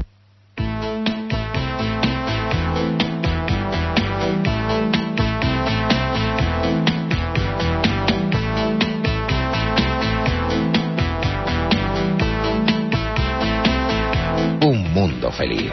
Un mundo feliz.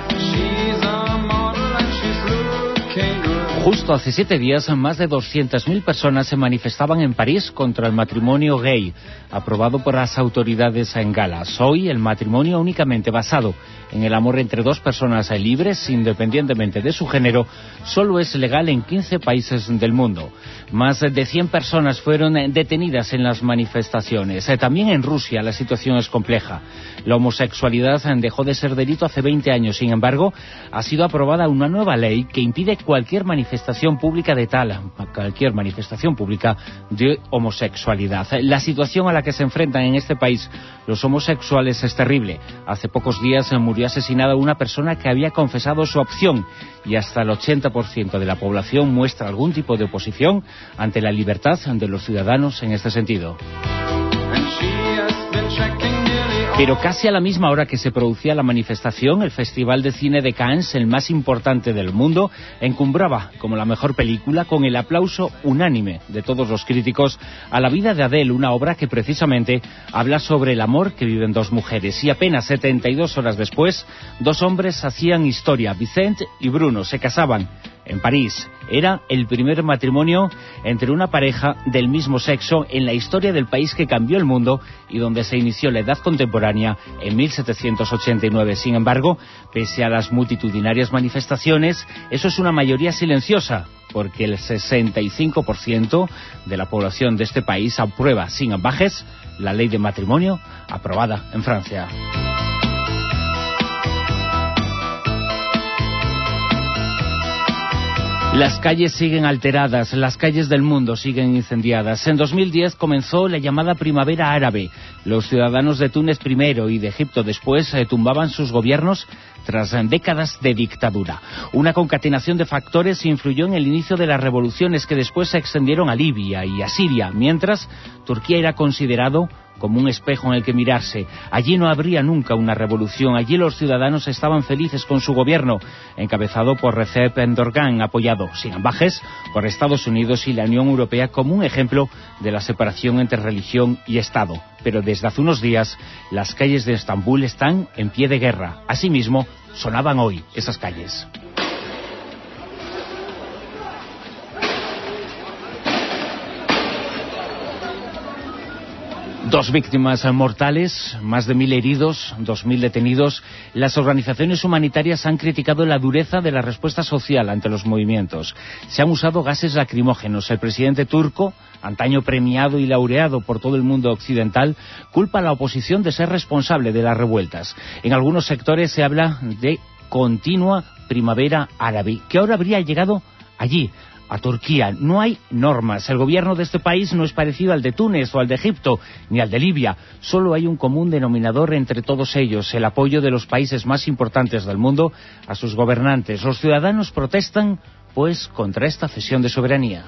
Justo hace siete días, más de doscientas mil personas se manifestaban en París contra el matrimonio gay, aprobado por las autoridades en Galas. Hoy, el matrimonio únicamente basado en el amor entre dos personas libres, independientemente de su género, solo es legal en quince países del mundo. Más de cien personas fueron detenidas en las manifestaciones. También en Rusia la situación es compleja. La homosexualidad dejó de ser delito hace veinte años. Sin embargo, ha sido aprobada una nueva ley que impide cualquier manifestación pública de tal, cualquier manifestación pública de homosexualidad. La situación a la que se enfrentan en este país los homosexuales es terrible. Hace pocos días murió asesinada una persona que había confesado su opción, y hasta el ochenta por ciento de la población muestra algún tipo de oposición ante la libertad de los ciudadanos en este sentido. Pero casi a la misma hora que se producía la manifestación, el Festival de Cine de Cannes, el más importante del mundo, encumbraba como la mejor película con el aplauso unánime de todos los críticos a La vida de Adele, una obra que precisamente habla sobre el amor que viven dos mujeres. Y apenas setenta y dos horas después, dos hombres hacían historia. Vicente y Bruno se casaban en París. Era el primer matrimonio entre una pareja del mismo sexo en la historia del país que cambió el mundo y donde se inició la edad contemporánea en mil setecientos ochenta y nueve. Sin embargo, pese a las multitudinarias manifestaciones, eso es una mayoría silenciosa, porque el sesenta y cinco por ciento de la población de este país aprueba sin ambajes la ley de matrimonio aprobada en Francia. Las calles siguen alteradas, las calles del mundo siguen incendiadas. En dos mil diez comenzó la llamada Primavera Árabe. Los ciudadanos de Túnez primero y de Egipto después eh, tumbaban sus gobiernos tras décadas de dictadura. Una concatenación de factores influyó en el inicio de las revoluciones que después se extendieron a Libia y a Siria, mientras Turquía era considerado como un espejo en el que mirarse. Allí no habría nunca una revolución, allí los ciudadanos estaban felices con su gobierno, encabezado por Recep Erdogan, apoyado sin ambajes por Estados Unidos y la Unión Europea como un ejemplo de la separación entre religión y Estado. Pero desde hace unos días las calles de Estambul están en pie de guerra. Asimismo, sonaban hoy esas calles. Dos víctimas mortales, más de mil heridos, dos mil detenidos. Las organizaciones humanitarias han criticado la dureza de la respuesta social ante los movimientos. Se han usado gases lacrimógenos. El presidente turco, antaño premiado y laureado por todo el mundo occidental, culpa a la oposición de ser responsable de las revueltas. En algunos sectores se habla de continua primavera árabe, que ahora habría llegado allí, a Turquía. No hay normas. El gobierno de este país no es parecido al de Túnez o al de Egipto, ni al de Libia. Solo hay un común denominador entre todos ellos, el apoyo de los países más importantes del mundo a sus gobernantes. Los ciudadanos protestan, pues, contra esta cesión de soberanía.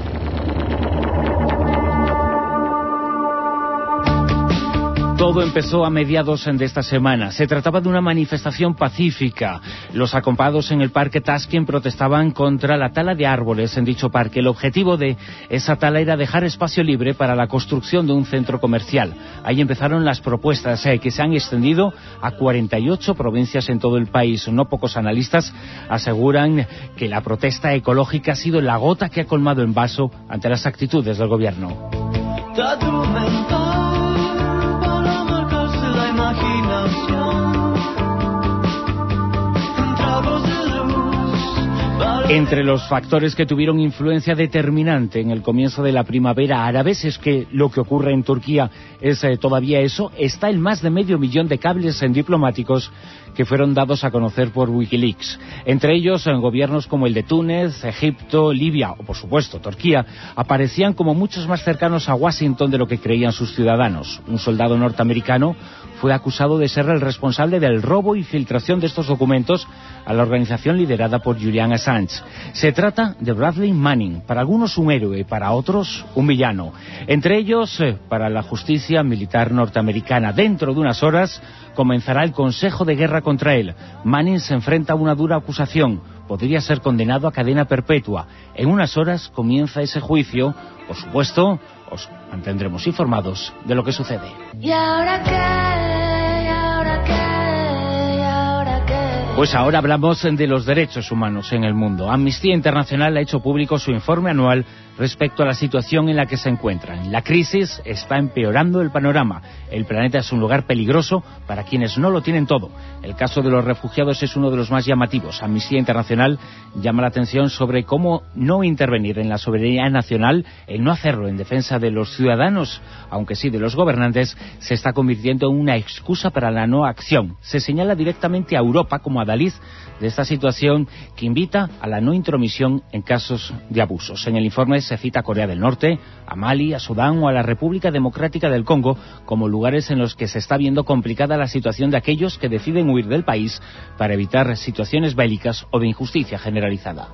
Todo empezó a mediados de esta semana. Se trataba de una manifestación pacífica. Los acampados en el parque Taskin protestaban contra la tala de árboles en dicho parque. El objetivo de esa tala era dejar espacio libre para la construcción de un centro comercial. Ahí empezaron las propuestas eh, que se han extendido a cuarenta y ocho provincias en todo el país. No pocos analistas aseguran que la protesta ecológica ha sido la gota que ha colmado el vaso ante las actitudes del gobierno. Entre los factores que tuvieron influencia determinante en el comienzo de la primavera árabe, si es que lo que ocurre en Turquía es eh, todavía eso, está el más de medio millón de cables en diplomáticos que fueron dados a conocer por Wikileaks. Entre ellos, en gobiernos como el de Túnez, Egipto, Libia o, por supuesto, Turquía, aparecían como muchos más cercanos a Washington de lo que creían sus ciudadanos. Un soldado norteamericano fue acusado de ser el responsable del robo y filtración de estos documentos a la organización liderada por Julian Assange. Se trata de Bradley Manning, para algunos un héroe, para otros un villano. Entre ellos, eh, para la justicia militar norteamericana. Dentro de unas horas comenzará el Consejo de Guerra contra él. Manning se enfrenta a una dura acusación. Podría ser condenado a cadena perpetua. En unas horas comienza ese juicio. Por supuesto, os mantendremos informados de lo que sucede. ¿Y ahora qué? ¿Y ahora qué? ¿Y ahora qué? Pues ahora hablamos de los derechos humanos en el mundo. Amnistía Internacional ha hecho público su informe anual respecto a la situación en la que se encuentran. La crisis está empeorando el panorama. El planeta es un lugar peligroso para quienes no lo tienen todo. El caso de los refugiados es uno de los más llamativos. Amnistía Internacional llama la atención sobre cómo no intervenir en la soberanía nacional, el no hacerlo en defensa de los ciudadanos, aunque sí de los gobernantes, se está convirtiendo en una excusa para la no acción. Se señala directamente a Europa como adalid de esta situación que invita a la no intromisión en casos de abusos. En el informe se cita a Corea del Norte, a Mali, a Sudán o a la República Democrática del Congo como lugares en los que se está viendo complicada la situación de aquellos que deciden huir del país para evitar situaciones bélicas o de injusticia generalizada.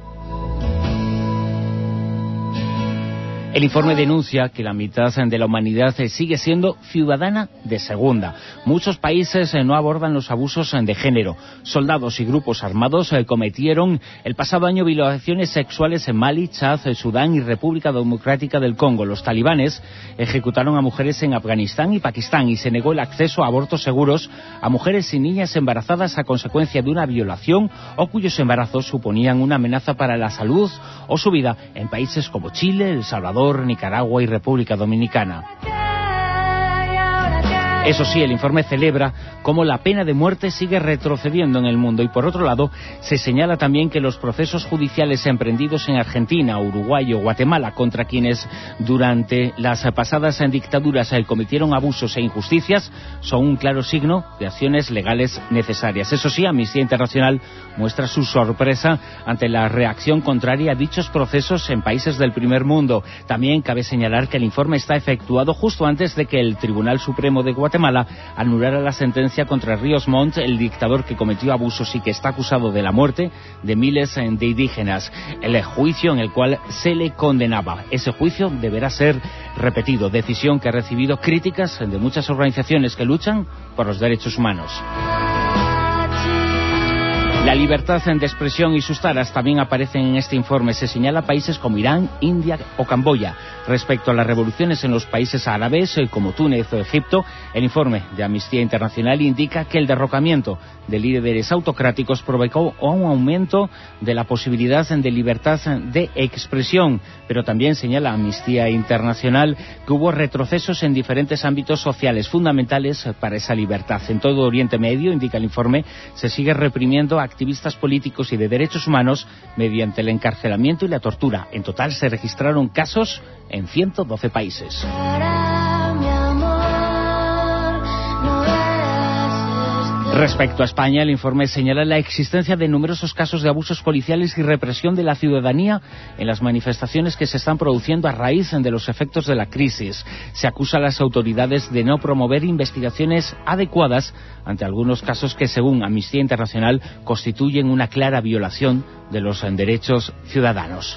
El informe denuncia que la mitad de la humanidad sigue siendo ciudadana de segunda. Muchos países no abordan los abusos de género. Soldados y grupos armados cometieron el pasado año violaciones sexuales en Mali, Chad, Sudán y República Democrática del Congo. Los talibanes ejecutaron a mujeres en Afganistán y Pakistán y se negó el acceso a abortos seguros a mujeres y niñas embarazadas a consecuencia de una violación o cuyos embarazos suponían una amenaza para la salud o su vida en países como Chile, El Salvador, Nicaragua y República Dominicana. Eso sí, el informe celebra cómo la pena de muerte sigue retrocediendo en el mundo y, por otro lado, se señala también que los procesos judiciales emprendidos en Argentina, Uruguay o Guatemala contra quienes durante las pasadas dictaduras cometieron abusos e injusticias son un claro signo de acciones legales necesarias. Eso sí, Amnistía Internacional muestra su sorpresa ante la reacción contraria a dichos procesos en países del primer mundo. También cabe señalar que el informe está efectuado justo antes de que el Tribunal Supremo de Guatemala anulara la sentencia contra Ríos Montt, el dictador que cometió abusos y que está acusado de la muerte de miles de indígenas. El juicio en el cual se le condenaba. Ese juicio deberá ser repetido, decisión que ha recibido críticas de muchas organizaciones que luchan por los derechos humanos. La libertad de expresión y sus taras también aparecen en este informe. Se señala países como Irán, India o Camboya. Respecto a las revoluciones en los países árabes, como Túnez o Egipto, el informe de Amnistía Internacional indica que el derrocamiento de líderes autocráticos provocó un aumento de la posibilidad de libertad de expresión. Pero también señala Amnistía Internacional que hubo retrocesos en diferentes ámbitos sociales fundamentales para esa libertad. En todo Oriente Medio, indica el informe, se sigue reprimiendo a activistas políticos y de derechos humanos mediante el encarcelamiento y la tortura. En total se registraron casos en ciento doce países. Respecto a España, el informe señala la existencia de numerosos casos de abusos policiales y represión de la ciudadanía en las manifestaciones que se están produciendo a raíz de los efectos de la crisis. Se acusa a las autoridades de no promover investigaciones adecuadas ante algunos casos que, según Amnistía Internacional, constituyen una clara violación de los derechos ciudadanos.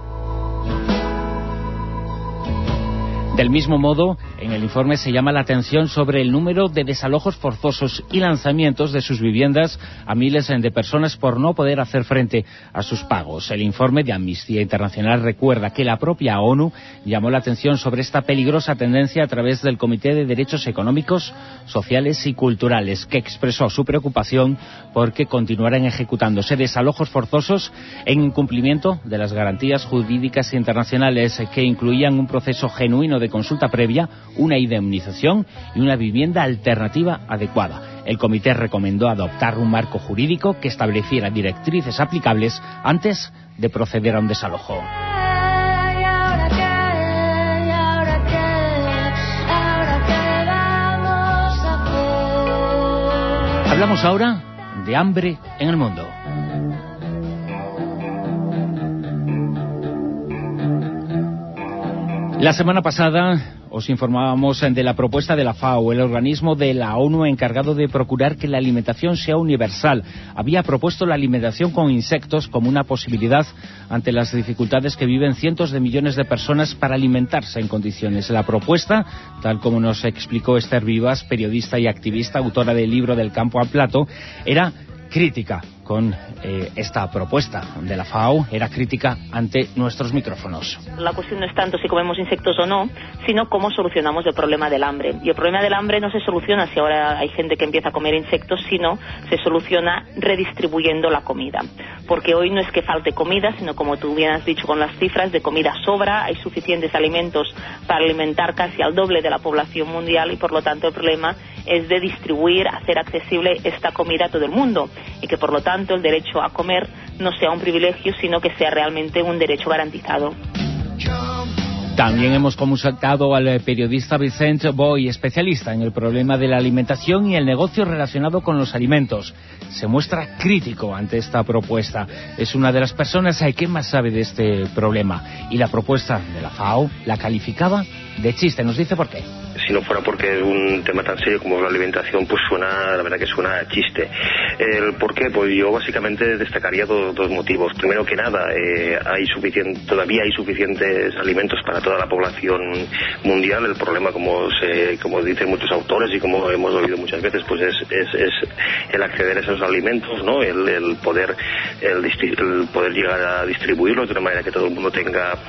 Del mismo modo, en el informe se llama la atención sobre el número de desalojos forzosos y lanzamientos de sus viviendas a miles de personas por no poder hacer frente a sus pagos. El informe de Amnistía Internacional recuerda que la propia ONU llamó la atención sobre esta peligrosa tendencia a través del Comité de Derechos Económicos, Sociales y Culturales, que expresó su preocupación porque continuaran ejecutándose desalojos forzosos en incumplimiento de las garantías jurídicas internacionales que incluían un proceso genuino de consulta previa, una indemnización y una vivienda alternativa adecuada. El comité recomendó adoptar un marco jurídico que estableciera directrices aplicables antes de proceder a un desalojo. Hablamos ahora de hambre en el mundo. La semana pasada os informábamos de la propuesta de la FAO, el organismo de la ONU encargado de procurar que la alimentación sea universal. Había propuesto la alimentación con insectos como una posibilidad ante las dificultades que viven cientos de millones de personas para alimentarse en condiciones. La propuesta, tal como nos explicó Esther Vivas, periodista y activista, autora del libro Del campo al plato, era crítica con eh, esta propuesta de la FAO, era crítica ante nuestros micrófonos. La cuestión no es tanto si comemos insectos o no, sino cómo solucionamos el problema del hambre. Y el problema del hambre no se soluciona si ahora hay gente que empieza a comer insectos, sino se soluciona redistribuyendo la comida. Porque hoy no es que falte comida, sino como tú bien has dicho con las cifras, de comida sobra, hay suficientes alimentos para alimentar casi al doble de la población mundial y por lo tanto el problema es de distribuir, hacer accesible esta comida a todo el mundo y que por lo tanto el derecho a comer no sea un privilegio, sino que sea realmente un derecho garantizado. También hemos consultado al periodista Vicente Boy, especialista en el problema de la alimentación y el negocio relacionado con los alimentos. Se muestra crítico ante esta propuesta. Es una de las personas que más sabe de este problema. Y la propuesta de la FAO la calificaba de chiste. Nos dice por qué. Si no fuera porque es un tema tan serio como la alimentación, pues suena, la verdad que suena a chiste. ¿El por qué? Pues yo básicamente destacaría dos, dos motivos. Primero que nada, eh, hay suficiente, todavía hay suficientes alimentos para toda la población mundial. El problema, como se, como dicen muchos autores y como hemos oído muchas veces, pues es, es, es el acceder a esos alimentos, ¿no? El, el poder, el, el poder llegar a distribuirlos de una manera que todo el mundo tenga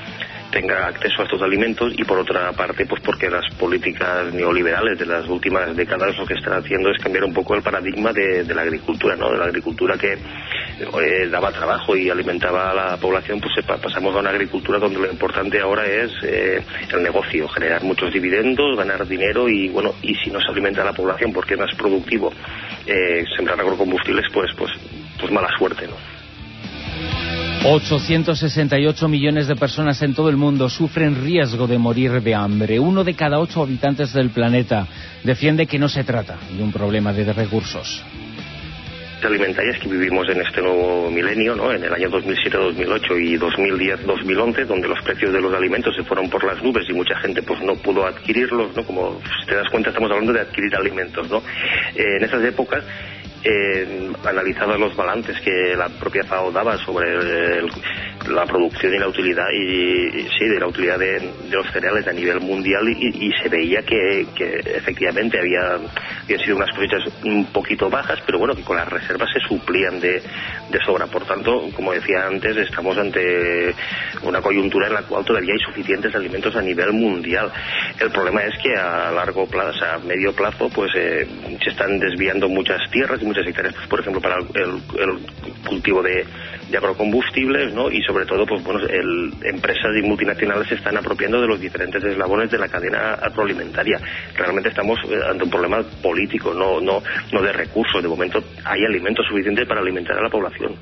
tenga acceso a estos alimentos, y por otra parte pues porque las políticas neoliberales de las últimas décadas lo que están haciendo es cambiar un poco el paradigma de, de la agricultura, ¿no? De la agricultura que eh, daba trabajo y alimentaba a la población, pues pasamos a una agricultura donde lo importante ahora es eh, el negocio, generar muchos dividendos, ganar dinero, y bueno, y si no se alimenta a la población porque es más productivo eh, sembrar agrocombustibles, pues pues pues mala suerte, ¿no? ochocientos sesenta y ocho millones de personas en todo el mundo sufren riesgo de morir de hambre. Uno de cada ocho habitantes del planeta defiende que no se trata de un problema de recursos alimentarias que vivimos en este nuevo milenio, ¿no? En el año dos mil siete dos mil ocho y dos mil diez dos mil once, donde los precios de los alimentos se fueron por las nubes y mucha gente pues no pudo adquirirlos, ¿no? Como te das cuenta, estamos hablando de adquirir alimentos, ¿no? Eh, en esas épocas, eh, analizados los balances que la propia FAO daba sobre el, la producción y la utilidad y, y sí de la utilidad de, de los cereales a nivel mundial, y, y se veía que, que efectivamente había habían sido unas cosechas un poquito bajas, pero bueno, que con las reservas se suplían de, de sobra. Por tanto, como decía antes, estamos ante una coyuntura en la cual todavía hay suficientes alimentos a nivel mundial. El problema es que a largo plazo, a medio plazo, pues eh, se están desviando muchas tierras y muchas hectáreas, pues, por ejemplo, para el, el, el cultivo de, de agrocombustibles, ¿no? Y sobre todo, pues bueno, el, empresas y multinacionales se están apropiando de los diferentes eslabones de la cadena agroalimentaria. Realmente estamos ante un problema político, no, no, no de recursos. De momento hay alimentos suficientes para alimentar a la población.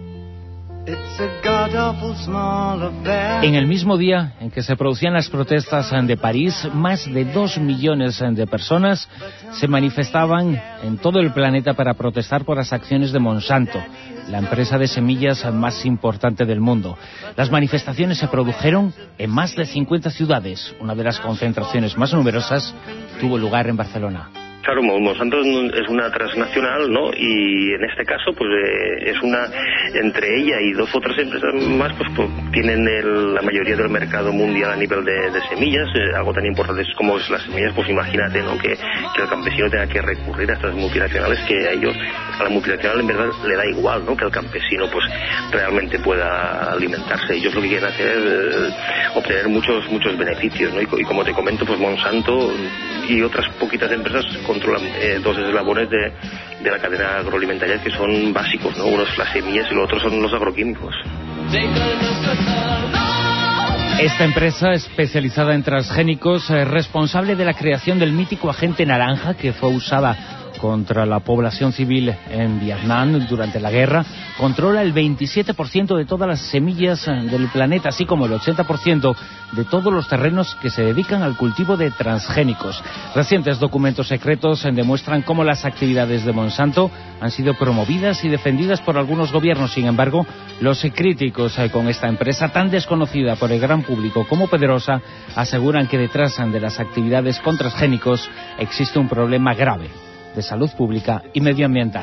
En el mismo día en que se producían las protestas de París, más de dos millones de personas se manifestaban en todo el planeta para protestar por las acciones de Monsanto, la empresa de semillas más importante del mundo. Las manifestaciones se produjeron en más de cincuenta ciudades. Una de las concentraciones más numerosas tuvo lugar en Barcelona. Claro, Monsanto es una transnacional, ¿no? Y en este caso, pues eh, es una, entre ella y dos otras empresas más, pues, pues tienen el, la mayoría del mercado mundial a nivel de, de semillas. Eh, algo tan importante como es las semillas, pues imagínate, ¿no? Que, que el campesino tenga que recurrir a estas multinacionales, que a ellos, a la multinacional en verdad le da igual, ¿no? Que el campesino pues realmente pueda alimentarse. Ellos lo que quieren hacer es eh, obtener muchos muchos beneficios, ¿no? Y, y como te comento, pues Monsanto y otras poquitas empresas controlan eh, dos eslabones de, de la cadena agroalimentaria que son básicos, ¿no? Uno es las semillas y lo otro son los agroquímicos. Esta empresa especializada en transgénicos, eh, responsable de la creación del mítico agente naranja que fue usada contra la población civil en Vietnam durante la guerra, controla el veintisiete por ciento de todas las semillas del planeta, así como el ochenta por ciento de todos los terrenos que se dedican al cultivo de transgénicos. Recientes documentos secretos demuestran cómo las actividades de Monsanto han sido promovidas y defendidas por algunos gobiernos. Sin embargo, los críticos con esta empresa, tan desconocida por el gran público como poderosa, aseguran que detrás de las actividades con transgénicos existe un problema grave de salud pública y medioambiental.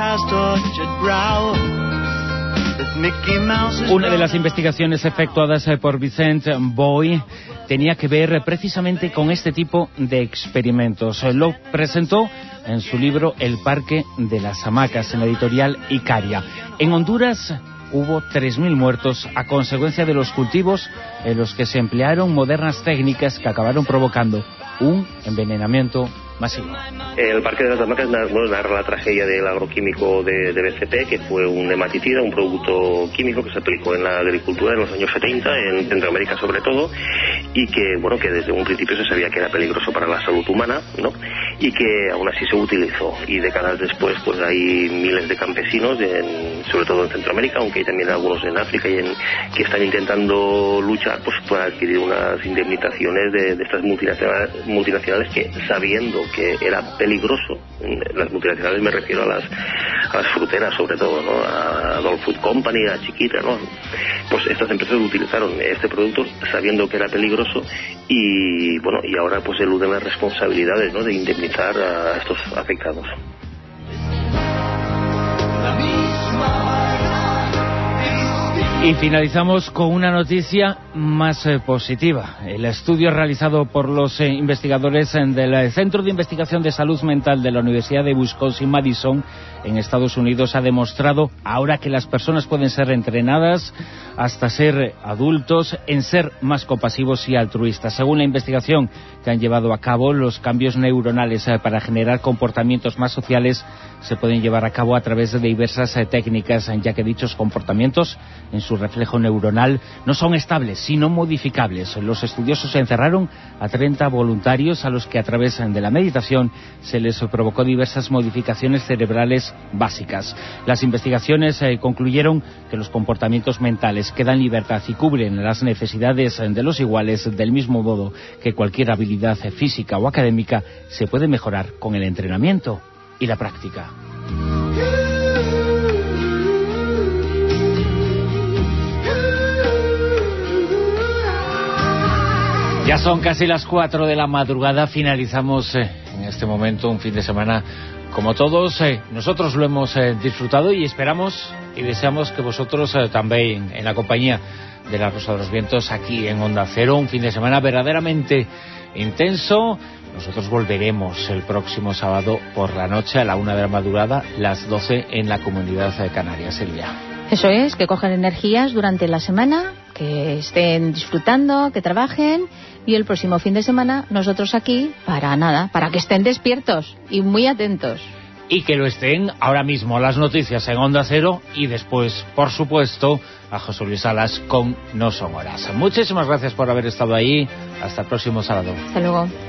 Una de las investigaciones efectuadas por Vincent Boy tenía que ver precisamente con este tipo de experimentos. Lo presentó en su libro El Parque de las Hamacas, en la editorial Icaria. En Honduras hubo tres mil muertos a consecuencia de los cultivos en los que se emplearon modernas técnicas que acabaron provocando un envenenamiento masivo. El Parque de las Hamacas narra la tragedia del agroquímico de, de B C P, que fue un hematicida, un producto químico que se aplicó en la agricultura en los años setenta, en Centroamérica sobre todo, y que, bueno, que desde un principio se sabía que era peligroso para la salud humana, ¿no? Y que aún así se utilizó. Y décadas después, pues hay miles de campesinos, en, sobre todo en Centroamérica, aunque hay también algunos en África, y en, que están intentando luchar pues para adquirir unas indemnizaciones de, de estas multinacionales, multinacionales que, sabiendo que era peligroso, las multinacionales me refiero a las, a las fruteras sobre todo, ¿no? A Dole Food Company, a Chiquita, ¿no? Pues estas empresas utilizaron este producto sabiendo que era peligroso y bueno, y ahora pues eluden las responsabilidades, ¿no? De indemnizar a estos afectados. Y finalizamos con una noticia más eh, positiva. El estudio realizado por los eh, investigadores eh, del Centro de Investigación de Salud Mental de la Universidad de Wisconsin-Madison en Estados Unidos ha demostrado ahora que las personas pueden ser entrenadas hasta ser adultos en ser más compasivos y altruistas. Según la investigación que han llevado a cabo, los cambios neuronales eh, para generar comportamientos más sociales se pueden llevar a cabo a través de diversas eh, técnicas, ya que dichos comportamientos en su reflejo neuronal no son estables, sino modificables. Los estudiosos encerraron a treinta voluntarios a los que a través de la meditación se les provocó diversas modificaciones cerebrales básicas. Las investigaciones eh, concluyeron que los comportamientos mentales que dan libertad y cubren las necesidades de los iguales del mismo modo que cualquier habilidad física o académica se puede mejorar con el entrenamiento y la práctica. Ya son casi las cuatro de la madrugada, finalizamos eh, en este momento un fin de semana como todos. Eh, nosotros lo hemos eh, disfrutado y esperamos y deseamos que vosotros eh, también, en la compañía de La Rosa de los Vientos, aquí en Onda Cero, un fin de semana verdaderamente intenso. Nosotros volveremos el próximo sábado por la noche a la una de la madrugada, las doce en la Comunidad de Canarias. Silvia. Eso es, que cojan energías durante la semana, que estén disfrutando, que trabajen, y el próximo fin de semana nosotros aquí para nada, para que estén despiertos y muy atentos. Y que lo estén ahora mismo las noticias en Onda Cero y después, por supuesto, a José Luis Salas con No Son Horas. Muchísimas gracias por haber estado ahí. Hasta el próximo sábado. Hasta luego.